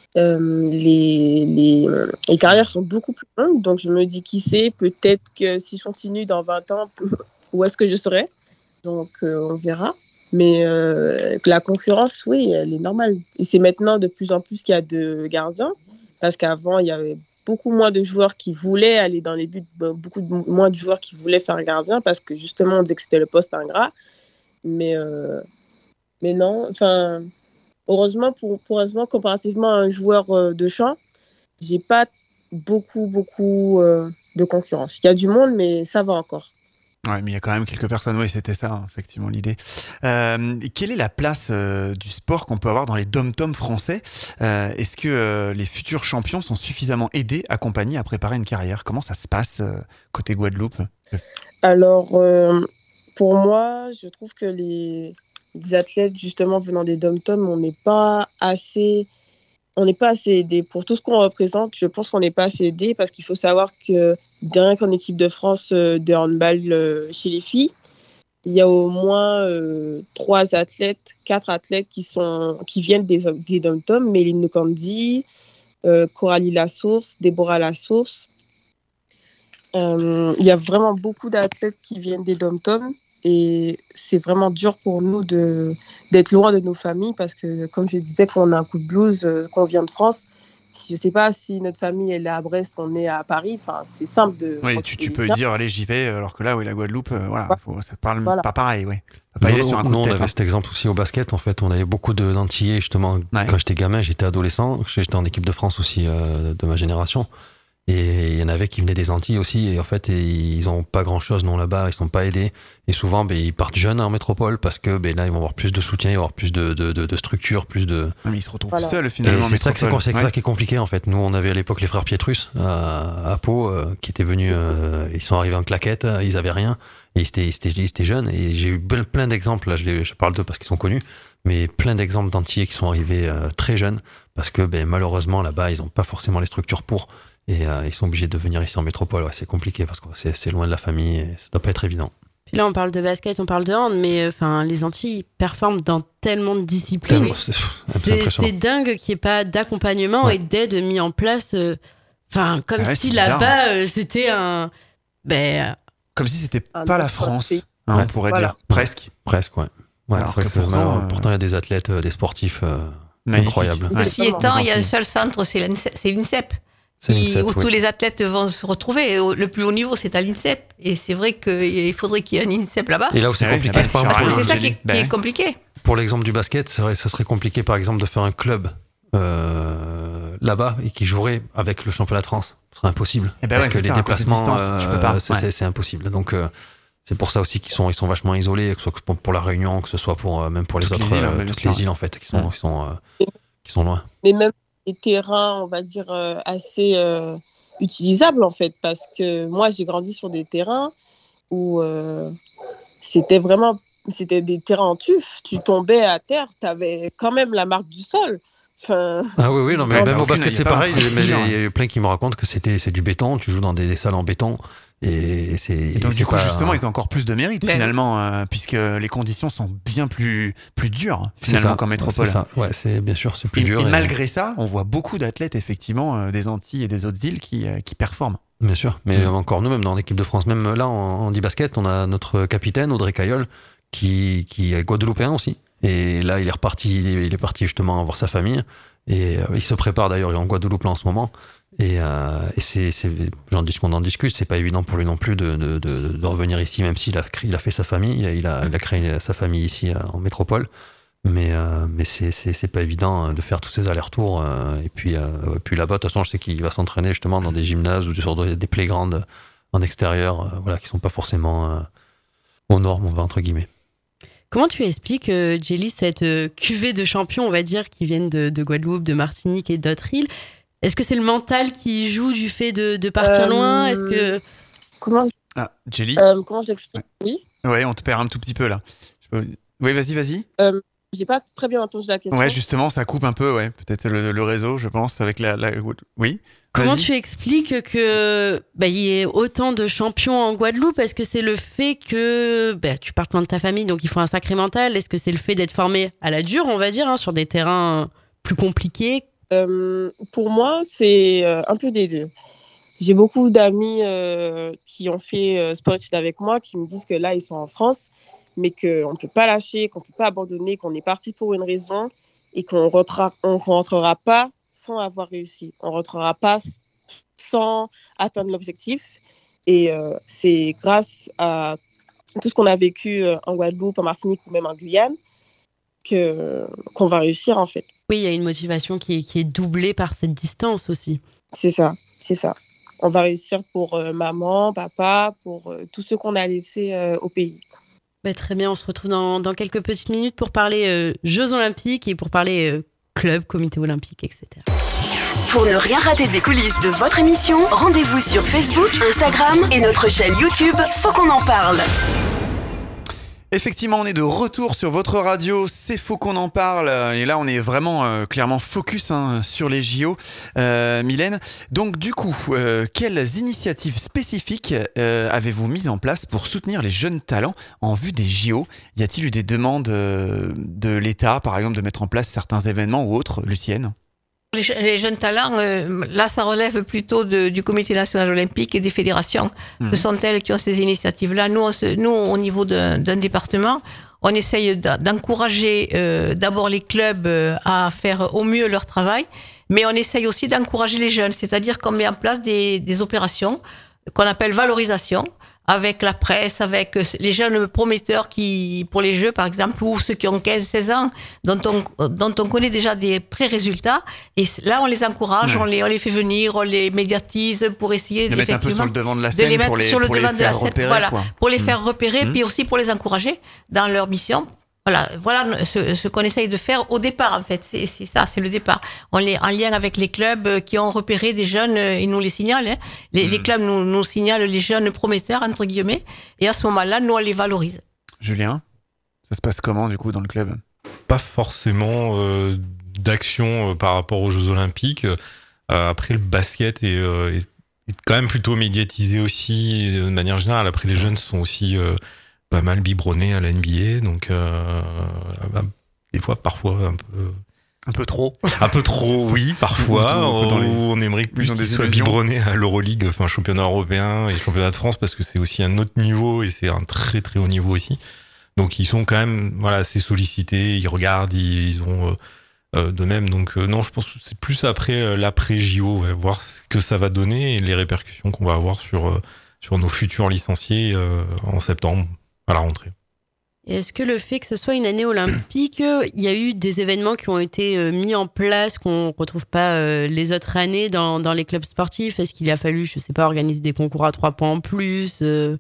Les carrières sont beaucoup plus longues, donc je me dis, qui sait, peut-être que si je continue dans 20 ans, où est-ce que je serai? Donc, on verra. Mais la concurrence, oui, elle est normale. Et c'est maintenant de plus en plus qu'il y a de gardiens, parce qu'avant, il y avait beaucoup moins de joueurs qui voulaient aller dans les buts, moins de joueurs qui voulaient faire gardien, parce que justement, on disait que c'était le poste ingrat. Mais non, enfin, heureusement, heureusement, comparativement à un joueur de champ, j'ai pas beaucoup de concurrence. Il y a du monde, mais ça va encore. Ouais, mais il y a quand même quelques personnes, oui, c'était ça, effectivement, l'idée. Quelle est la place du sport qu'on peut avoir dans les dom-toms français? Est-ce que les futurs champions sont suffisamment aidés, accompagnés à préparer une carrière? Comment ça se passe côté Guadeloupe? Alors, pour moi, je trouve que les athlètes, justement, venant des dom-toms, on n'est pas assez aidés. Pour tout ce qu'on représente, je pense qu'on n'est pas assez aidés, parce qu'il faut savoir que rien qu'en équipe de France de handball chez les filles, il y a au moins 4 athlètes qui viennent des dom-toms, Méline Kandi, Coralie Lassource, Déborah Lassource. Il y a vraiment beaucoup d'athlètes qui viennent des dom-toms, et c'est vraiment dur pour nous d'être loin de nos familles, parce que, comme je disais, quand on a un coup de blues, qu'on vient de France, je ne sais pas si notre famille elle est à Brest, on est à Paris, enfin, c'est simple de... Oui, tu peux dire, allez, j'y vais, alors que là, oui, la Guadeloupe, ça parle pas pareil, oui. Pas y aller sur un coup Nous, de on tête, avait hein. cet exemple aussi au basket. En fait, on avait beaucoup d'Antillais, justement. Ouais. Quand j'étais gamin, j'étais adolescent. J'étais en équipe de France aussi de ma génération. Et il y en avait qui venaient des Antilles aussi, et en fait, ils ont pas grand-chose, non, là-bas, ils sont pas aidés. Et souvent, ils partent jeunes en métropole parce que là, ils vont avoir plus de soutien, ils vont avoir plus de structure, plus de... Mais ils se retrouvent seuls finalement. Et c'est ça qui est compliqué en fait. Nous, on avait à l'époque les frères Pietrus à Pau qui étaient venus, ils sont arrivés en claquette, ils avaient rien, et ils étaient jeunes. Et j'ai eu plein d'exemples, là je parle d'eux parce qu'ils sont connus, mais plein d'exemples d'Antillais qui sont arrivés très jeunes parce que malheureusement là-bas, ils n'ont pas forcément les structures pour. Et ils sont obligés de venir ici en métropole. Ouais, c'est compliqué parce que c'est loin de la famille et ça doit pas être évident. Puis là, on parle de basket, on parle de hand, mais les Antilles performent dans tellement de disciplines. C'est dingue qu'il n'y ait pas d'accompagnement et d'aide mis en place. Comme si là-bas, c'était un... Comme si c'était pas la France, on pourrait dire. Presque. Presque, ouais. Alors que pourtant, il y a des athlètes, des sportifs incroyables. Ceci étant, il y a un seul centre, c'est l'INSEP. Où tous les athlètes vont se retrouver. Le plus haut niveau, c'est à l'INSEP. Et c'est vrai qu'il faudrait qu'il y ait un INSEP là-bas. Et là où c'est compliqué, c'est ça qui est compliqué. Pour l'exemple du basket, ça serait compliqué, par exemple, de faire un club là-bas et qui jouerait avec le championnat de France. Ce serait impossible. Parce que les déplacements, c'est impossible. Donc, c'est pour ça aussi qu'ils sont vachement isolés, que ce soit pour la Réunion, que ce soit même pour les autres les îles, en fait, qui sont loin. Mais même des terrains, on va dire, assez utilisables, en fait, parce que moi, j'ai grandi sur des terrains où c'était des terrains en tuf. Tu tombais à terre, tu avais quand même la marque du sol. Ah oui, non, mais même au basket, c'est pareil. Mais il y a eu plein qui me racontent que c'est du béton, tu joues dans des salles en béton. Et donc, du coup, justement, ils ont encore plus de mérite, finalement, puisque les conditions sont bien plus dures, finalement, qu'en métropole. C'est ça. Ouais, bien sûr, c'est plus dur. Et malgré ça, on voit beaucoup d'athlètes, effectivement, des Antilles et des autres îles qui performent. Bien sûr, mais encore nous-mêmes, dans l'équipe de France, même là, en e-basket, on a notre capitaine, Audrey Caillol, qui est guadeloupéen aussi. Et là, il est parti justement voir sa famille. Et il se prépare d'ailleurs, il est en Guadeloupe là en ce moment. Et on en discute, c'est pas évident pour lui non plus de revenir ici, même s'il a fait sa famille, il a créé sa famille ici en métropole. Mais c'est pas évident de faire tous ces allers-retours. Et puis là-bas, de toute façon, je sais qu'il va s'entraîner justement dans des gymnases ou sur des playgrounds en extérieur, qui sont pas forcément aux normes, entre guillemets. Comment tu expliques, Jelly, cette cuvée de champions, on va dire, qui viennent de Guadeloupe, de Martinique et d'autres îles? Est-ce que c'est le mental qui joue du fait de partir loin? Est-ce que... Jelly comment j'explique? Oui. Ouais, on te perd un tout petit peu là. Oui, vas-y. J'ai pas très bien entendu la question. Ouais, justement, ça coupe un peu, ouais. Peut-être le réseau, je pense, avec la... Oui. Comment tu expliques que y ait autant de champions en Guadeloupe? Est-ce que c'est le fait que tu partes loin de ta famille, donc il faut un sacré mental? Est-ce que c'est le fait d'être formé à la dure, on va dire, sur des terrains plus compliqués? Pour moi, c'est un peu des deux. J'ai beaucoup d'amis qui ont fait sport-études avec moi, qui me disent que là, ils sont en France, mais qu'on ne peut pas lâcher, qu'on ne peut pas abandonner, qu'on est parti pour une raison et qu'on ne rentrera pas sans avoir réussi. On ne rentrera pas sans atteindre l'objectif. Et c'est grâce à tout ce qu'on a vécu en Guadeloupe, en Martinique ou même en Guyane qu'on va réussir, en fait. Oui, il y a une motivation qui est doublée par cette distance aussi. C'est ça. On va réussir pour maman, papa, pour tous ceux qu'on a laissés au pays. Très bien, on se retrouve dans quelques petites minutes pour parler Jeux Olympiques et pour parler club, comité olympique, etc. Pour ne rien rater des coulisses de votre émission, rendez-vous sur Facebook, Instagram et notre chaîne YouTube Faut qu'on en parle. Effectivement, on est de retour sur votre radio, c'est Faut qu'on en parle. Et là, on est vraiment clairement focus sur les JO, Mylène. Donc du coup, quelles initiatives spécifiques avez-vous mises en place pour soutenir les jeunes talents en vue des JO? Y a-t-il eu des demandes de l'État, par exemple, de mettre en place certains événements ou autres, Lucienne? Les jeunes talents, là, ça relève plutôt du Comité national olympique et des fédérations. Ce sont elles qui ont ces initiatives-là. Nous, au niveau d'un département, on essaye d'encourager d'abord les clubs à faire au mieux leur travail, mais on essaye aussi d'encourager les jeunes, c'est-à-dire qu'on met en place des opérations qu'on appelle valorisation, avec la presse, avec les jeunes prometteurs pour les Jeux, par exemple, ou ceux qui ont 15-16 ans, dont on connaît déjà des pré-résultats. Et là, on les encourage, on les fait venir, on les médiatise pour essayer de les mettre un peu sur le devant de la scène, pour les faire repérer. Voilà, pour les faire repérer, puis aussi pour les encourager dans leur mission. Voilà ce qu'on essaye de faire au départ, en fait. C'est ça, c'est le départ. On est en lien avec les clubs qui ont repéré des jeunes, ils nous les signalent. Hein. Les clubs nous signalent les jeunes prometteurs, entre guillemets. Et à ce moment-là, nous, on les valorise. Julien, ça se passe comment, du coup, dans le club ? Pas forcément d'action par rapport aux Jeux Olympiques. Après, le basket est quand même plutôt médiatisé aussi, de manière générale. Après, les jeunes sont aussi... pas mal biberonné à la NBA, donc des fois, parfois un peu trop. Un peu trop, oui, parfois. On aimerait plus qu'ils soient biberonnés à l'Euroleague, enfin championnat européen et championnat de France, parce que c'est aussi un autre niveau et c'est un très très haut niveau aussi. Donc ils sont quand même assez sollicités, ils regardent, ils ont de même. Donc non, je pense que c'est plus après l'après-JO, voir ce que ça va donner et les répercussions qu'on va avoir sur nos futurs licenciés en septembre. À la rentrée. Et est-ce que le fait que ce soit une année olympique, il y a eu des événements qui ont été mis en place qu'on ne retrouve pas les autres années dans les clubs sportifs ? Est-ce qu'il a fallu, je ne sais pas, organiser des concours à 3 points en plus ? Nous,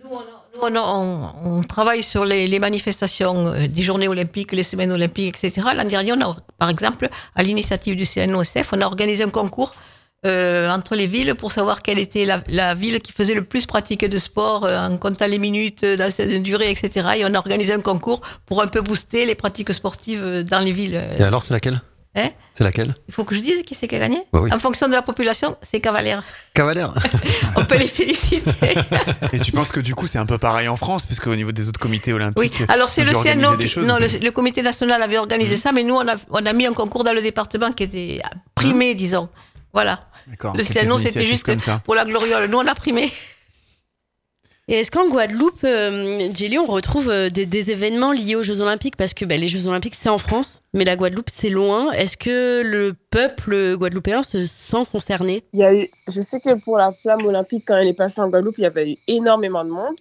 on travaille sur les manifestations des journées olympiques, les semaines olympiques, etc. L'an dernier, par exemple, à l'initiative du CNOSF, on a organisé un concours entre les villes pour savoir quelle était la ville qui faisait le plus pratiquer de sport en comptant les minutes dans cette durée, etc. Et on a organisé un concours pour un peu booster les pratiques sportives dans les villes. Et alors, c'est laquelle ? C'est laquelle ? Il faut que je dise qui c'est qui a gagné ? Bah oui. En fonction de la population, c'est Cavalère. Cavalère. On peut les féliciter. Et tu penses que du coup c'est un peu pareil en France, parce qu'au niveau des autres comités olympiques, oui. Alors c'est le CNO le comité national avait organisé ça, mais nous on a mis un concours dans le département qui était primé, disons. Voilà. D'accord. Le CNO, c'était juste pour la gloriole. Nous, on a primé. Et est-ce qu'en Guadeloupe, Djely, on retrouve des événements liés aux Jeux Olympiques ? Parce que les Jeux Olympiques, c'est en France, mais la Guadeloupe, c'est loin. Est-ce que le peuple guadeloupéen se sent concerné ? Je sais que pour la flamme olympique, quand elle est passée en Guadeloupe, il y avait eu énormément de monde.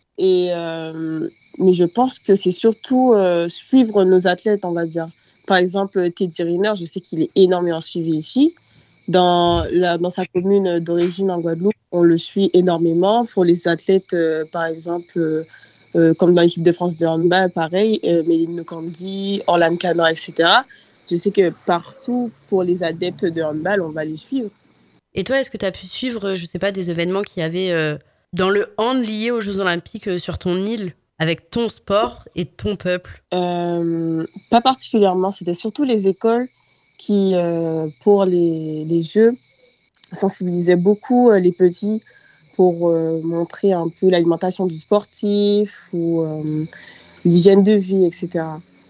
Mais je pense que c'est surtout suivre nos athlètes, on va dire. Par exemple, Teddy Riner, je sais qu'il est énormément suivi ici. Dans sa commune d'origine en Guadeloupe, on le suit énormément. Pour les athlètes, par exemple, comme dans l'équipe de France de handball, pareil, Méline Nokandi, Orlane Canard, etc. Je sais que partout, pour les adeptes de handball, on va les suivre. Et toi, est-ce que tu as pu suivre, je sais pas, des événements qui avaient dans le hand liés aux Jeux Olympiques sur ton île, avec ton sport et ton peuple ? Pas particulièrement. C'était surtout les écoles qui, pour les Jeux, sensibilisaient beaucoup les petits pour montrer un peu l'alimentation du sportif ou l'hygiène de vie, etc.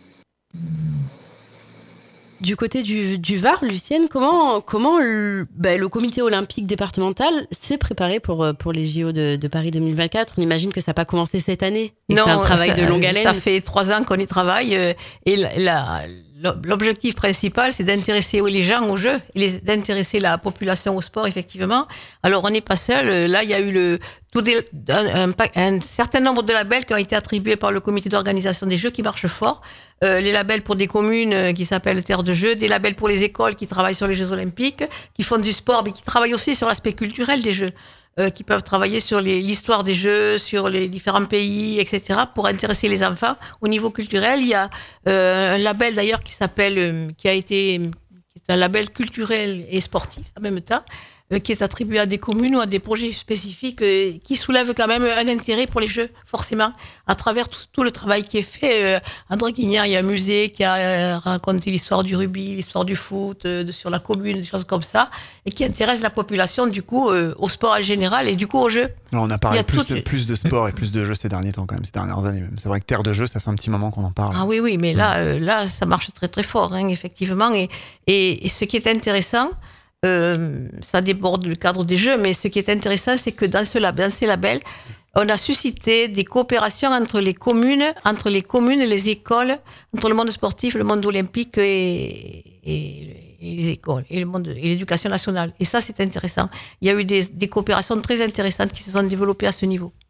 Du côté du Var, Lucienne, comment le comité olympique départemental s'est préparé pour les JO de Paris 2024 ? On imagine que ça n'a pas commencé cette année. Non, c'est un travail de longue haleine. Ça fait 3 ans qu'on y travaille. Et l'objectif principal, c'est d'intéresser les gens aux Jeux, d'intéresser la population au sport, effectivement. Alors, on n'est pas seul. Là, il y a eu un certain nombre de labels qui ont été attribués par le comité d'organisation des Jeux qui marchent fort. Les labels pour des communes qui s'appellent Terre de Jeux, des labels pour les écoles qui travaillent sur les Jeux Olympiques, qui font du sport, mais qui travaillent aussi sur l'aspect culturel des Jeux. Qui peuvent travailler sur l'histoire des Jeux, sur les différents pays, etc., pour intéresser les enfants. Au niveau culturel, il y a un label d'ailleurs qui est un label culturel et sportif en même temps, qui est attribué à des communes ou à des projets spécifiques qui soulèvent quand même un intérêt pour les Jeux, forcément, à travers tout le travail qui est fait. André Guignard, il y a un musée qui a raconté l'histoire du rugby, l'histoire du foot, sur la commune, des choses comme ça, et qui intéresse la population, du coup, au sport en général et du coup aux Jeux. Alors, on a parlé plus de sport et plus de jeux ces derniers temps, quand même, ces dernières années même. C'est vrai que Terre de Jeux, ça fait un petit moment qu'on en parle. Ah oui, mais là, ça marche très très fort, hein, effectivement. Et ce qui est intéressant, ça déborde le cadre des Jeux, mais ce qui est intéressant, c'est que dans ces labels, on a suscité des coopérations entre les communes, les écoles, entre le monde sportif, le monde olympique et les écoles, et l'éducation nationale. Et ça, c'est intéressant. Il y a eu des coopérations très intéressantes qui se sont développées à ce niveau.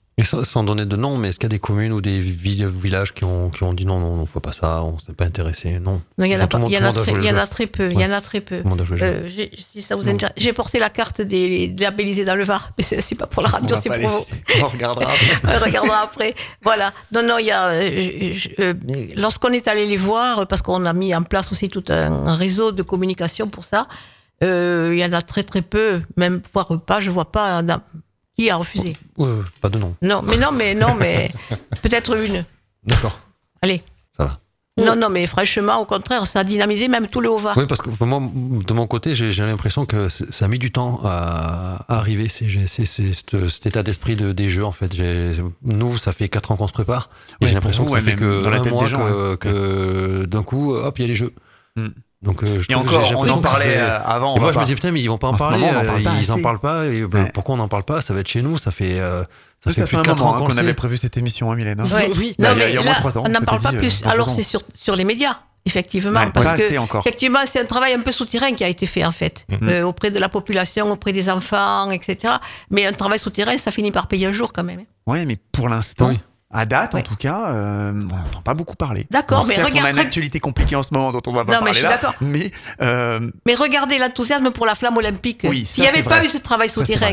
Et sans donner de nom, mais est-ce qu'il y a des communes ou des villages qui ont dit non, faut pas ça, on s'est pas intéressé, non? Non, il y en a pas. Il y en a très peu. Ouais. Il y en a très peu. Si ça vous intéresse, j'ai porté la carte des labellisés dans le Var, mais c'est pas pour la radio, c'est pour vous. On regardera. On regardera après. Voilà. Non, il y a. Lorsqu'on est allé les voir, parce qu'on a mis en place aussi tout un réseau de communication pour ça, il y en a très très peu, même voire pas. Je vois pas. Qui a refusé? Pas de nom. Non, mais peut-être une. D'accord. Allez. Ça va. Non, mais franchement, au contraire, ça a dynamisé même tout le Haut-Var. Oui, parce que moi, de mon côté, j'ai l'impression que ça a mis du temps à arriver. C'est cet état d'esprit des jeux, en fait. Nous, ça fait 4 ans qu'on se prépare. Et j'ai l'impression que ça fait que un mois que d'un coup, hop, il y a les jeux. Donc, et encore, on en parlait avant. Et moi, je me dis, putain, mais ils vont pas en parler. Ils en parlent pas. Et pourquoi on n'en parle pas? Ça va être chez nous. Ça fait plus de 4 ans qu'on avait prévu cette émission, Mylène. Oui. Non, mais il y a au moins 3 ans. On n'en parle pas plus. Alors, c'est sur les médias. Effectivement, parce que effectivement, c'est un travail un peu souterrain qui a été fait en fait, auprès de la population, auprès des enfants, etc. Mais un travail souterrain, ça finit par payer un jour quand même. Oui, mais pour l'instant. À date, en tout cas, on n'entend pas beaucoup parler. D'accord, mais regarde, on a une actualité compliquée en ce moment dont on va pas parler là. Mais regardez l'enthousiasme pour la flamme olympique. Oui, s'il n'y avait pas eu ce travail souterrain,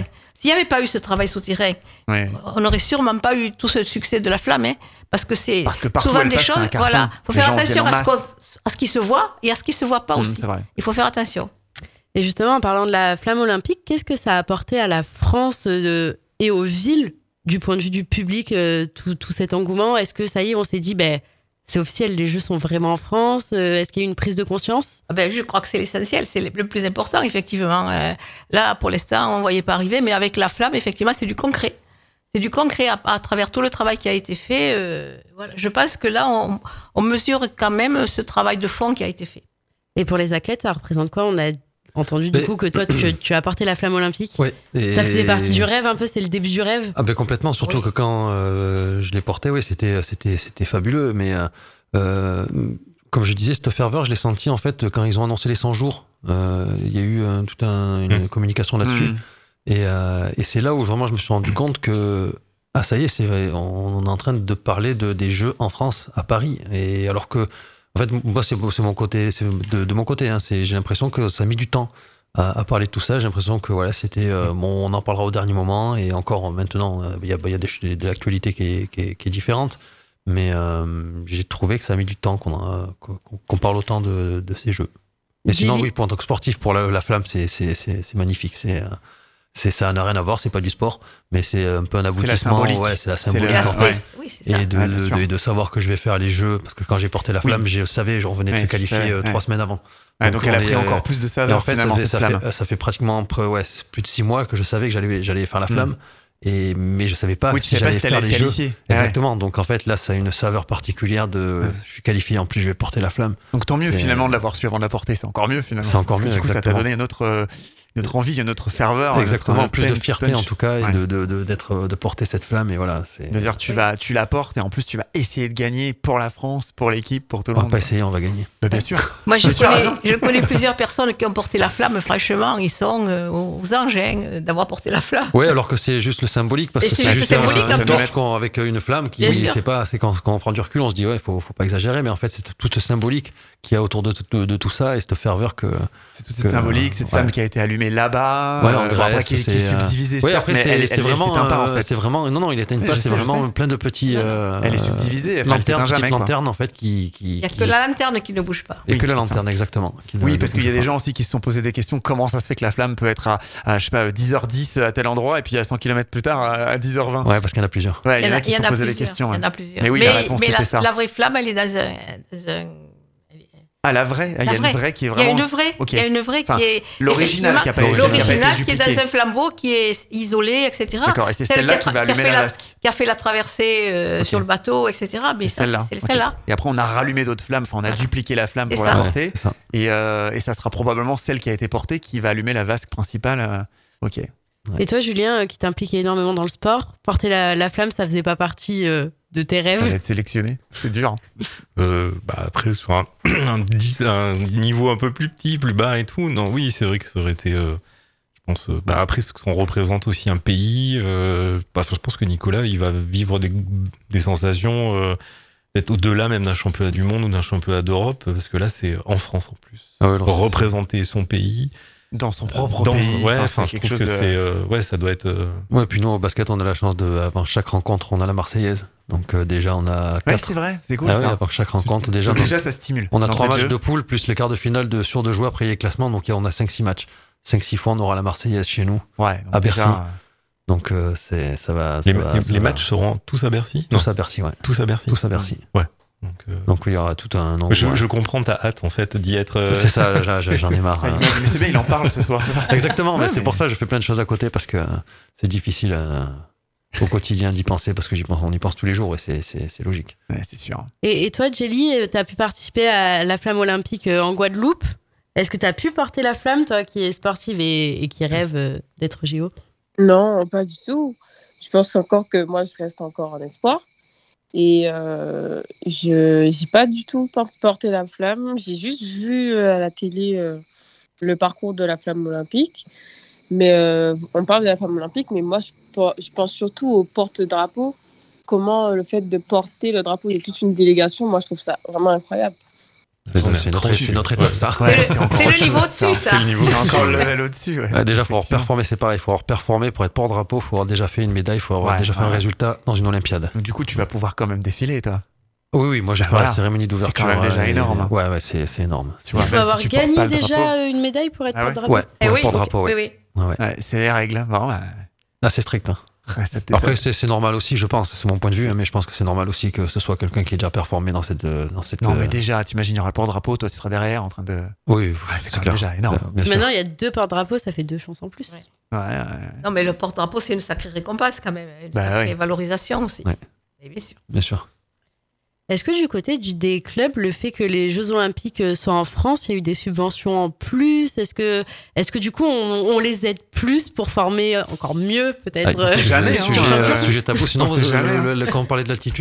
on n'aurait sûrement pas eu tout ce succès de la flamme, parce que c'est souvent des choses. Voilà, faut faire attention à ce qui se voit et à ce qui se voit pas aussi. Il faut faire attention. Et justement, en parlant de la flamme olympique, qu'est-ce que ça a apporté à la France et aux villes? Du point de vue du public, tout cet engouement, est-ce que ça y est, on s'est dit, c'est officiel, les Jeux sont vraiment en France? Est-ce qu'il y a eu une prise de conscience? Je crois que c'est l'essentiel, c'est le plus important, effectivement. Là, pour l'instant, on ne voyait pas arriver, mais avec la flamme, effectivement, c'est du concret. C'est du concret à travers tout le travail qui a été fait. Voilà. Je pense que là, on mesure quand même ce travail de fond qui a été fait. Et pour les athlètes, ça représente quoi? On a entendu du coup que toi tu as apporté la flamme olympique. Ouais, ça faisait partie du rêve un peu, c'est le début du rêve. Complètement, surtout que quand je l'ai porté, c'était fabuleux, mais comme je disais, cette ferveur, je l'ai senti en fait quand ils ont annoncé les 100 jours. Il y a eu toute une communication là-dessus, et c'est là où vraiment je me suis rendu compte que ça y est, on est en train de parler des Jeux en France, à Paris, et alors que en fait, moi, c'est mon côté, c'est de mon côté. J'ai l'impression que ça a mis du temps à parler de tout ça. J'ai l'impression que voilà, c'était on en parlera au dernier moment. Et encore maintenant, il y a de l'actualité qui est différente. Mais j'ai trouvé que ça a mis du temps qu'on parle autant de ces Jeux. Mais sinon, oui, en tant que sportif, pour la flamme, c'est magnifique. Ça n'a rien à voir, c'est pas du sport, mais c'est un peu un aboutissement. C'est la symbolique en fait. Oui, et de savoir que je vais faire les Jeux, parce que quand j'ai porté la flamme, je savais, on venait de se qualifier 3 semaines avant. Donc elle a pris encore plus de saveur. En fait, ça fait pratiquement plus de 6 mois que je savais que j'allais faire la flamme. Mais je savais pas si j'allais faire les Jeux. Exactement. Donc en fait, là, ça a une saveur particulière je suis qualifié, en plus je vais porter la flamme. Donc tant mieux finalement de l'avoir su avant de la porter, c'est encore mieux finalement. C'est encore mieux, du coup, ça t'a donné notre envie, notre ferveur. Exactement, plus de fierté en tout cas, et de porter cette flamme, et voilà. C'est-à-dire tu la portes, et en plus tu vas essayer de gagner pour la France, pour l'équipe, pour tout le monde. On va pas essayer, on va gagner. Bien sûr. Moi je connais plusieurs personnes qui ont porté la flamme, franchement, ils sont aux anges d'avoir porté la flamme. Oui, alors que c'est juste le symbolique, parce que c'est juste un torche avec une flamme c'est quand on prend du recul, on se dit faut pas exagérer, mais en fait c'est tout ce symbolique qu'il y a autour de tout ça, et cette ferveur que... C'est toute cette symbolique, cette flamme qui a été allumée là-bas, en Grèce, qui est subdivisée. Oui, après c'est vraiment non, il éteint pas, c'est vraiment plein de petits. Elle est subdivisée. Petite lanterne en fait qui. Il y a que la lanterne qui ne bouge pas. Et que la lanterne, exactement. Oui, parce qu'il y a des gens aussi qui se sont posé des questions. Comment ça se fait que la flamme peut être à je sais pas 10h10 à tel endroit, et puis à 100 km plus tard à 10h20? Ouais, parce qu'il y en a plusieurs. Ouais, il y en a qui se sont posé des questions. Il y en a plusieurs. Mais oui, la réponse c'était ça. La vraie flamme, elle est dans un la vraie, il y a une vraie qui est vraiment. Il y a une vraie qui est l'original qui a pas été l'original qui est dans un flambeau qui est isolé, etc. D'accord, et c'est celle-là qui va allumer la vasque. Qui a fait la traversée sur le bateau, etc. Mais c'est celle-là. Et après, on a rallumé d'autres flammes. Enfin, on a dupliqué la flamme pour la porter. Et ça sera probablement celle qui a été portée qui va allumer la vasque principale. Ok. Et toi, Julien, qui t'implique énormément dans le sport, porter la flamme, ça faisait pas partie de tes rêves? Être sélectionné, c'est dur. Après, sur un niveau un peu plus petit, plus bas et tout, non, oui, c'est vrai que ça aurait été, je pense, après, parce qu'on représente aussi un pays. Je pense que Nicolas, il va vivre des sensations peut-être au-delà même d'un championnat du monde ou d'un championnat d'Europe, parce que là, c'est en France en plus. Représenter son pays. Dans son propre pays. Ouais, je trouve que ça doit être. Ouais, puis nous, au basket, on a la chance avant chaque rencontre, on a la Marseillaise. Donc, déjà, on a 4. Ouais, c'est vrai, c'est cool ça. Ouais, avant chaque rencontre, déjà. Donc, déjà, ça stimule. On a 3 matchs de poule, plus les quarts de finale sur 2 joueurs après les classements. Donc, on a 5-6 matchs. 5-6 fois, on aura la Marseillaise chez nous. Ouais, à Bercy. Donc, ça va. Les matchs seront tous à Bercy? Tous à Bercy, ouais. Tous à Bercy. Tous à Bercy. Ouais. Donc il y aura tout un endroit. Je comprends ta hâte en fait d'y être. C'est ça, j'en ai marre. Mais c'est bien, il en parle ce soir. Exactement, mais c'est pour ça que je fais plein de choses à côté parce que c'est difficile au quotidien d'y penser parce que on y pense tous les jours et c'est logique. Ouais, c'est sûr. Et toi, Jelly, tu as pu participer à la flamme olympique en Guadeloupe. Est-ce que tu as pu porter la flamme, toi qui es sportive et qui rêve d'être JO? Non, pas du tout. Je pense encore que moi, je reste encore en espoir. Et je n'ai pas du tout porté la flamme. J'ai juste vu à la télé le parcours de la flamme olympique. Mais on parle de la flamme olympique, mais moi, je pense surtout au porte-drapeau. Comment le fait de porter le drapeau, il y a toute une délégation. Moi, je trouve ça vraiment incroyable. C'est notre étape, ça. Ouais, c'est le niveau au-dessus, ça. C'est le niveau. C'est encore le level au-dessus. Ouais. Déjà, il faut avoir performé, c'est pareil. Il faut avoir performé pour être porte-drapeau. Il faut avoir déjà fait une médaille. Il faut avoir déjà fait un résultat dans une Olympiade. Donc, du coup, tu vas pouvoir quand même défiler, toi. Oui, moi j'ai fait la cérémonie d'ouverture. C'est quand même déjà énorme. Ouais, c'est énorme. Tu vois, il faut avoir gagné déjà une médaille pour être porte-drapeau. Ouais, pour porte-drapeau, oui. Ouais, c'est les règles. Vraiment, c'est strict. Après, c'est normal aussi, je pense, c'est mon point de vue, mais je pense que c'est normal aussi que ce soit quelqu'un qui ait déjà performé dans cette. Non, mais déjà, t'imagines, il y aura le porte-drapeau, toi tu seras derrière en train de. Oui, c'est quand même déjà énorme. Maintenant, il y a 2 porte-drapeaux, ça fait 2 chances en plus. Ouais. Non, mais le porte-drapeau, c'est une sacrée récompense quand même, une sacrée valorisation aussi. Ouais. Et bien sûr. Bien sûr. Est-ce que du côté des clubs, le fait que les Jeux Olympiques soient en France, il y a eu des subventions en plus? Est-ce que du coup, on les aide plus pour former encore mieux, peut-être? C'est jamais sujet tabou. Sinon, quand on parlait de l'altitude,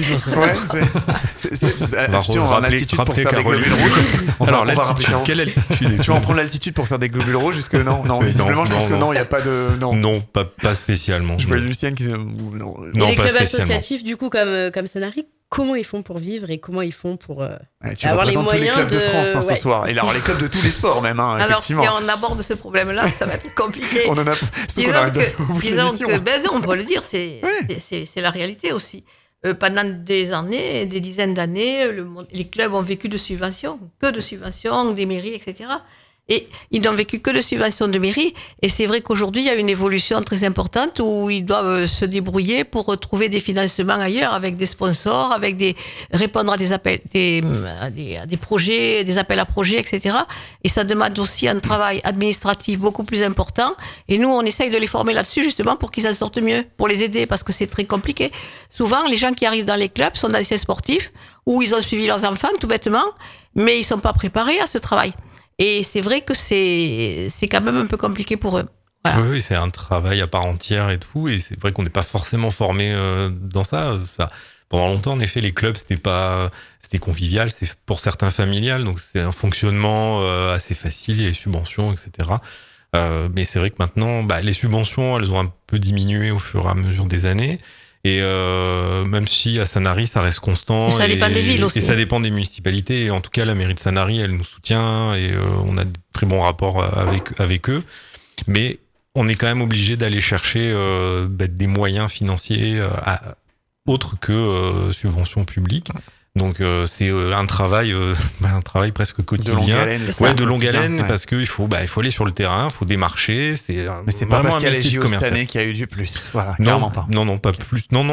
on va l'altitude pour faire des globules rouges. Alors, l'altitude, quelle altitude? Tu vas en prendre l'altitude pour faire des globules rouges? Jusque non, visiblement, je pense que non, il n'y a pas de. Non, pas spécialement. Je vois Lucienne qui disait non. Et les clubs associatifs, du coup, comme Sanary, comment ils font pour vivre et comment ils font pour tu avoir les représentes tous les moyens clubs de France ce soir. Et alors les clubs de tous les sports même, alors si effectivement. on aborde ce problème-là, ça va être compliqué. On en a. Disons que on peut le dire, c'est la réalité aussi. Pendant des années, des dizaines d'années, les clubs ont vécu de subventions, des mairies, etc. Et ils n'ont vécu que de subventions de mairie. Et c'est vrai qu'aujourd'hui, il y a une évolution très importante où ils doivent se débrouiller pour trouver des financements ailleurs, avec des sponsors, répondre à des appels, à des projets, des appels à projets, etc. Et ça demande aussi un travail administratif beaucoup plus important. Et nous, on essaye de les former là-dessus, justement, pour qu'ils en sortent mieux, pour les aider, parce que c'est très compliqué. Souvent, les gens qui arrivent dans les clubs sont d'anciens sportifs, où ils ont suivi leurs enfants, tout bêtement, mais ils sont pas préparés à ce travail. Et c'est vrai que c'est quand même un peu compliqué pour eux. Voilà. Oui, c'est un travail à part entière et tout. Et c'est vrai qu'on n'est pas forcément formé dans ça. Pendant longtemps, en effet, les clubs, c'était convivial, c'est pour certains familial. Donc, c'est un fonctionnement assez facile, les subventions, etc. Mais c'est vrai que maintenant, les subventions, elles ont un peu diminué au fur et à mesure des années. Et même si à Sanary, ça reste constant. Ça dépend des villes aussi. Et ça dépend des municipalités. Et en tout cas, la mairie de Sanary, elle nous soutient et on a de très bons rapports avec eux. Mais on est quand même obligé d'aller chercher des moyens financiers autres que subventions publiques. Donc c'est un travail presque quotidien, de longue haleine, parce que il faut aller sur le terrain, il faut démarcher. Mais c'est pas parce qu'il y a les JO cette année qu'il y a eu du plus. Voilà, clairement pas. Non, pas plus. Non.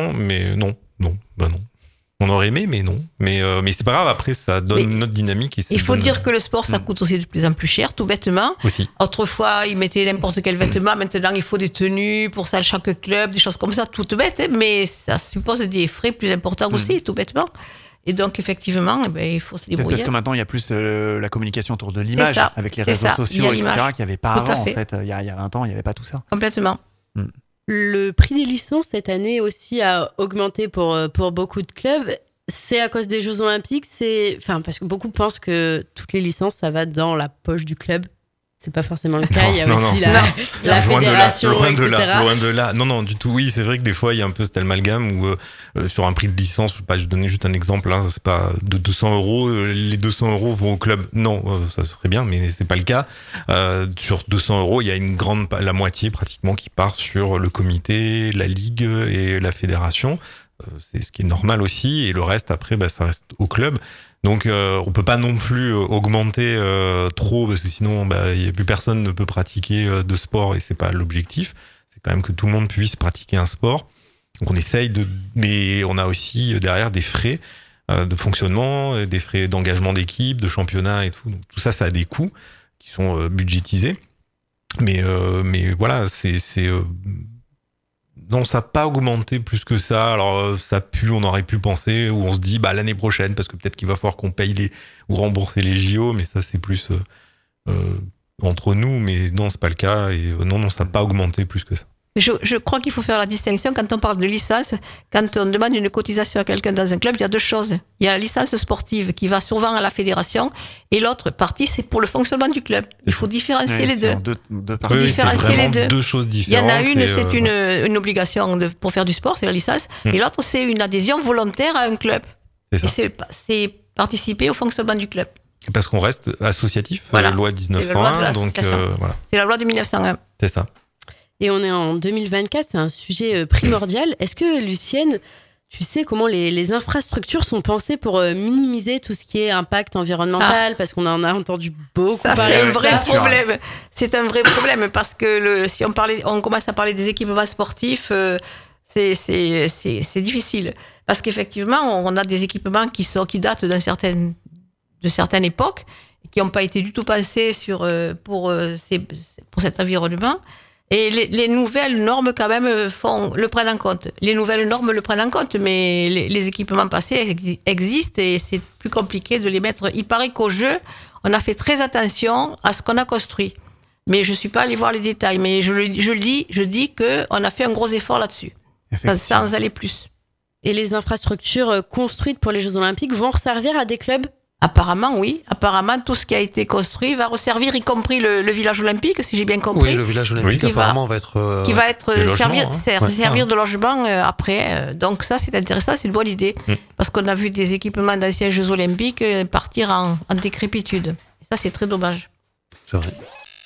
On aurait aimé, mais non. Mais c'est pas grave. Après, ça donne une autre dynamique. Il faut dire que le sport, ça coûte aussi de plus en plus cher, tout bêtement. Aussi. Autrefois, ils mettaient n'importe quel vêtement. Maintenant, il faut des tenues pour ça, chaque club, des choses comme ça, toutes bêtes. Mais ça suppose des frais plus importants aussi, tout bêtement. Et donc, effectivement, il faut se débrouiller. Parce que maintenant, il y a plus la communication autour de l'image, avec les réseaux sociaux, etc., qu'il n'y avait pas avant. En fait, il y a 20 ans, il n'y avait pas tout ça. Complètement. Le prix des licences, cette année aussi, a augmenté pour beaucoup de clubs. C'est à cause des Jeux Olympiques. Parce que beaucoup pensent que toutes les licences, ça va dans la poche du club. c'est pas forcément le cas. Il y a Non, aussi non. la fédération, loin etc. loin de là. Non, du tout. Oui, c'est vrai que des fois, il y a un peu cet amalgame où sur un prix de licence, je donnais juste un exemple, hein, c'est pas de 200 €, les 200 € vont au club. Non, ça serait bien, mais c'est pas le cas. Sur 200 €, il y a la moitié pratiquement qui part sur le comité, la ligue et la fédération. C'est ce qui est normal aussi, et le reste après ça reste au club. Donc on peut pas non plus augmenter trop, parce que sinon plus personne ne peut pratiquer de sport, et c'est pas l'objectif. C'est quand même que tout le monde puisse pratiquer un sport. Donc on essaye mais on a aussi derrière des frais de fonctionnement, des frais d'engagement d'équipe, de championnat et tout. Donc tout ça a des coûts qui sont budgétisés. Mais voilà, non, ça n'a pas augmenté plus que ça. Alors, on aurait pu penser, ou on se dit, l'année prochaine, parce que peut-être qu'il va falloir qu'on paye ou rembourser les JO, mais ça, c'est plus entre nous, mais non, c'est pas le cas. Et non, ça n'a pas augmenté plus que ça. Je crois qu'il faut faire la distinction quand on parle de licence. Quand on demande une cotisation à quelqu'un dans un club, il y a deux choses. Il y a la licence sportive qui va souvent à la fédération, et l'autre partie, c'est pour le fonctionnement du club. Il faut différencier les deux. Deux parties. Oui, c'est vraiment deux choses Il y différentes. en a une, c'est une obligation pour faire du sport, c'est la licence, et l'autre, c'est une adhésion volontaire à un club. C'est ça. Et c'est participer au fonctionnement du club. Parce qu'on reste associatif, Voilà. loi C'est la loi de 1901, donc voilà, C'est la loi de 1901. c'est ça. Et on est en 2024, c'est un sujet primordial. Est-ce que, Lucienne, tu sais comment les infrastructures sont pensées pour minimiser tout ce qui est impact environnemental? Parce qu'on en a entendu beaucoup Ça, parler. c'est un vrai c'est sûr. problème. C'est un vrai problème parce que si on commence à parler des équipements sportifs, c'est difficile. Parce qu'effectivement, on a des équipements qui datent de certaines époques, qui n'ont pas été du tout pensés pour cet environnement. Et les nouvelles normes, quand même, le prennent en compte. Les nouvelles normes le prennent en compte, mais les équipements passés existent, et c'est plus compliqué de les mettre. Il paraît qu'au jeu, on a fait très attention à ce qu'on a construit. Mais je ne suis pas allée voir les détails. Mais je dis qu'on a fait un gros effort là-dessus, sans aller plus. Et les infrastructures construites pour les Jeux Olympiques vont servir à des clubs? Apparemment, oui. Apparemment, tout ce qui a été construit va resservir, y compris le village olympique, si j'ai bien compris. Oui, le village olympique Qui va- apparemment va être... Qui va être des logements, servir de logement après. Donc ça, c'est intéressant, c'est une bonne idée. Parce qu'on a vu des équipements d'anciens Jeux Olympiques partir en décrépitude. Et ça, c'est très dommage. C'est vrai.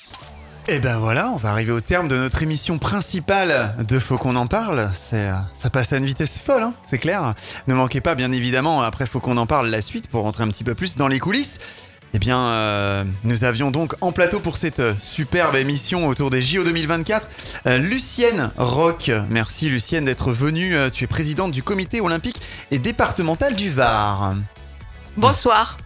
Et ben voilà, on va arriver au terme de notre émission principale de Faut qu'on en parle. Ça passe à une vitesse folle, hein, c'est clair. Ne manquez pas, bien évidemment, après Faut qu'on en parle, la suite pour rentrer un petit peu plus dans les coulisses. Eh bien, nous avions donc en plateau pour cette superbe émission autour des JO 2024 Lucienne Roch. Merci Lucienne d'être venue. Tu es présidente du comité olympique et départemental du Var. Bonsoir.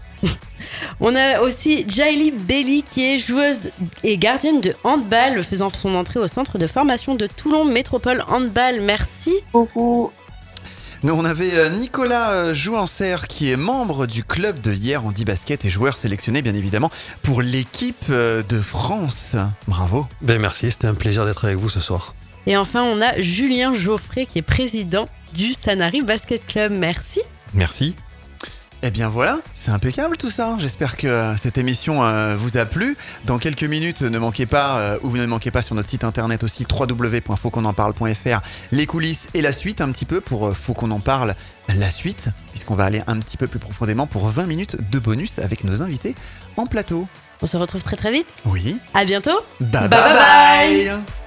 On a aussi Jaili Belli, qui est joueuse et gardienne de handball, faisant son entrée au centre de formation de Toulon Métropole Handball. Merci. Beaucoup. Nous, on avait Nicolas Jouancer, qui est membre du club de hier handi-basket et joueur sélectionné, bien évidemment, pour l'équipe de France. Bravo. Ben merci, c'était un plaisir d'être avec vous ce soir. Et enfin, on a Julien Geoffrey, qui est président du Sanary Basket Club. Merci. Merci. Eh bien voilà, c'est impeccable tout ça. J'espère que cette émission vous a plu. Dans quelques minutes, ne manquez pas sur notre site internet aussi, www.fautquonenparle.fr, les coulisses et la suite un petit peu pour Faut qu'on en parle la suite, puisqu'on va aller un petit peu plus profondément pour 20 minutes de bonus avec nos invités en plateau. On se retrouve très très vite. Oui. À bientôt. Bye Bye bye bye. bye.